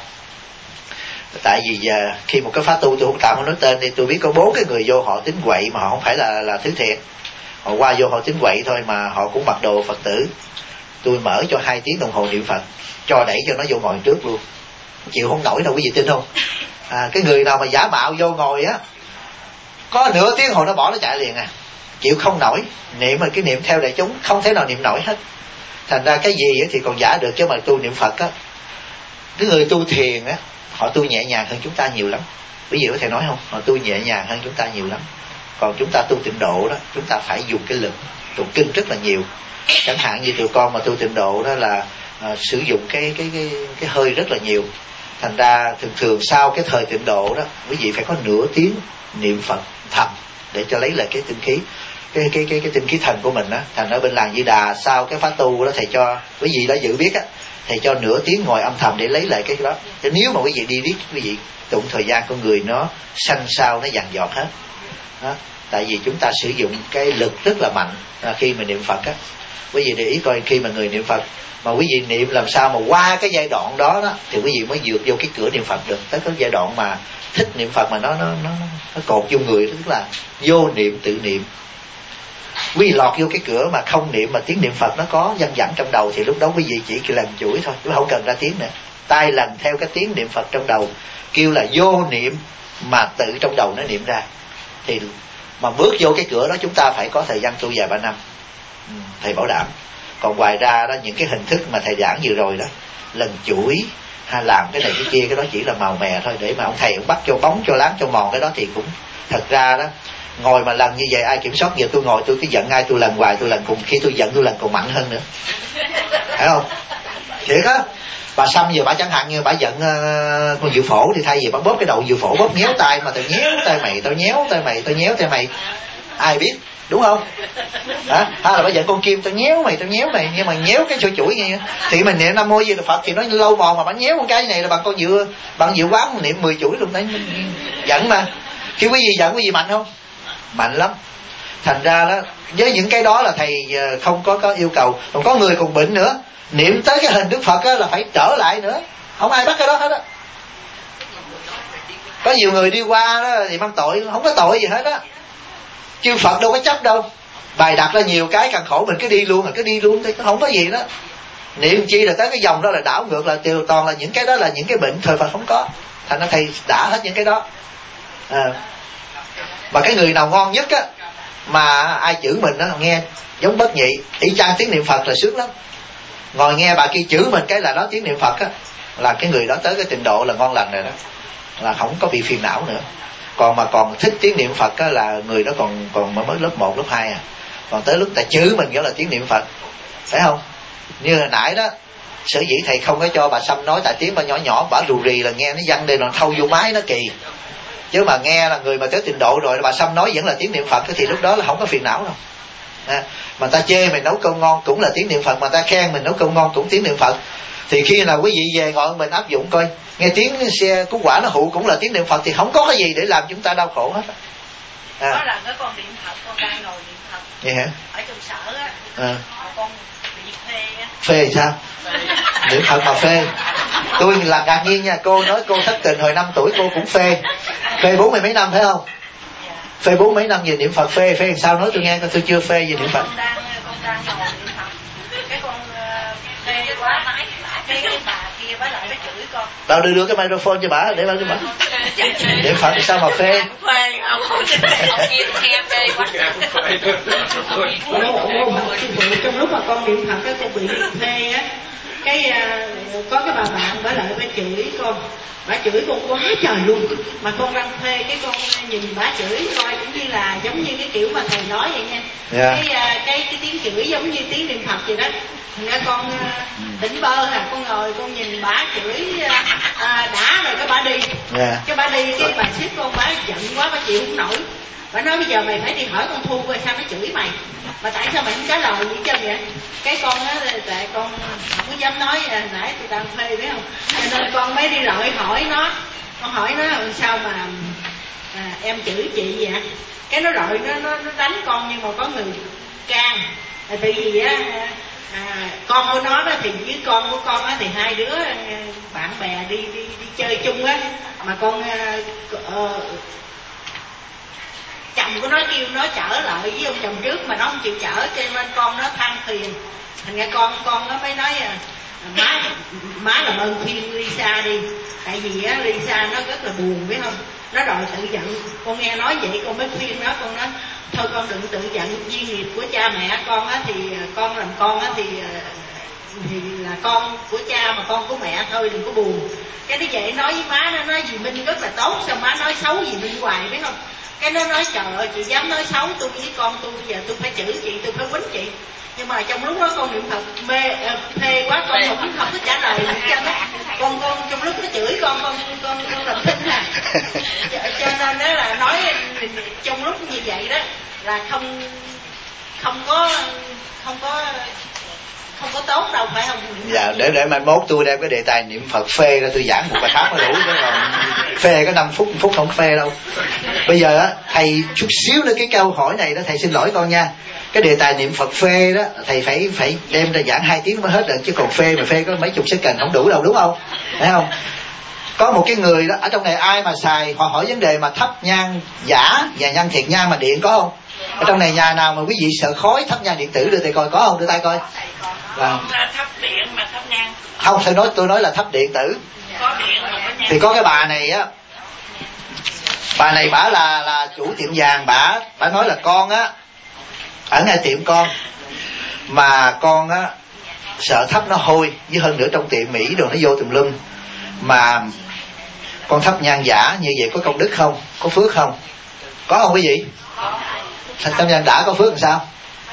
Tại vì giờ khi một cái khóa tu, tôi không tạm không nói tên đi, tôi biết có 4 cái người vô họ tính quậy mà họ không phải là thứ thiện. Họ qua vô họ tính quậy thôi mà họ cũng mặc đồ Phật tử. Tôi mở cho 2 tiếng đồng hồ niệm Phật, cho đẩy cho nó vô ngồi trước luôn, chịu không nổi đâu quý vị tin không? Cái người nào mà giả mạo vô ngồi á, có nửa tiếng hồi nó bỏ nó chạy liền chịu không nổi. Niệm mà cái niệm theo đại chúng không thể nào niệm nổi hết. Thành ra cái gì thì còn giả được, chứ mà tu niệm Phật á, cái người tu thiền á, họ tu nhẹ nhàng hơn chúng ta nhiều lắm. Quý vị có thể nói không? Họ tu nhẹ nhàng hơn chúng ta nhiều lắm. Còn chúng ta tu tịnh độ đó, chúng ta phải dùng cái lực tụng kinh rất là nhiều. Chẳng hạn như tụi con mà tu tịnh độ đó là sử dụng cái hơi rất là nhiều. Thành ra thường sau cái thời tịnh độ đó, quý vị phải có nửa tiếng niệm Phật thầm để cho lấy lại cái tinh khí, cái tinh khí thần của mình á. Thành ở bên làng Di Đà sau cái pháp tu đó, thầy cho quý vị đã dự biết á, thầy cho nửa tiếng ngồi âm thầm để lấy lại cái đó. Chứ nếu mà quý vị đi biết, quý vị tụng thời gian con người nó xanh xao, nó dằn dọt hết đó. Tại vì chúng ta sử dụng cái lực rất là mạnh khi mà niệm Phật á. Quý vị để ý coi, khi mà người niệm Phật mà quý vị niệm làm sao mà qua cái giai đoạn đó đó thì quý vị mới vượt vô cái cửa niệm Phật được. Tới cái giai đoạn mà thích niệm Phật mà nó cột vô người, tức là vô niệm tự niệm. Quý vị lọt vô cái cửa mà không niệm mà tiếng niệm Phật nó có văng vẳng trong đầu, thì lúc đó quý vị chỉ lần chuỗi thôi, chứ không cần ra tiếng nữa. Tai lần theo cái tiếng niệm Phật trong đầu, kêu là vô niệm mà tự trong đầu nó niệm ra. Thì mà bước vô cái cửa đó chúng ta phải có thời gian tu vài 3 năm, thầy bảo đảm. Còn ngoài ra đó, những cái hình thức mà thầy giảng vừa rồi đó, lần chuỗi làm cái này cái kia, cái đó chỉ là màu mè thôi, để mà ông thầy ông bắt cho bóng cho láng cho mòn cái đó thì cũng thật ra đó, ngồi mà lần như vậy ai kiểm soát. Giờ tôi ngồi tôi cứ giận ai tôi lần hoài, tôi lần cùng khi tôi giận tôi lần còn mạnh hơn nữa, phải không? Thiệt á. Bà Sâm giờ bà chẳng hạn như bà giận con Diệu Phổ thì thay vì bà bóp cái đầu Diệu Phổ, bóp nhéo tay mà tao nhéo tay mày, tao nhéo tay mày, tao nhéo tay mày, ai biết, đúng không? Hả? Hay là bà giận con Kim, tao nhéo mày, nhưng mà nhéo cái chuỗi như thì mình niệm Nam Mô Di Đà Phật thì nó lâu mòn, mà bà nhéo con cái này là bằng con Diệu, bằng Diệu Quán niệm 10 chuỗi luôn đấy, giận mà. Khi quý vị giận quý vị mạnh không? Mạnh lắm. Thành ra đó, với những cái đó là thầy không có yêu cầu. Còn có người còn bệnh nữa, niệm tới cái hình Đức Phật á là phải trở lại nữa, không ai bắt cái đó hết á. Có nhiều người đi qua đó thì mang tội, không có tội gì hết á, chư Phật đâu có chấp đâu. Bài đặt ra nhiều cái càng khổ, mình cứ đi luôn thì không có gì đó. Niệm chi là tới cái dòng đó là đảo ngược, là đều toàn là những cái đó là những cái bệnh thời Phật không có. Thành ra thầy đã hết những cái đó. Và cái người nào ngon nhất á mà ai chửi mình đó nghe giống Bất Nhị, y chang tiếng niệm Phật là sướng lắm. Ngồi nghe bà kia chửi mình cái là đó tiếng niệm Phật á, là cái người đó tới cái trình độ là ngon lành rồi đó, là không có bị phiền não nữa. Còn thích tiếng niệm Phật á là người đó còn mới lớp 1, lớp 2 à. Còn tới lúc ta chửi mình đó là tiếng niệm Phật, phải không? Như hồi nãy đó, sở dĩ thầy không có cho bà Sâm nói, tại tiếng bà nhỏ bà rù rì là nghe nó văng đây, nó thâu vô máy nó kỳ. Chứ mà nghe là người mà tới trình độ rồi bà Sâm nói vẫn là tiếng niệm Phật thì lúc đó là không có phiền não đâu. Mà ta chê mình nấu cơm ngon cũng là tiếng niệm Phật, mà ta khen mình nấu cơm ngon cũng tiếng niệm Phật. Thì khi nào quý vị về ngồi mình áp dụng coi, nghe tiếng xe cú quả nó hụ cũng là tiếng niệm Phật, thì không có cái gì để làm chúng ta đau khổ hết. Có lần cái con niệm Phật, con đang ngồi niệm Phật vậy hả? ở trong sở á, con bị phê á. Phê sao? Niệm Phật mà phê? Tôi là ngạc nhiên nha, cô nói cô thất tình hồi 5 tuổi cô cũng phê 40 mấy năm phải không? Phê 40 mấy năm về niệm Phật, phê làm sao nói tôi nghe coi, tôi chưa phê về niệm Phật. Con đang ngồi niệm Phật, cái con phê quá, cái bà kia bà lại bà chửi con. Tao đưa cái microphone cho bà để bà cho bà. Niệm Phật thì sao mà phê? Phê ông kia nghe phê quá. Trong lúc mà con niệm Phật cái con bị phê á, cái có cái bà bạn bà lại bà chửi con. Bà chửi con quá trời luôn, mà con đang phê cái con nhìn bà chửi coi cũng như là giống như cái kiểu mà thầy nói vậy nha. Cái tiếng chửi giống như tiếng niệm Phật vậy đó. Thành ra con tỉnh bơ à, con ngồi con nhìn bà chửi đã rồi cái bà đi. Cái bà đi cái bà xếp con, bà giận quá bà chịu không nổi. Bà nói bây giờ mày phải đi hỏi con Thu coi sao nó chửi mày, mà tại sao mày không trả lời gì chứ vậy. Cái con á, tại con không có dám nói nãy tôi đang phê biết không, cho nên con mới đi lại hỏi nó, con hỏi nó làm sao mà em chửi chị vậy. Cái nó rọi nó đánh con, nhưng mà có người can. Tại vì á con của nó đó thì với con của con á thì hai đứa bạn bè đi chơi chung á, mà con chồng của nó kêu nó trở lại với ông chồng trước mà nó không chịu chở, cho nên con nó than phiền. Thành ra con nó mới nói má làm ơn khuyên Lisa đi, tại vì á Lisa nó rất là buồn biết không, nó đòi tự giận. Con nghe nói vậy con mới khuyên nó, con nói thôi con đừng tự giận, duyên nghiệp của cha mẹ con á, thì con làm con á thì là con của cha mà con của mẹ thôi, đừng có buồn. Cái nó vậy nói với má, nó nói dì Minh rất là tốt, sao má nói xấu dì Minh hoài biết không. Cái nó nói trời ơi chị dám nói xấu tôi với con tôi, bây giờ tôi phải chửi chị, tôi phải quýnh chị. Nhưng mà trong lúc đó con niệm Phật phê quá, con không có trả lời gì cho nó. Con trong lúc nó chửi con làm thinh à. Cho nên đó là nói trong lúc như vậy đó là không có tốt đâu phải không? Dạ, để mai mốt tôi đem cái đề tài niệm Phật phê ra tôi giảng một bài pháp nó đủ, chứ còn phê có 5 phút không phê đâu. Bây giờ á thầy chút xíu nữa cái câu hỏi này đó thầy xin lỗi con nha. Cái đề tài niệm Phật phê đó thầy phải đem ra giảng 2 tiếng mới hết được, chứ còn phê có mấy chục second không đủ đâu, đúng không? Phải không? Có một cái người đó ở trong này ai mà xài, họ hỏi vấn đề mà thắp nhang giả và nhang thiệt nhang mà điện có không? Ở trong này nhà nào mà quý vị sợ khói thắp nhang điện tử đưa tay coi, có không? Đưa tay coi. Thắp điện mà thắp nhang. Không, tôi nói là thắp điện tử. Có điện mà có nhang. Thì có cái bà này á, bà này bả là chủ tiệm vàng, bả nói là con á ở ngay tiệm con mà con á sợ thắp nó hôi, với hơn nữa trong tiệm Mỹ đồ nó vô tùm lum, mà con thắp nhang giả như vậy có công đức không, có phước không? Có không quý vị? Thắp nhang giả có phước làm sao?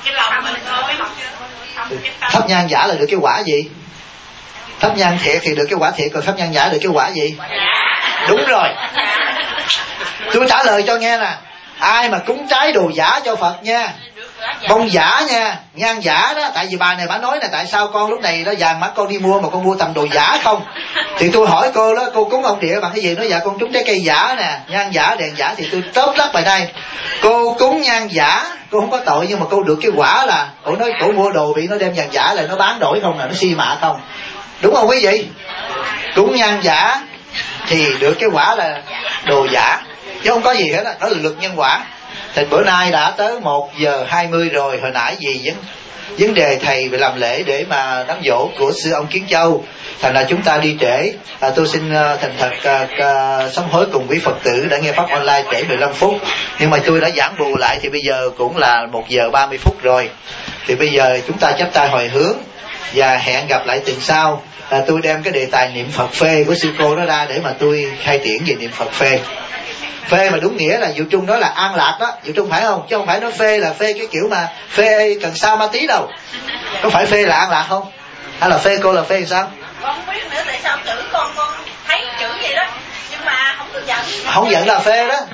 Thắp nhang giả là được cái quả gì? Thắp nhang thiệt thì được cái quả thiệt, còn thắp nhang giả được cái quả gì? Đúng rồi. Tôi trả lời cho nghe nè. Ai mà cúng trái đồ giả cho Phật nha, bông giả nha, nhang giả đó. Tại vì bà này bà nói là tại sao con lúc này đó vàng mắt con đi mua mà con mua tầm đồ giả không? Thì tôi hỏi cô đó, cô cúng ông địa bằng cái gì? Nói dạ con trúng trái cây giả nè, nhang giả, đèn giả. Thì tôi tóm lắc bài đây, cô cúng nhang giả cô không có tội, nhưng mà cô được cái quả là cổ nói cổ mua đồ bị nó đem vàng giả lại nó bán đổi không, là nó si mạ không? Đúng không quý vị? Cúng nhang giả thì được cái quả là đồ giả, chứ không có gì hết á, đó là luật nhân quả. Thì bữa nay đã tới 1:20 rồi. Hồi nãy vì vấn đề thầy về làm lễ để mà đám giỗ của sư ông Kiến Châu, thành là chúng ta đi trễ. Tôi xin thành thật sám hối cùng quý Phật tử đã nghe pháp online trễ 15 phút. Nhưng mà tôi đã giảng bù lại thì bây giờ cũng là 1:30 rồi. Thì bây giờ chúng ta chắp tay hồi hướng và hẹn gặp lại tuần sau. Tôi đem cái đề tài niệm Phật phê của sư cô đó ra để mà tôi khai triển về niệm Phật phê. Phê mà đúng nghĩa là Diệu Trung nói là an lạc đó, Diệu Trung phải không? Chứ không phải nói phê là phê cái kiểu mà phê cần sao ma tí đâu. Có phải phê là an lạc không? Hay là phê cô là phê làm sao? Con không biết nữa, tại sao chữ con thấy chữ vậy đó, nhưng mà không được giận. Không giận là phê đó.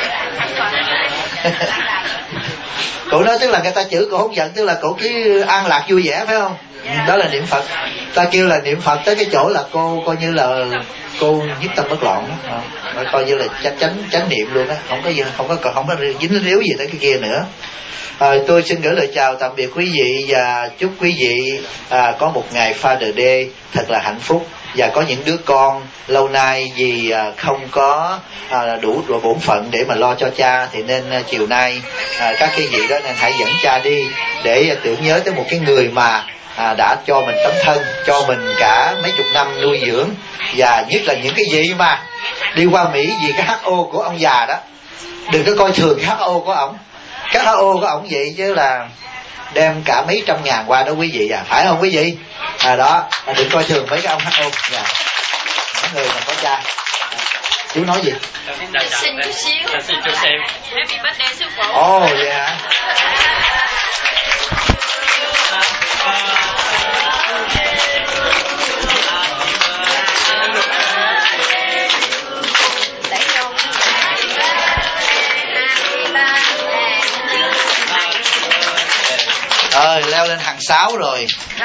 Cổ nói tức là người ta chữ cổ không giận, tức là cổ cứ an lạc vui vẻ phải không? Đó là niệm Phật. Ta kêu là niệm Phật tới cái chỗ là cô coi như là cô nhất tâm bất loạn đó, coi như là chánh niệm luôn á, không có dính líu gì tới cái kia nữa. Tôi xin gửi lời chào tạm biệt quý vị và chúc quý vị có một ngày Father Day thật là hạnh phúc, và có những đứa con lâu nay vì không có đủ bổn phận để mà lo cho cha, thì nên chiều nay các cái vị đó nên hãy dẫn cha đi để tưởng nhớ tới một cái người mà đã cho mình tấm thân, cho mình cả mấy chục năm nuôi dưỡng, và nhất là những cái gì mà đi qua Mỹ vì cái HO của ông già đó. Đừng có coi thường cái HO của ổng. Cái HO của ổng vậy chứ là đem cả mấy trăm ngàn qua đó quý vị à, phải không quý vị? Đó, đừng coi thường mấy cái ông HO dạ. Những người mà có cha. Chú nói gì? Xin chút xíu. Xin chút xíu. Happy birthday sư phụ. Ồ vậy hả? Leo lên hàng 6 rồi.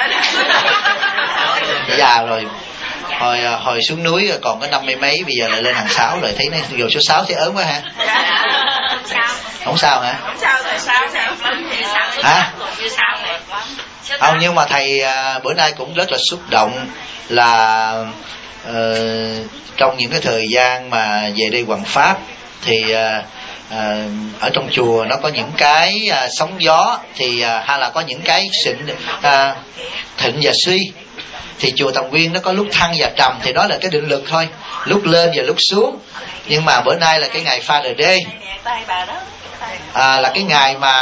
Già rồi. Hồi xuống núi còn có 50 mấy, bây giờ lại lên hàng 6 rồi, thấy nó vô số 6 thấy ớn quá ha. Không sao hả? Không sao rồi, sao hả? Không, nhưng mà thầy bữa nay cũng rất là xúc động là trong những cái thời gian mà về đây hoằng pháp thì ở trong chùa nó có những cái sóng gió, thì hay là có những cái thịnh và suy, thì chùa Tầm Nguyên nó có lúc thăng và trầm, thì đó là cái định lực thôi, lúc lên và lúc xuống. Nhưng mà bữa nay là cái ngày Father Day, là cái ngày mà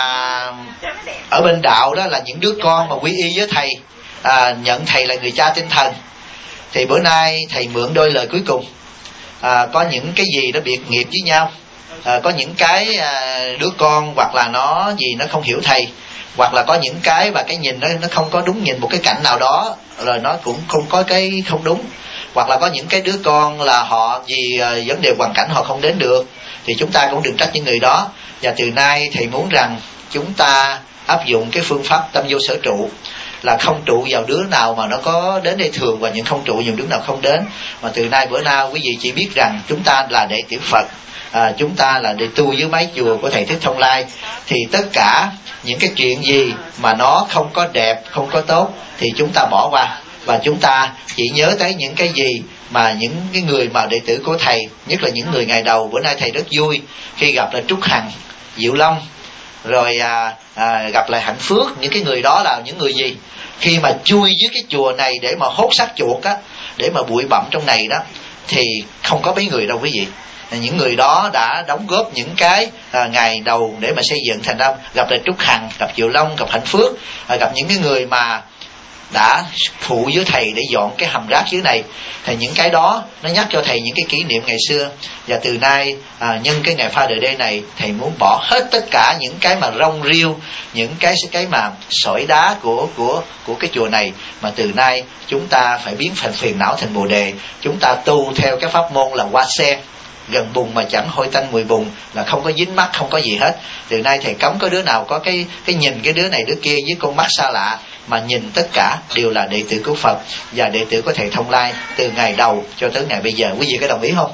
ở bên đạo đó là những đứa con mà quy y với thầy, nhận thầy là người cha tinh thần. Thì bữa nay thầy mượn đôi lời cuối cùng. Có những cái gì nó biệt nghiệp với nhau, có những cái đứa con hoặc là nó gì nó không hiểu thầy, hoặc là có những cái và cái nhìn nó không có đúng, nhìn một cái cảnh nào đó rồi nó cũng không có cái không đúng, hoặc là có những cái đứa con là họ vì vấn đề hoàn cảnh họ không đến được, thì chúng ta cũng đừng trách những người đó. Và từ nay thầy muốn rằng chúng ta áp dụng cái phương pháp tâm vô sở trụ, là không trụ vào đứa nào mà nó có đến đây thường, và những không trụ vào đứa nào không đến. Mà từ nay bữa nay quý vị chỉ biết rằng chúng ta là đệ tử Phật, chúng ta là đệ tu dưới mái chùa của thầy Thích Thông Lai, thì tất cả những cái chuyện gì mà nó không có đẹp, không có tốt thì chúng ta bỏ qua, và chúng ta chỉ nhớ tới những cái gì mà những cái người mà đệ tử của thầy, nhất là những người ngày đầu. Bữa nay thầy rất vui khi gặp lại Trúc Hằng, Diệu Long, rồi gặp lại Hạnh Phước. Những cái người đó là những người gì? Khi mà chui dưới cái chùa này để mà hốt xác chuột á, để mà bụi bặm trong này đó, thì không có mấy người đâu quý vị. Những người đó đã đóng góp những cái ngày đầu để mà xây dựng thành ra gặp lại Trúc Hằng, gặp Diệu Long, gặp Hạnh Phước, gặp những cái người mà đã phụ với thầy để dọn cái hầm rác dưới này. Thì những cái đó nó nhắc cho thầy những cái kỷ niệm ngày xưa. Và từ nay nhân cái ngày Father Day này, thầy muốn bỏ hết tất cả những cái mà rong riêu, những cái mà sỏi đá của cái chùa này, mà từ nay chúng ta phải biến phần phiền não thành bồ đề. Chúng ta tu theo cái pháp môn là hoa sen, gần bùn mà chẳng hôi tanh mùi bùn, là không có dính mắt, không có gì hết. Từ nay thầy cấm có đứa nào có cái nhìn cái đứa này đứa kia với con mắt xa lạ, mà nhìn tất cả đều là đệ tử của Phật và đệ tử của thầy Thông Lai từ ngày đầu cho tới ngày bây giờ. Quý vị có đồng ý không?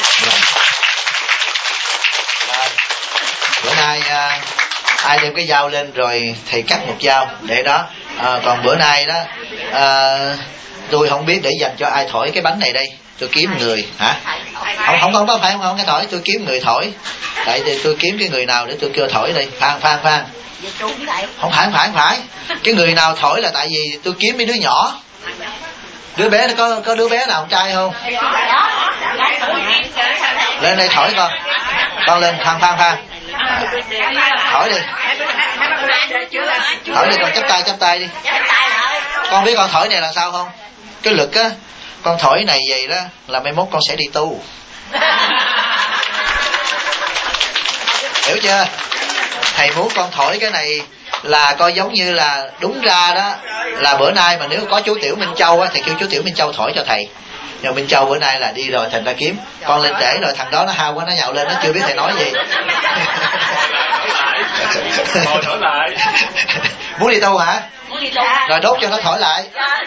Bữa nay ai đem cái dao lên rồi thầy cắt một dao để đó. Còn bữa nay đó tôi không biết để dành cho ai thổi cái bánh này đây. Tôi kiếm người hả? Không có phải không cái thổi, tôi kiếm người thổi. Tại vì tôi kiếm cái người nào để tôi kêu thổi đây. Phan không phải cái người nào thổi là tại vì tôi kiếm mấy đứa nhỏ. Đứa bé có đứa bé nào con trai không? Lên đây thổi con lên. Phan thổi đi con, chắp tay đi. Con biết con thổi này là sao không? Cái lực á, con thổi này vậy đó là mai mốt con sẽ đi tu. Hiểu chưa? Thầy muốn con thổi cái này là coi giống như là đúng ra đó là bữa nay mà nếu có chú Tiểu Minh Châu á, thì kêu chú Tiểu Minh Châu thổi cho thầy. Nhưng Minh Châu bữa nay là đi rồi, thành ra kiếm con lên trễ rồi, thằng đó nó hao quá, nó nhạo lên, nó chưa biết thầy nói gì. Thổi lại. Muốn đi tu hả? Rồi đốt cho nó thổi lại.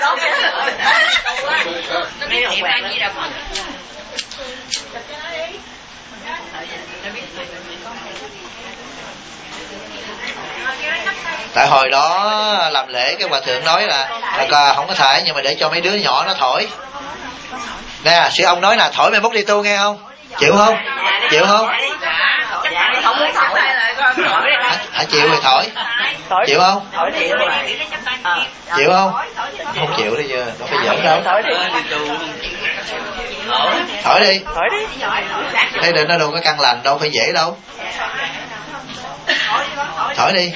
Tại hồi đó làm lễ cái hòa thượng nói là không có thể, nhưng mà để cho mấy đứa nhỏ nó thổi. Nè, sư ông nói là thổi mai mốt đi tu nghe không? Chịu không? Chịu không? Hả chịu thì thổi. Chịu không? Chịu không? Không chịu đấy chưa? Đâu phải giỡn đâu. Thổi đi. Thế định nó đâu có căn lành đâu, phải dễ đâu. Thổi đi.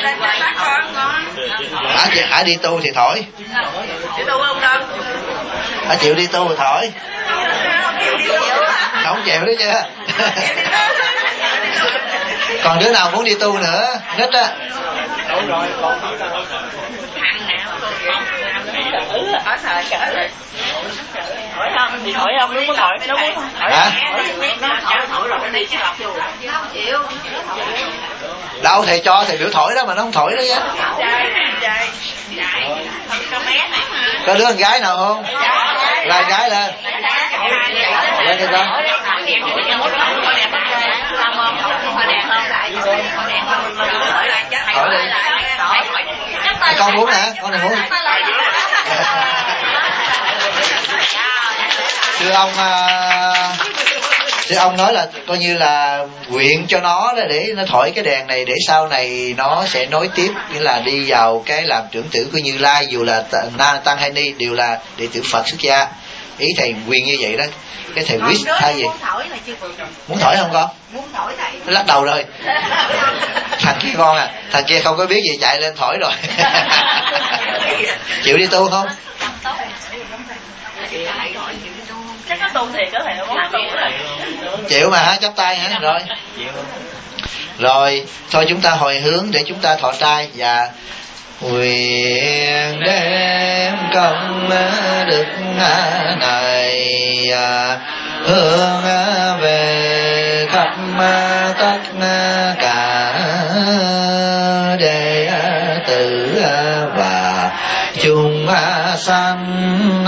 Hả đi tu thì thổi. Hả chịu đi tu thì thổi. Không chịu đấy chưa? Còn đứa nào muốn đi tu nữa? Nít á. Thổi không? Nó muốn thổi. Hả? Đâu thầy cho thầy biểu thổi đó mà nó không thổi đó chứ. Có đứa con gái nào không? Là gái lên. Lên đi con. Thổi đi. Con muốn hả? Con này muốn. Thưa ông nói là coi như là nguyện cho nó để nó thổi cái đèn này để sau này nó sẽ nối tiếp, nghĩa là đi vào cái làm trưởng tử của Như Lai, dù là Tăng hay Ni đều là đệ tử Phật xuất gia. Ý thầy nguyện như vậy đó. Cái thầy wish thay gì? Muốn thổi không con? Muốn thổi thầy. Nó lắc đầu rồi. Thằng kia con à, thằng kia không có biết gì chạy lên thổi rồi. Chịu đi tu không? Chắc có tu thiệt đó thầy, nó muốn tu rồi. Chịu mà hả? Chắp tay hả? Rồi. Rồi, thôi chúng ta hồi hướng để chúng ta thọ trai và nguyện đem công đức này hướng về khắp tất cả đệ tử và chúng sanh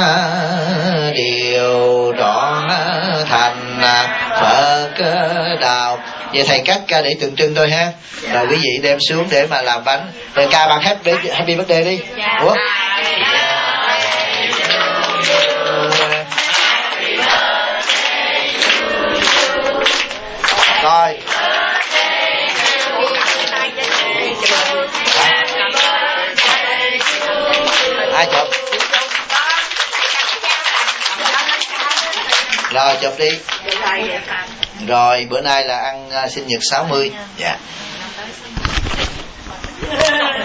đều trọn thành Phật đạo. Vậy thầy cắt ca để tượng trưng thôi ha. Rồi quý vị đem xuống để mà làm bánh. Rồi ca bằng happy birthday đi. Ủa? Rồi. Ai chụp? Rồi chụp đi. Rồi bữa nay là ăn sinh nhật 60. Dạ.